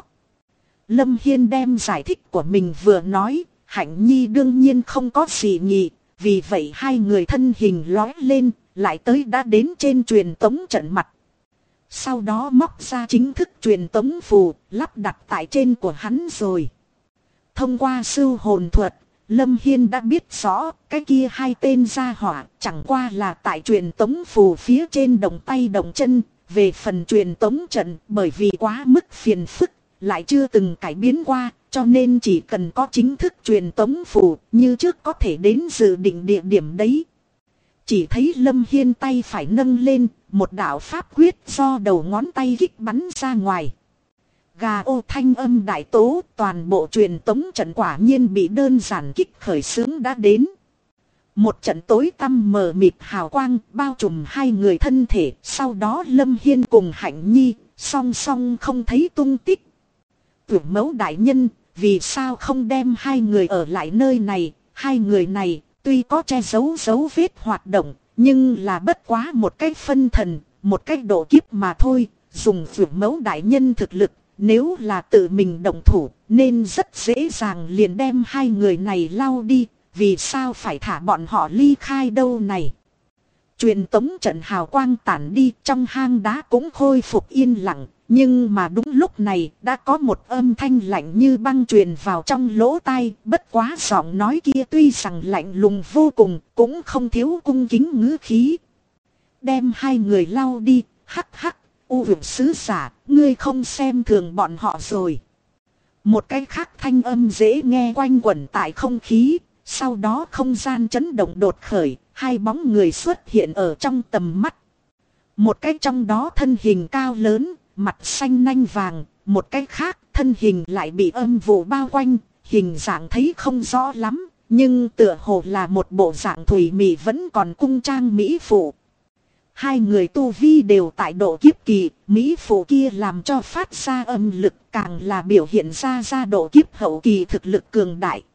Lâm Hiên đem giải thích của mình vừa nói, Hạnh Nhi đương nhiên không có gì nhị, vì vậy hai người thân hình lói lên, lại tới đã đến trên truyền tống trận mặt. Sau đó móc ra chính thức truyền tống phù, lắp đặt tại trên của hắn rồi. Thông qua sưu hồn thuật, Lâm Hiên đã biết rõ cái kia hai tên gia hỏa chẳng qua là tại truyền tống phù phía trên động tay động chân. Về phần truyền tống trận, bởi vì quá mức phiền phức, lại chưa từng cải biến qua, cho nên chỉ cần có chính thức truyền tống phù, như trước có thể đến dự định địa điểm đấy. Chỉ thấy Lâm Hiên tay phải nâng lên, một đạo pháp quyết do đầu ngón tay kích bắn ra ngoài. Gà ô thanh âm đại tố, toàn bộ truyền tống trận quả nhiên bị đơn giản kích khởi xướng đã đến. Một trận tối tăm mờ mịt hào quang bao trùm hai người thân thể, sau đó Lâm Hiên cùng Hạnh Nhi song song không thấy tung tích. Tưởng Mẫu đại nhân, vì sao không đem hai người ở lại nơi này? Hai người này tuy có che giấu dấu vết hoạt động, nhưng là bất quá một cái phân thần, một cái độ kiếp mà thôi. Dùng Vượt Mẫu đại nhân thực lực, nếu là tự mình động thủ, nên rất dễ dàng liền đem hai người này lau đi. Vì sao phải thả bọn họ ly khai đâu này? Truyền tống trận hào quang tản đi, trong hang đá cũng khôi phục yên lặng. Nhưng mà đúng lúc này đã có một âm thanh lạnh như băng truyền vào trong lỗ tai. Bất quá giọng nói kia tuy rằng lạnh lùng vô cùng, cũng không thiếu cung kính ngữ khí. Đem hai người lau đi, hắc hắc, U Vực sứ giả, ngươi không xem thường bọn họ rồi. Một cái khác thanh âm dễ nghe quanh quẩn tại không khí. Sau đó không gian chấn động đột khởi, hai bóng người xuất hiện ở trong tầm mắt. Một cái trong đó thân hình cao lớn, mặt xanh nanh vàng, một cái khác thân hình lại bị âm vụ bao quanh, hình dạng thấy không rõ lắm, nhưng tựa hồ là một bộ dạng thủy mị vẫn còn cung trang mỹ phụ. Hai người tu vi đều tại độ kiếp kỳ, mỹ phụ kia làm cho phát ra âm lực càng là biểu hiện ra độ kiếp hậu kỳ thực lực cường đại.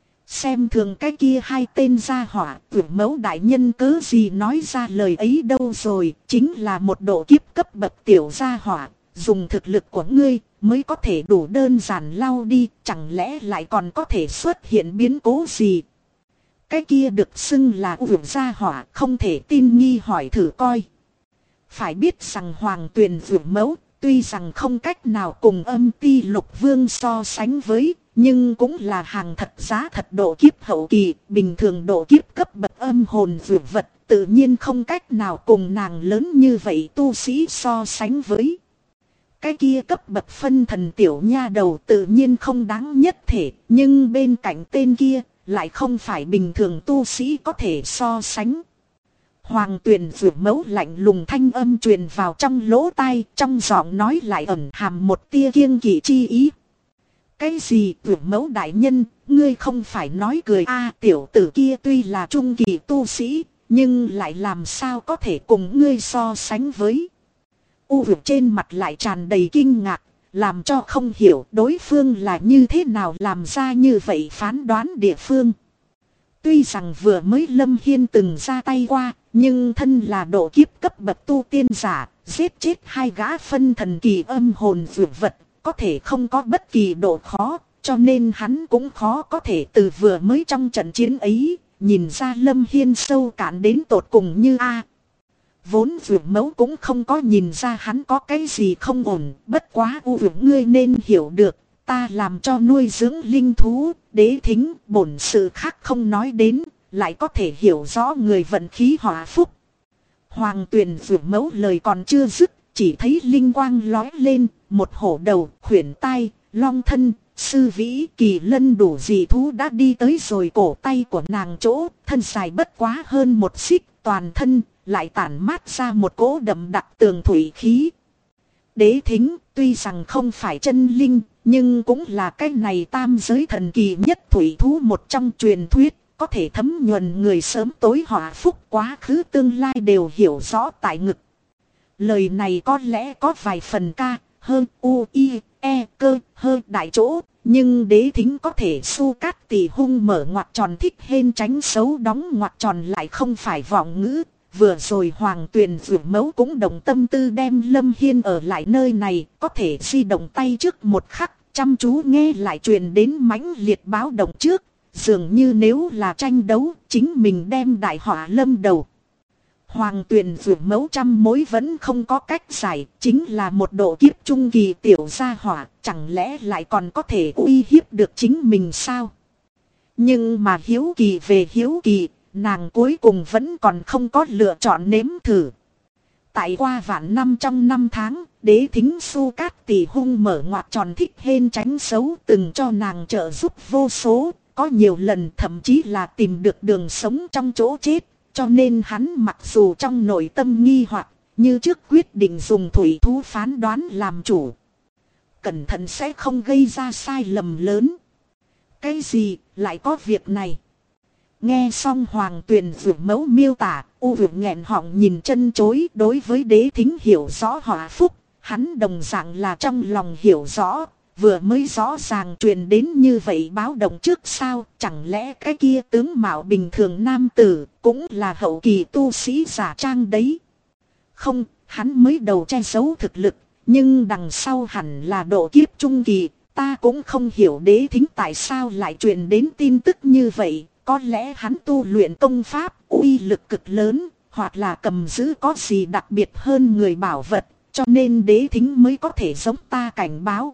Xem thường cái kia hai tên gia hỏa, Vượt Mẫu đại nhân cớ gì nói ra lời ấy đâu rồi, chính là một độ kiếp cấp bậc tiểu gia hỏa, dùng thực lực của ngươi mới có thể đủ đơn giản lau đi, chẳng lẽ lại còn có thể xuất hiện biến cố gì. Cái kia được xưng là Vượt gia hỏa, không thể tin nghi hỏi thử coi. Phải biết rằng Hoàng Tuyền Vượt Mẫu, tuy rằng không cách nào cùng Âm Ti Lục Vương so sánh với, nhưng cũng là hàng thật giá thật độ kiếp hậu kỳ, bình thường độ kiếp cấp bậc âm hồn vượt vật, tự nhiên không cách nào cùng nàng lớn như vậy tu sĩ so sánh với. Cái kia cấp bậc phân thần tiểu nha đầu tự nhiên không đáng nhất thể, nhưng bên cạnh tên kia lại không phải bình thường tu sĩ có thể so sánh. Hoàng Tuyền Vượt Mẫu lạnh lùng thanh âm truyền vào trong lỗ tai, trong giọng nói lại ẩn hàm một tia kiêng kỵ chi ý. Cái gì Vượt Mẫu đại nhân, ngươi không phải nói cười tiểu tử kia tuy là trung kỳ tu sĩ, nhưng lại làm sao có thể cùng ngươi so sánh với. U Vực trên mặt lại tràn đầy kinh ngạc, làm cho không hiểu đối phương là như thế nào làm ra như vậy phán đoán địa phương. Tuy rằng vừa mới Lâm Hiên từng ra tay qua, nhưng thân là độ kiếp cấp bậc tu tiên giả, giết chết hai gã phân thần kỳ âm hồn vượt vật, có thể không có bất kỳ độ khó, cho nên hắn cũng khó có thể từ vừa mới trong trận chiến ấy, nhìn ra Lâm Hiên sâu cạn đến tột cùng như Vốn Vượt Mẫu cũng không có nhìn ra hắn có cái gì không ổn, bất quá U Vực ngươi nên hiểu được, ta làm cho nuôi dưỡng linh thú, đế thính, bổn sự khác không nói đến, lại có thể hiểu rõ người vận khí họa phúc. Hoàng Tuyền Vượt Mẫu lời còn chưa dứt, chỉ thấy linh quang lói lên, một hổ đầu, khuyển tai, long thân, sư vĩ, kỳ lân đủ dị thú đã đi tới rồi cổ tay của nàng chỗ, thân dài bất quá hơn một xích, toàn thân lại tản mát ra một cỗ đậm đặc tường thủy khí. Đế thính tuy rằng không phải chân linh, nhưng cũng là cái này tam giới thần kỳ nhất thủy thú một trong truyền thuyết, có thể thấm nhuần người sớm tối họa phúc quá khứ tương lai đều hiểu rõ tại ngực. Lời này có lẽ có vài phần ca, hơn u, i, e, cơ, hơn đại chỗ, nhưng đế thính có thể su cát tỷ hung mở ngoặc tròn thích hên tránh xấu đóng ngoặc tròn lại không phải vọng ngữ. Vừa rồi Hoàng Tuyền Vượt Mẫu cũng đồng tâm tư đem Lâm Hiên ở lại nơi này, có thể di động tay trước một khắc, chăm chú nghe lại truyền đến mãnh liệt báo động trước, dường như nếu là tranh đấu, chính mình đem đại họa lâm đầu. Hoàng Tuyền Vượt Mẫu trăm mối vẫn không có cách giải, chính là một độ kiếp trung kỳ tiểu gia hỏa, chẳng lẽ lại còn có thể uy hiếp được chính mình sao? Nhưng mà hiếu kỳ về hiếu kỳ, nàng cuối cùng vẫn còn không có lựa chọn nếm thử. Tại qua vạn năm trong năm tháng, đế thính su cát tỷ hung mở ngoặc tròn thích hên tránh xấu từng cho nàng trợ giúp vô số, có nhiều lần thậm chí là tìm được đường sống trong chỗ chết. Cho nên hắn mặc dù trong nội tâm nghi hoặc, như trước quyết định dùng thủy thú phán đoán làm chủ. Cẩn thận sẽ không gây ra sai lầm lớn. Cái gì lại có việc này? Nghe xong Hoàng Tuyền Vượt Mẫu miêu tả, U Vực nghẹn họng nhìn chân chối. Đối với đế thính hiểu rõ họa phúc, hắn đồng dạng là trong lòng hiểu rõ. vừa mới rõ ràng truyền đến như vậy báo động trước sao, chẳng lẽ cái kia tướng mạo bình thường nam tử cũng là hậu kỳ tu sĩ giả trang đấy. Không, hắn mới đầu che giấu thực lực, nhưng đằng sau hẳn là độ kiếp trung kỳ, ta cũng không hiểu đế thính tại sao lại truyền đến tin tức như vậy, có lẽ hắn tu luyện công pháp uy lực cực lớn, hoặc là cầm giữ có gì đặc biệt hơn người bảo vật, cho nên đế thính mới có thể giống ta cảnh báo.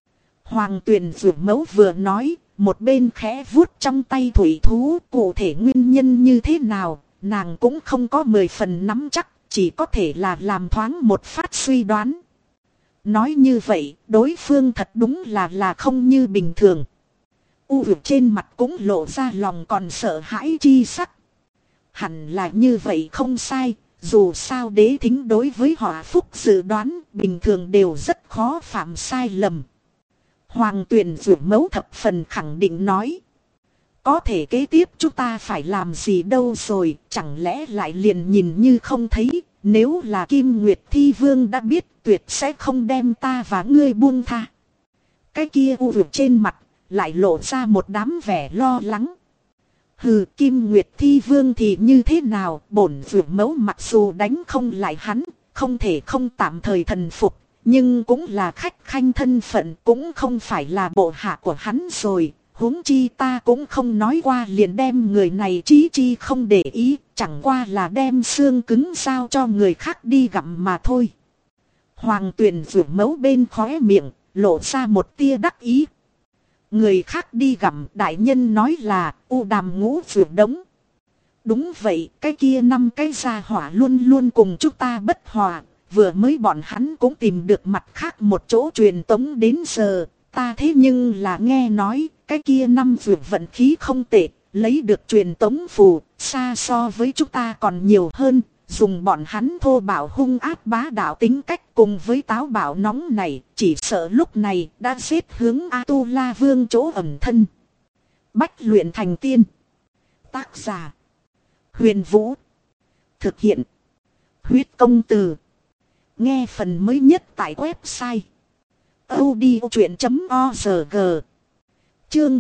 Hoàng Tuyền vừa mấu vừa nói, một bên khẽ vuốt trong tay thủy thú, cụ thể nguyên nhân như thế nào, nàng cũng không có 10 phần nắm chắc, chỉ có thể là làm thoáng một phát suy đoán. Nói như vậy, đối phương thật đúng là không như bình thường. U vực trên mặt cũng lộ ra lòng còn sợ hãi chi sắc. Hẳn là như vậy không sai, dù sao đế thính đối với họ phúc dự đoán bình thường đều rất khó phạm sai lầm. Hoàng Tuyền rủ mấu thập phần khẳng định nói. Có thể kế tiếp chúng ta phải làm gì đâu rồi, chẳng lẽ lại liền nhìn như không thấy, nếu là Kim Nguyệt Thi Vương đã biết tuyệt sẽ không đem ta và ngươi buông tha. Cái kia u vực trên mặt lại lộ ra một đám vẻ lo lắng. Hừ, Kim Nguyệt Thi Vương thì như thế nào, bổn vực mấu mặc dù đánh không lại hắn, không thể không tạm thời thần phục, nhưng cũng là khách khanh thân phận, cũng không phải là bộ hạ của hắn rồi. Huống chi ta cũng không nói qua liền đem người này chí chi không để ý, chẳng qua là đem xương cứng giao cho người khác đi gặm mà thôi. Hoàng Tuyền rủ mấu bên khóe miệng, lộ ra một tia đắc ý. Người khác đi gặm, đại nhân nói là U Đàm Ngũ rủ đống. Đúng vậy, cái kia 5 cái gia hỏa luôn luôn cùng chúng ta bất hòa, vừa mới bọn hắn cũng tìm được mặt khác một chỗ truyền tống đến giờ. Ta thế nhưng là nghe nói, cái kia 5 vượt vận khí không tệ, lấy được truyền tống phù, xa so với chúng ta còn nhiều hơn, dùng bọn hắn thô bạo hung ác bá đạo tính cách cùng với táo bạo nóng này, chỉ sợ lúc này đã giết hướng A-tu-la vương chỗ ẩn thân. Bách luyện thành tiên. Tác giả. Huyền Vũ. Thực hiện. Huyết công từ. Nghe phần mới nhất tại website audiochuyện.org. Chương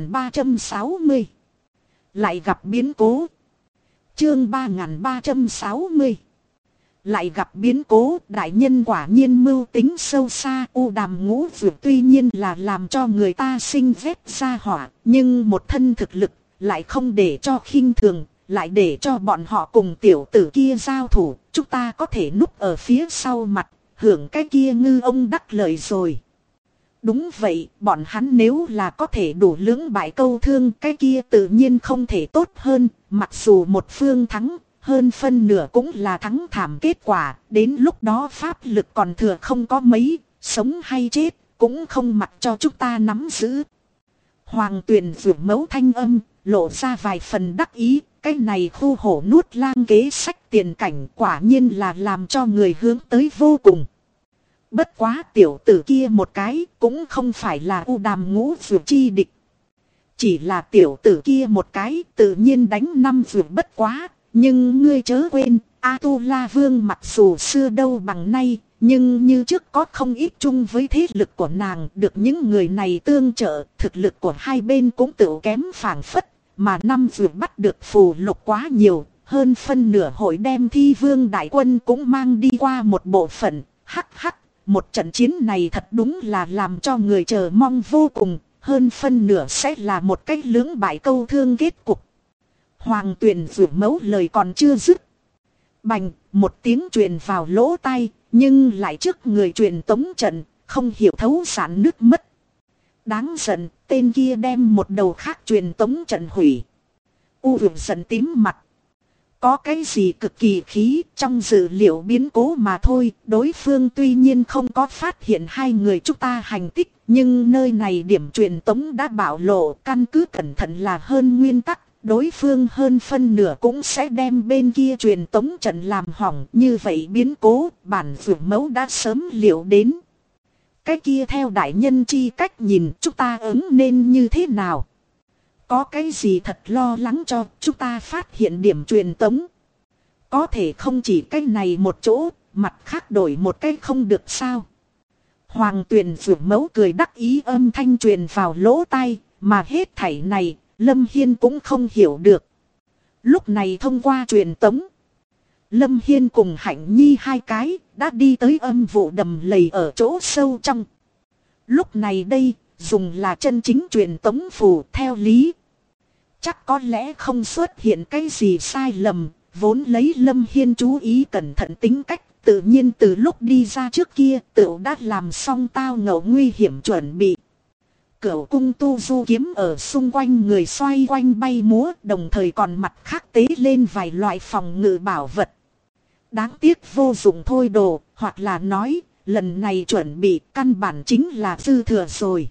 3360. Lại gặp biến cố. Chương 3360. Lại gặp biến cố, đại nhân quả nhiên mưu tính sâu xa. U Đàm Ngũ Dược tuy nhiên là làm cho người ta sinh vết ra hỏa, nhưng một thân thực lực lại không để cho khinh thường, lại để cho bọn họ cùng tiểu tử kia giao thủ. Chúng ta có thể núp ở phía sau mặt, hưởng cái kia ngư ông đắc lợi rồi. Đúng vậy, bọn hắn nếu là có thể đủ lưỡng bại câu thương, cái kia tự nhiên không thể tốt hơn. Mặc dù một phương thắng, hơn phân nửa cũng là thắng thảm kết quả. Đến lúc đó pháp lực còn thừa không có mấy, sống hay chết cũng không mặc cho chúng ta nắm giữ. Hoàng Tuyền vượt mấu thanh âm, lộ ra vài phần đắc ý. Cái này khu hổ nuốt lang kế sách tiền cảnh quả nhiên là làm cho người hướng tới vô cùng. Bất quá tiểu tử kia một cái cũng không phải là U Đàm Ngũ Dược chi địch. Chỉ là tiểu tử kia một cái tự nhiên đánh 5 dược bất quá. Nhưng ngươi chớ quên, A-tu-la vương mặc dù xưa đâu bằng nay, nhưng như trước có không ít chung với thế lực của nàng. Được những người này tương trợ, thực lực của hai bên cũng tự kém phảng phất. Mà 5 dược bắt được phù lục quá nhiều, hơn phân nửa hội đem Thi Vương đại quân cũng mang đi qua một bộ phận. Hắc hắc. Một trận chiến này thật đúng là làm cho người chờ mong vô cùng, hơn phân nửa sẽ là một cách lưỡng bại câu thương kết cục. Hoàng Tuyền rủ mấu lời còn chưa dứt. Bành, một tiếng truyền vào lỗ tai, nhưng lại trước người truyền tống trận, không hiểu thấu sản nước mất. Đáng giận, tên kia đem một đầu khác truyền tống trận hủy. U Vượng giận tím mặt. Có cái gì cực kỳ khí trong dữ liệu biến cố mà thôi. Đối phương tuy nhiên không có phát hiện hai người chúng ta hành tích. Nhưng nơi này điểm truyền tống đã bạo lộ. Căn cứ cẩn thận là hơn nguyên tắc. Đối phương hơn phân nửa cũng sẽ đem bên kia truyền tống trận làm hỏng. Như vậy biến cố bản vượt mẫu đã sớm liệu đến. Cái kia theo đại nhân chi cách nhìn chúng ta ứng nên như thế nào? Có cái gì thật lo lắng cho chúng ta phát hiện điểm truyền tống? Có thể không chỉ cái này một chỗ, mặt khác đổi một cái không được sao? Hoàng Tuyền Dược Mẫu cười đắc ý âm thanh truyền vào lỗ tai, mà hết thảy này, Lâm Hiên cũng không hiểu được. Lúc này thông qua truyền tống, Lâm Hiên cùng Hạnh Nhi hai cái đã đi tới âm vụ đầm lầy ở chỗ sâu trong. Lúc này đây, dùng là chân chính truyền tống phù theo lý. Chắc có lẽ không xuất hiện cái gì sai lầm, vốn lấy Lâm Hiên chú ý cẩn thận tính cách, tự nhiên từ lúc đi ra trước kia tự đã làm xong tao ngộ nguy hiểm chuẩn bị. Cửu cung tu du kiếm ở xung quanh người xoay quanh bay múa, đồng thời còn mặt khác tế lên vài loại phòng ngự bảo vật. Đáng tiếc vô dụng thôi đồ, hoặc là nói, lần này chuẩn bị căn bản chính là dư thừa rồi.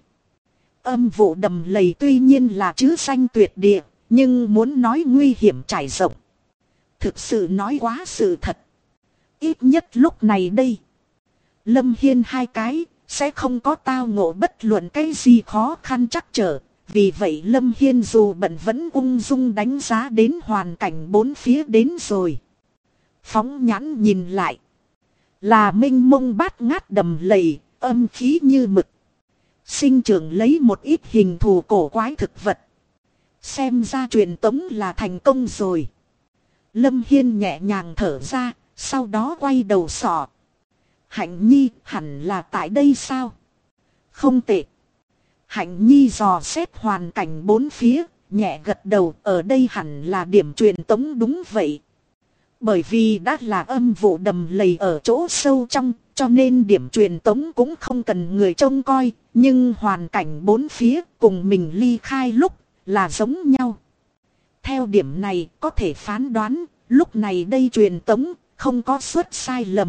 Âm vụ đầm lầy tuy nhiên là chữ danh tuyệt địa, nhưng muốn nói nguy hiểm trải rộng, thực sự nói quá sự thật. Ít nhất lúc này đây, Lâm Hiên hai cái sẽ không có tao ngộ bất luận cái gì khó khăn trắc trở. Vì vậy Lâm Hiên dù bận vẫn ung dung đánh giá đến hoàn cảnh bốn phía đến rồi. Phóng nhãn nhìn lại, là mênh mông bát ngát đầm lầy, âm khí như mực. Sinh trưởng lấy một ít hình thù cổ quái thực vật. Xem ra truyền tống là thành công rồi. Lâm Hiên nhẹ nhàng thở ra, sau đó quay đầu sọ. Hạnh Nhi hẳn là tại đây sao? Không tệ. Hạnh Nhi dò xét hoàn cảnh bốn phía, nhẹ gật đầu, ở đây hẳn là điểm truyền tống đúng vậy. Bởi vì đã là âm vụ đầm lầy ở chỗ sâu trong, cho nên điểm truyền tống cũng không cần người trông coi, nhưng hoàn cảnh bốn phía cùng mình ly khai lúc là giống nhau. Theo điểm này có thể phán đoán, lúc này đây truyền tống không có suất sai lầm.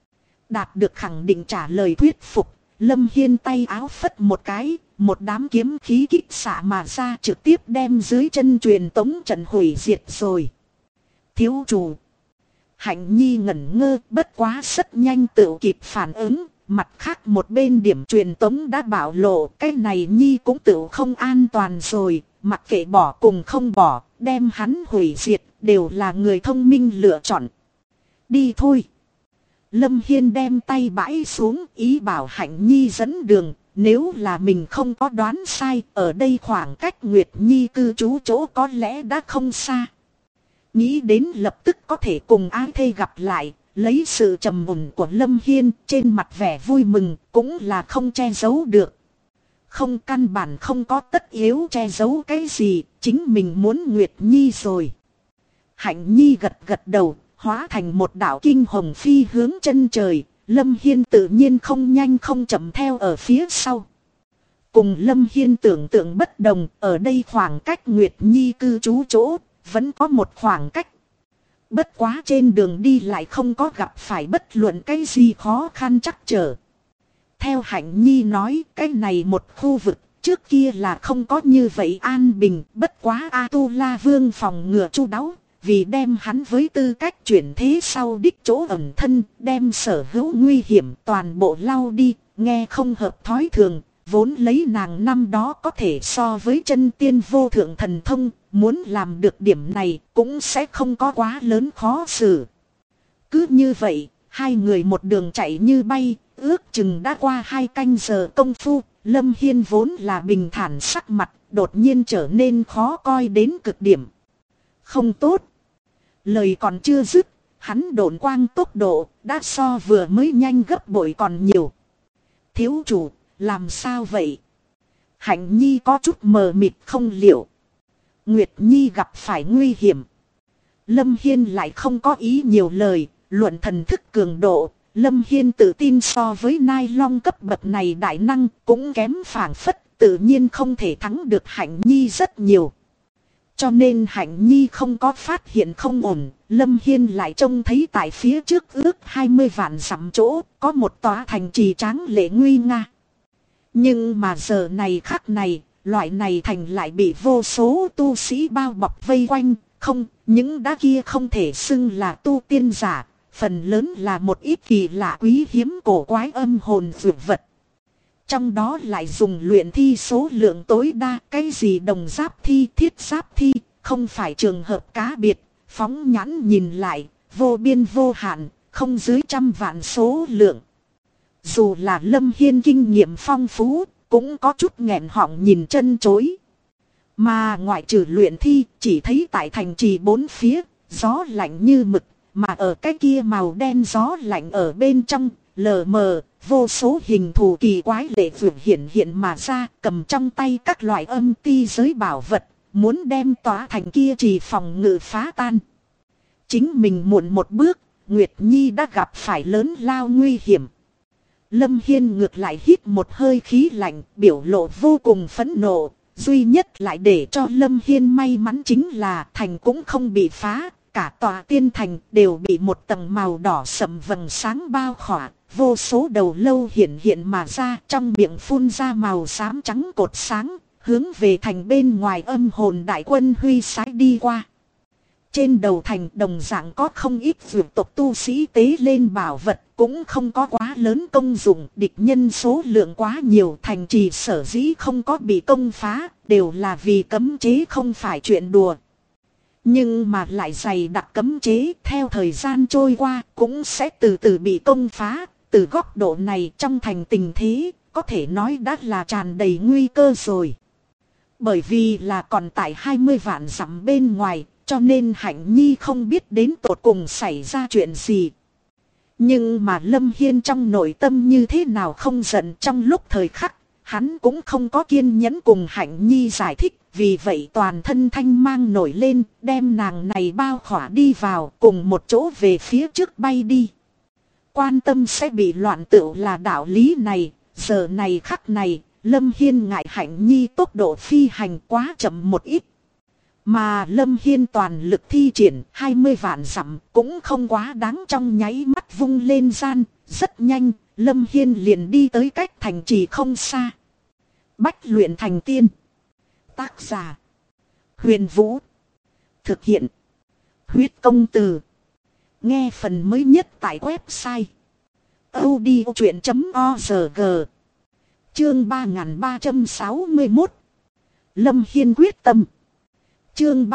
Đạt được khẳng định trả lời thuyết phục, Lâm Hiên tay áo phất một cái, một đám kiếm khí kích xạ mà ra trực tiếp đem dưới chân truyền tống trận hủy diệt rồi. Thiếu chủ. Hạnh Nhi ngẩn ngơ, bất quá rất nhanh tự kịp phản ứng, mặt khác một bên điểm truyền tống đã bảo lộ, cái này Nhi cũng tự không an toàn rồi, mặc kệ bỏ cùng không bỏ, đem hắn hủy diệt, đều là người thông minh lựa chọn. Đi thôi. Lâm Hiên đem tay bãi xuống, ý bảo Hạnh Nhi dẫn đường, nếu là mình không có đoán sai, ở đây khoảng cách Nguyệt Nhi cư trú chỗ có lẽ đã không xa. Nghĩ đến lập tức có thể cùng ái thê gặp lại, lấy sự trầm mùn của Lâm Hiên, trên mặt vẻ vui mừng cũng là không che giấu được. Không, căn bản không có tất yếu che giấu cái gì, chính mình muốn Nguyệt Nhi rồi. Hạnh Nhi gật gật đầu, hóa thành một đạo kinh hồng phi hướng chân trời, Lâm Hiên tự nhiên không nhanh không chậm theo ở phía sau. Cùng Lâm Hiên tưởng tượng bất đồng, ở đây khoảng cách Nguyệt Nhi cư trú chỗ vẫn có một khoảng cách. Bất quá trên đường đi lại không có gặp phải bất luận cái gì khó khăn trắc trở. Theo Hạnh Nhi nói, cái này một khu vực trước kia là không có như vậy an bình, bất quá A-tu-la vương phòng ngừa chu đáo, vì đem hắn với tư cách chuyển thế sau đích chỗ ẩn thân, đem sở hữu nguy hiểm toàn bộ lau đi, nghe không hợp thói thường, vốn lấy nàng năm đó có thể so với chân tiên vô thượng thần thông, muốn làm được điểm này cũng sẽ không có quá lớn khó xử. Cứ như vậy, hai người một đường chạy như bay, ước chừng đã qua 2 canh giờ công phu, Lâm Hiên vốn là bình thản sắc mặt, đột nhiên trở nên khó coi đến cực điểm. Không tốt. Lời còn chưa dứt, hắn độn quang tốc độ đã so vừa mới nhanh gấp bội còn nhiều. Thiếu chủ, làm sao vậy? Hạnh Nhi có chút mờ mịt không liệu. Nguyệt Nhi gặp phải nguy hiểm. Lâm Hiên lại không có ý nhiều lời, luận thần thức cường độ. Lâm Hiên tự tin so với Nai Long cấp bậc này đại năng cũng kém phảng phất, tự nhiên không thể thắng được Hạnh Nhi rất nhiều. Cho nên Hạnh Nhi không có phát hiện không ổn, Lâm Hiên lại trông thấy tại phía trước ước 20 vạn dặm chỗ, có một tòa thành trì tráng lệ nguy nga. Nhưng mà giờ này khắc này, loại này thành lại bị vô số tu sĩ bao bọc vây quanh, không, những đá kia không thể xưng là tu tiên giả, phần lớn là một ít kỳ lạ quý hiếm cổ quái âm hồn dược vật. Trong đó lại dùng luyện thi số lượng tối đa, cái gì đồng giáp thi, thiết giáp thi, không phải trường hợp cá biệt, phóng nhãn nhìn lại, vô biên vô hạn, không dưới 100 vạn số lượng. Dù là Lâm Hiên kinh nghiệm phong phú, cũng có chút nghẹn họng nhìn chân chối. Mà ngoại trừ luyện thi, chỉ thấy tại thành trì bốn phía, gió lạnh như mực, mà ở cái kia màu đen gió lạnh ở bên trong, lờ mờ, vô số hình thù kỳ quái lệ vượt hiện mà ra, cầm trong tay các loại âm ti giới bảo vật, muốn đem tòa thành kia trì phòng ngự phá tan. Chính mình muộn một bước, Nguyệt Nhi đã gặp phải lớn lao nguy hiểm. Lâm Hiên ngược lại hít một hơi khí lạnh, biểu lộ vô cùng phẫn nộ. Duy nhất lại để cho Lâm Hiên may mắn chính là thành cũng không bị phá, cả tòa tiên thành đều bị một tầng màu đỏ sậm vầng sáng bao khỏa, vô số đầu lâu hiện mà ra, trong miệng phun ra màu xám trắng cột sáng, hướng về thành bên ngoài âm hồn đại quân huy sái đi qua. Trên đầu thành đồng dạng có không ít vượt tộc tu sĩ tế lên bảo vật, cũng không có quá lớn công dụng, địch nhân số lượng quá nhiều, thành trì sở dĩ không có bị công phá, đều là vì cấm chế không phải chuyện đùa. Nhưng mà lại dày đặc cấm chế, theo thời gian trôi qua, cũng sẽ từ từ bị công phá. Từ góc độ này trong thành tình thế, có thể nói đã là tràn đầy nguy cơ rồi. Bởi vì là còn tại 20 vạn dặm bên ngoài, cho nên Hạnh Nhi không biết đến tột cùng xảy ra chuyện gì. Nhưng mà Lâm Hiên trong nội tâm như thế nào không giận, trong lúc thời khắc, hắn cũng không có kiên nhẫn cùng Hạnh Nhi giải thích. Vì vậy toàn thân thanh mang nổi lên, đem nàng này bao khỏa đi vào, cùng một chỗ về phía trước bay đi. Quan tâm sẽ bị loạn tựu là đạo lý này, giờ này khắc này, Lâm Hiên ngại Hạnh Nhi tốc độ phi hành quá chậm một ít. Mà Lâm Hiên toàn lực thi triển 20 vạn dặm cũng không quá đáng, trong nháy mắt vung lên gian, rất nhanh, Lâm Hiên liền đi tới cách thành trì không xa. Bách luyện thành tiên. Tác giả Huyền Vũ. Thực hiện Huyết Công Từ. Nghe phần mới nhất tại website audiochuyện.org. Chương 3361. Lâm Hiên quyết tâm. Chương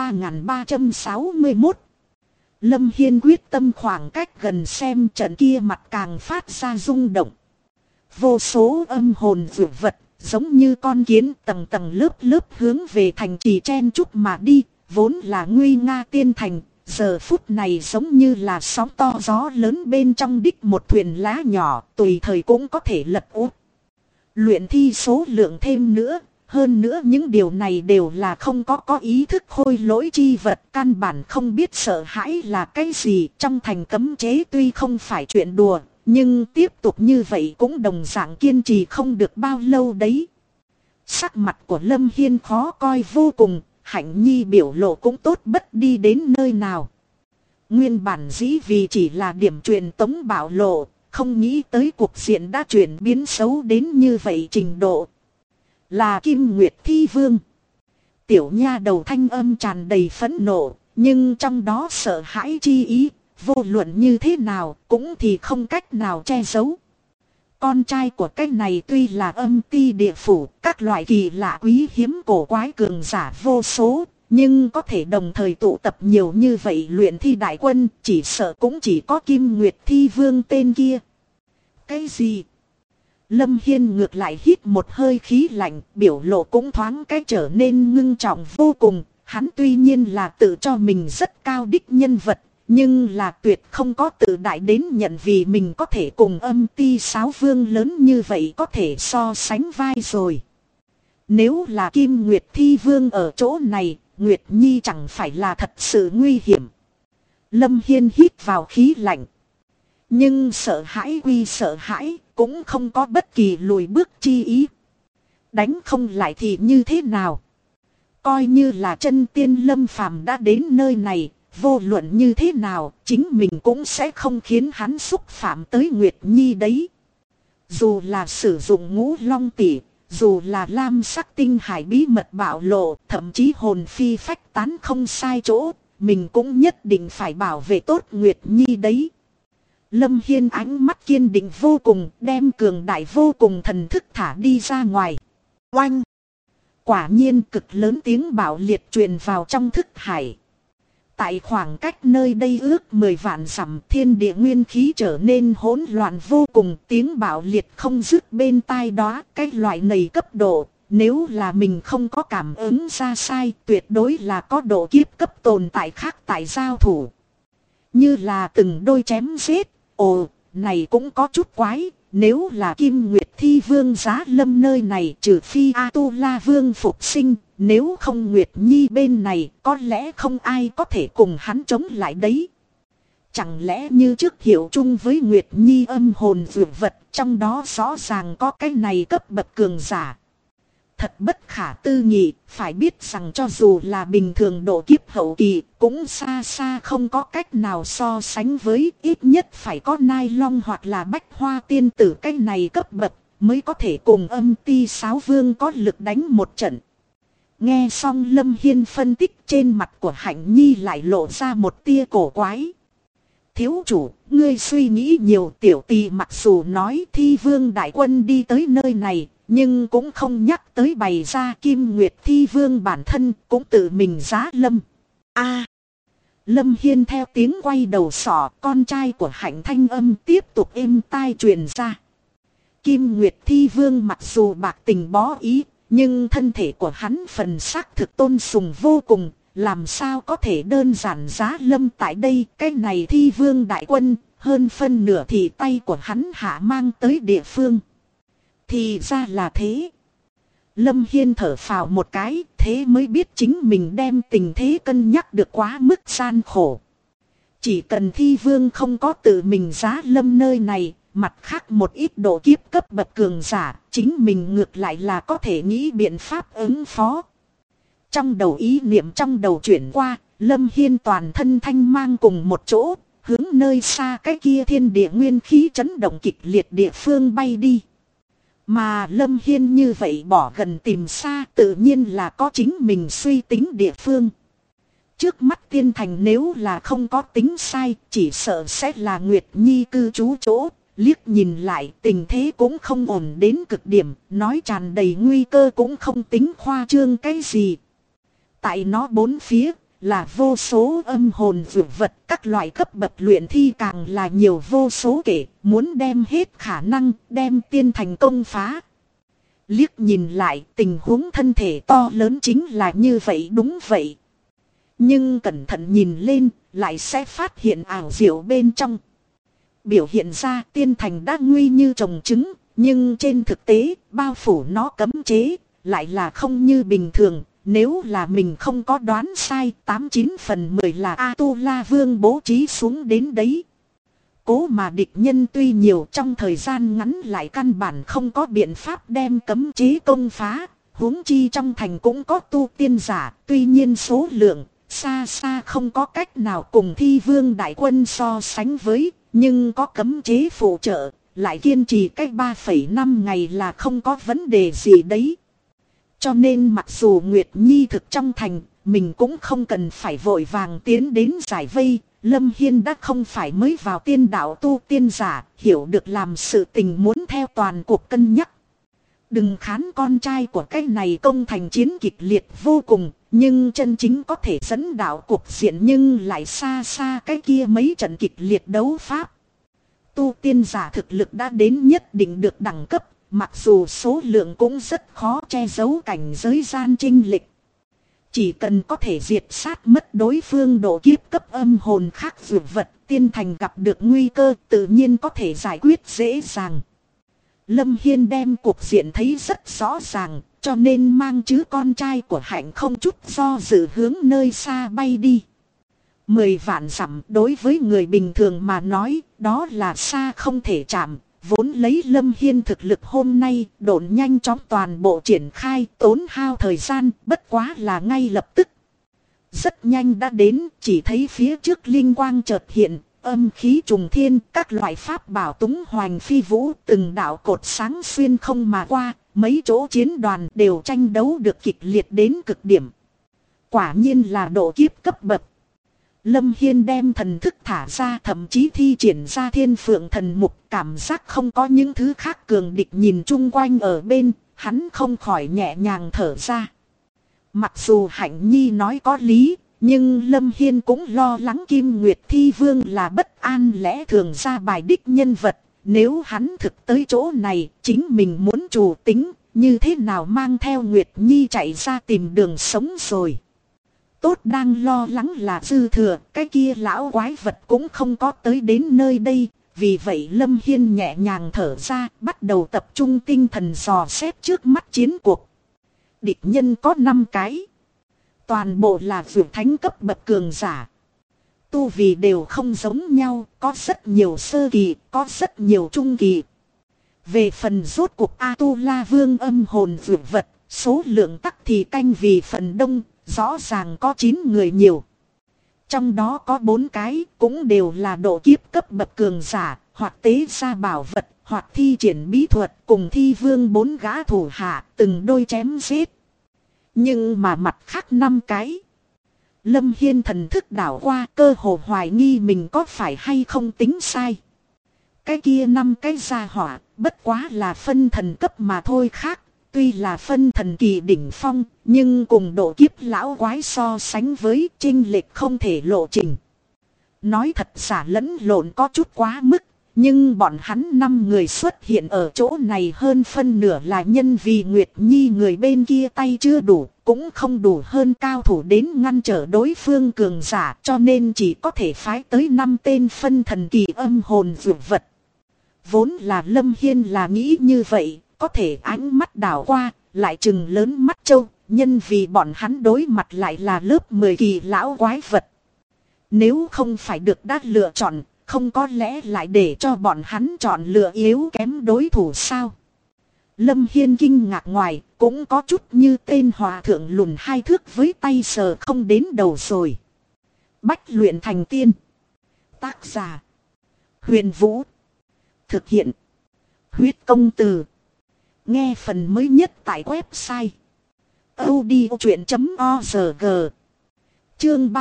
3361. Lâm Hiên quyết tâm, khoảng cách gần xem trận kia mặt càng phát ra rung động. Vô số âm hồn vượt vật, giống như con kiến tầng tầng lớp lớp hướng về thành trì chen chúc mà đi, vốn là nguy nga tiên thành, giờ phút này giống như là sóng to gió lớn bên trong đích một thuyền lá nhỏ, tùy thời cũng có thể lật úp. Luyện thi số lượng thêm nữa, hơn nữa những điều này đều là không có ý thức khôi lỗi chi vật, căn bản không biết sợ hãi là cái gì. Trong thành cấm chế tuy không phải chuyện đùa, nhưng tiếp tục như vậy cũng đồng dạng kiên trì không được bao lâu đấy. Sắc mặt của Lâm Hiên khó coi vô cùng, Hạnh Nhi biểu lộ cũng tốt bất đi đến nơi nào. Nguyên bản dĩ vì chỉ là điểm truyền tống bảo lộ, không nghĩ tới cuộc diện đã chuyển biến xấu đến như vậy trình độ. Là Kim Nguyệt Thi Vương. Tiểu nha đầu thanh âm tràn đầy phẫn nộ, nhưng trong đó sợ hãi chi ý, vô luận như thế nào cũng thì không cách nào che giấu. Con trai của cái này tuy là âm ti địa phủ, các loại kỳ lạ quý hiếm cổ quái cường giả vô số, nhưng có thể đồng thời tụ tập nhiều như vậy luyện thi đại quân, chỉ sợ cũng chỉ có Kim Nguyệt Thi Vương tên kia. Cái gì? Lâm Hiên ngược lại hít một hơi khí lạnh, biểu lộ cũng thoáng cái trở nên ngưng trọng vô cùng. Hắn tuy nhiên là tự cho mình rất cao đích nhân vật, nhưng là tuyệt không có tự đại đến nhận vì mình có thể cùng âm ti sáo vương lớn như vậy có thể so sánh vai rồi. Nếu là Kim Nguyệt Thi Vương ở chỗ này, Nguyệt Nhi chẳng phải là thật sự nguy hiểm. Lâm Hiên hít vào khí lạnh. Nhưng sợ hãi quy sợ hãi, cũng không có bất kỳ lùi bước chi ý. Đánh không lại thì như thế nào? Coi như là chân tiên Lâm Phàm đã đến nơi này, vô luận như thế nào, chính mình cũng sẽ không khiến hắn xúc phạm tới Nguyệt Nhi đấy. Dù là sử dụng ngũ long tỷ, dù là lam sắc tinh hải bí mật bạo lộ, thậm chí hồn phi phách tán không sai chỗ, mình cũng nhất định phải bảo vệ tốt Nguyệt Nhi đấy. Lâm Hiên ánh mắt kiên định vô cùng, đem cường đại vô cùng thần thức thả đi ra ngoài. Oanh! Quả nhiên cực lớn tiếng bạo liệt truyền vào trong thức hải. Tại khoảng cách nơi đây ước 10 vạn dặm, thiên địa nguyên khí trở nên hỗn loạn vô cùng, tiếng bạo liệt không dứt bên tai đó. Cái loại này cấp độ, nếu là mình không có cảm ứng ra sai, tuyệt đối là có độ kiếp cấp tồn tại khác tại giao thủ. Như là từng đôi chém giết, ồ, này cũng có chút quái. Nếu là Kim Nguyệt Thi Vương giá lâm nơi này, trừ phi A-tu-la Vương phục sinh, nếu không Nguyệt Nhi bên này có lẽ không ai có thể cùng hắn chống lại đấy. Chẳng lẽ như trước hiệu chung với Nguyệt Nhi âm hồn dược vật, trong đó rõ ràng có cái này cấp bậc cường giả. Thật bất khả tư nghị, phải biết rằng cho dù là bình thường độ kiếp hậu kỳ, cũng xa xa không có cách nào so sánh với, ít nhất phải có Nai Long hoặc là Bách Hoa tiên tử cái này cấp bậc, mới có thể cùng Âm Ti Sáo Vương có lực đánh một trận. Nghe xong Lâm Hiên phân tích, trên mặt của Hạnh Nhi lại lộ ra một tia cổ quái. Thiếu chủ, ngươi suy nghĩ nhiều. Tiểu tỳ mặc dù nói Thi Vương đại quân đi tới nơi này, nhưng cũng không nhắc tới bày ra. Kim Nguyệt Thi Vương bản thân cũng tự mình giá lâm. Lâm Hiên theo tiếng quay đầu sọ, con trai của Hạnh thanh âm tiếp tục êm tai truyền ra. Kim Nguyệt Thi Vương mặc dù bạc tình bó ý, nhưng thân thể của hắn phần xác thực tôn sùng vô cùng, làm sao có thể đơn giản giá lâm tại đây. Cái này Thi Vương đại quân, hơn phân nửa thì tay của hắn hạ mang tới địa phương. Thì ra là thế. Lâm Hiên thở phào một cái, thế mới biết chính mình đem tình thế cân nhắc được quá mức gian khổ. Chỉ cần Thi Vương không có tự mình giá lâm nơi này, mặt khác một ít độ kiếp cấp bậc cường giả, chính mình ngược lại là có thể nghĩ biện pháp ứng phó. Trong đầu ý niệm trong đầu chuyển qua, Lâm Hiên toàn thân thanh mang cùng một chỗ, hướng nơi xa cái kia thiên địa nguyên khí chấn động kịch liệt địa phương bay đi. Mà Lâm Hiên như vậy bỏ gần tìm xa, tự nhiên là có chính mình suy tính địa phương. Trước mắt tiên thành nếu là không có tính sai, chỉ sợ sẽ là Nguyệt Nhi cư trú chỗ. Liếc nhìn lại, tình thế cũng không ổn đến cực điểm, nói tràn đầy nguy cơ cũng không tính khoa trương cái gì. Tại nó bốn phía là vô số âm hồn dược vật, các loại cấp bậc luyện thi càng là nhiều vô số kể, muốn đem hết khả năng đem tiên thành công phá. Liếc nhìn lại, tình huống thân thể to lớn chính là như vậy, đúng vậy. Nhưng cẩn thận nhìn lên, lại sẽ phát hiện ảo diệu bên trong. Biểu hiện ra tiên thành đã nguy như trồng trứng, nhưng trên thực tế, bao phủ nó cấm chế, lại là không như bình thường. Nếu là mình không có đoán sai, 89 phần 10 là A-tu-la Vương bố trí xuống đến đấy. Cố mà địch nhân tuy nhiều, trong thời gian ngắn lại căn bản không có biện pháp đem cấm chế công phá. Huống chi trong thành cũng có tu tiên giả, tuy nhiên số lượng xa xa không có cách nào cùng Thi Vương đại quân so sánh với. Nhưng có cấm chế phụ trợ, lại kiên trì cách 3,5 ngày là không có vấn đề gì đấy. Cho nên mặc dù Nguyệt Nhi thực trong thành, mình cũng không cần phải vội vàng tiến đến giải vây. Lâm Hiên đã không phải mới vào tiên đạo tu tiên giả, hiểu được làm sự tình muốn theo toàn cuộc cân nhắc. Đừng khán con trai của cái này công thành chiến kịch liệt vô cùng, nhưng chân chính có thể dẫn đạo cuộc diện nhưng lại xa xa cái kia mấy trận kịch liệt đấu pháp. Tu tiên giả thực lực đã đến nhất định được đẳng cấp, mặc dù số lượng cũng rất khó che giấu cảnh giới gian chênh lệch. Chỉ cần có thể diệt sát mất đối phương độ kiếp cấp âm hồn khác dược vật, tiên thành gặp được nguy cơ tự nhiên có thể giải quyết dễ dàng. Lâm Hiên đem cuộc diện thấy rất rõ ràng, cho nên mang chứ con trai của Hạnh không chút do dự hướng nơi xa bay đi. 10 vạn dặm đối với người bình thường mà nói, đó là xa không thể chạm. Vốn lấy Lâm Hiên thực lực hôm nay, độn nhanh chóng toàn bộ triển khai, tốn hao thời gian, bất quá là ngay lập tức. Rất nhanh đã đến, chỉ thấy phía trước linh quang chợt hiện, âm khí trùng thiên, các loại pháp bảo túng hoành phi vũ, từng đạo cột sáng xuyên không mà qua, mấy chỗ chiến đoàn đều tranh đấu được kịch liệt đến cực điểm. Quả nhiên là độ kiếp cấp bậc. Lâm Hiên đem thần thức thả ra, thậm chí thi triển ra thiên phượng thần mục, cảm giác không có những thứ khác cường địch nhìn chung quanh ở bên, hắn không khỏi nhẹ nhàng thở ra. Mặc dù Hạnh Nhi nói có lý, Nhưng Lâm Hiên cũng lo lắng Kim Nguyệt Thi Vương là bất an lẽ thường ra bài đích nhân vật. Nếu hắn thực tới chỗ này, chính mình muốn chủ tính, như thế nào mang theo Nguyệt Nhi chạy ra tìm đường sống rồi. Tốt đang lo lắng là dư thừa, cái kia lão quái vật cũng không có tới đến nơi đây. Vì vậy Lâm Hiên nhẹ nhàng thở ra, bắt đầu tập trung tinh thần dò xét trước mắt chiến cuộc. Địch nhân có 5 cái. Toàn bộ là vượt thánh cấp bậc cường giả. Tu vì đều không giống nhau, có rất nhiều sơ kỳ, có rất nhiều trung kỳ. Về phần rốt cuộc A-tu-la vương âm hồn vượt vật, số lượng tắc thì canh vì phần đông, rõ ràng có 9 người nhiều. Trong đó có 4 cái, cũng đều là độ kiếp cấp bậc cường giả, hoặc tế ra bảo vật, hoặc thi triển bí thuật, cùng thi vương 4 gã thủ hạ, từng đôi chém giết. Nhưng mà mặt khác 5 cái. Lâm Hiên thần thức đảo qua, cơ hồ hoài nghi mình có phải hay không tính sai. Cái kia 5 cái gia hỏa, bất quá là phân thần cấp mà thôi khác. Tuy là phân thần kỳ đỉnh phong, nhưng cùng độ kiếp lão quái so sánh với chênh lệch không thể lộ trình. Nói thật giả lẫn lộn có chút quá mức, nhưng bọn hắn 5 người xuất hiện ở chỗ này hơn phân nửa là nhân vì Nguyệt Nhi người bên kia tay chưa đủ, cũng không đủ hơn cao thủ đến ngăn trở đối phương cường giả, cho nên chỉ có thể phái tới 5 tên phân thần kỳ âm hồn dược vật. Vốn là Lâm Hiên là nghĩ như vậy, có thể ánh mắt đảo qua, lại trừng lớn mắt trâu, nhân vì bọn hắn đối mặt lại là lớp 10 kỳ lão quái vật. Nếu không phải được đã lựa chọn, không có lẽ lại để cho bọn hắn chọn lựa yếu kém đối thủ sao? Lâm Hiên kinh ngạc ngoài, cũng có chút như tên hòa thượng lùn 2 thước với tay sờ không đến đầu rồi. Bách luyện thành tiên. Tác giả: Huyền Vũ. Thực hiện: Huyết Công Từ. Nghe phần mới nhất tại website audiochuyện.org. Chương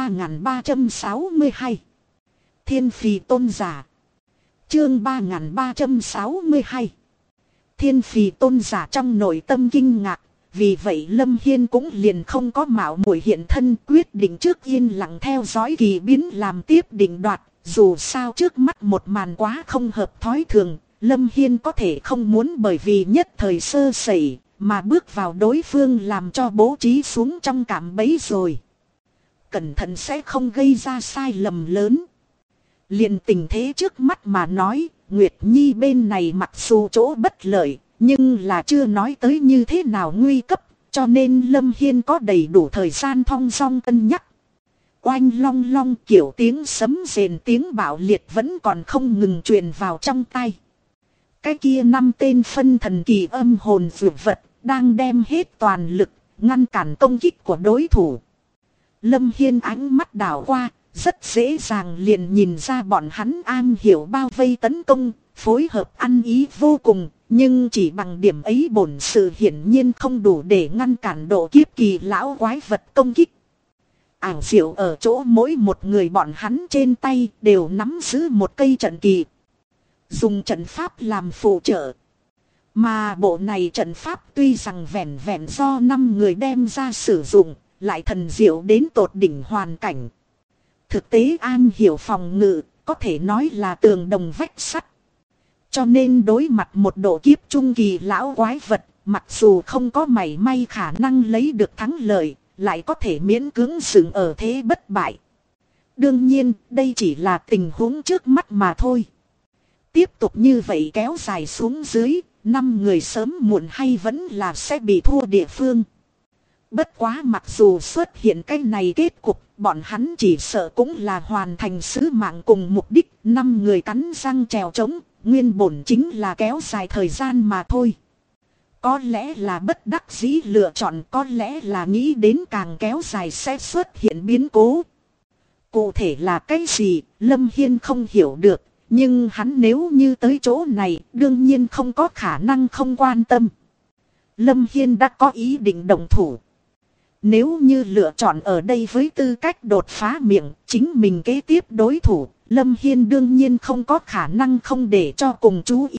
3362. Thiên Phì Tôn Giả. Chương 3362. Thiên Phì Tôn Giả trong nội tâm kinh ngạc. Vì vậy Lâm Hiên cũng liền không có mạo muội hiện thân, quyết định trước yên lặng theo dõi kỳ biến làm tiếp định đoạt. Dù sao trước mắt một màn quá không hợp thói thường, Lâm Hiên có thể không muốn bởi vì nhất thời sơ sẩy mà bước vào đối phương làm cho bố trí xuống trong cạm bẫy rồi. Cẩn thận sẽ không gây ra sai lầm lớn. Liền tình thế trước mắt mà nói, Nguyệt Nhi bên này mặc dù chỗ bất lợi, nhưng là chưa nói tới như thế nào nguy cấp, cho nên Lâm Hiên có đầy đủ thời gian thong dong cân nhắc. Oanh long long kiểu tiếng sấm rền tiếng bạo liệt vẫn còn không ngừng truyền vào trong tai. Cái kia 5 tên phân thần kỳ âm hồn dược vật đang đem hết toàn lực ngăn cản công kích của đối thủ. Lâm Hiên ánh mắt đảo qua, rất dễ dàng liền nhìn ra bọn hắn am hiểu bao vây tấn công, phối hợp ăn ý vô cùng, nhưng chỉ bằng điểm ấy bổn sự hiển nhiên không đủ để ngăn cản độ kiếp kỳ lão quái vật công kích. Ảo diệu ở chỗ mỗi một người bọn hắn trên tay đều nắm giữ một cây trận kỳ, dùng trận pháp làm phụ trợ. Mà bộ này trận pháp tuy rằng vẹn vẹn do 5 người đem ra sử dụng, lại thần diệu đến tột đỉnh hoàn cảnh. Thực tế an hiểu phòng ngự, có thể nói là tường đồng vách sắt. Cho nên đối mặt một độ kiếp trung kỳ lão quái vật, mặc dù không có mảy may khả năng lấy được thắng lợi, lại có thể miễn cưỡng dừng ở thế bất bại. Đương nhiên, đây chỉ là tình huống trước mắt mà thôi. Tiếp tục như vậy kéo dài xuống dưới, 5 người sớm muộn hay vẫn là sẽ bị thua địa phương. Bất quá mặc dù xuất hiện cái này kết cục, bọn hắn chỉ sợ cũng là hoàn thành sứ mạng cùng mục đích. 5 người cắn răng trèo trống, nguyên bổn chính là kéo dài thời gian mà thôi. Có lẽ là bất đắc dĩ lựa chọn, có lẽ là nghĩ đến càng kéo dài sẽ xuất hiện biến cố. Cụ thể là cái gì, Lâm Hiên không hiểu được, nhưng hắn nếu như tới chỗ này, đương nhiên không có khả năng không quan tâm. Lâm Hiên đã có ý định động thủ. Nếu như lựa chọn ở đây với tư cách đột phá miệng, chính mình kế tiếp đối thủ, Lâm Hiên đương nhiên không có khả năng không để cho cùng chú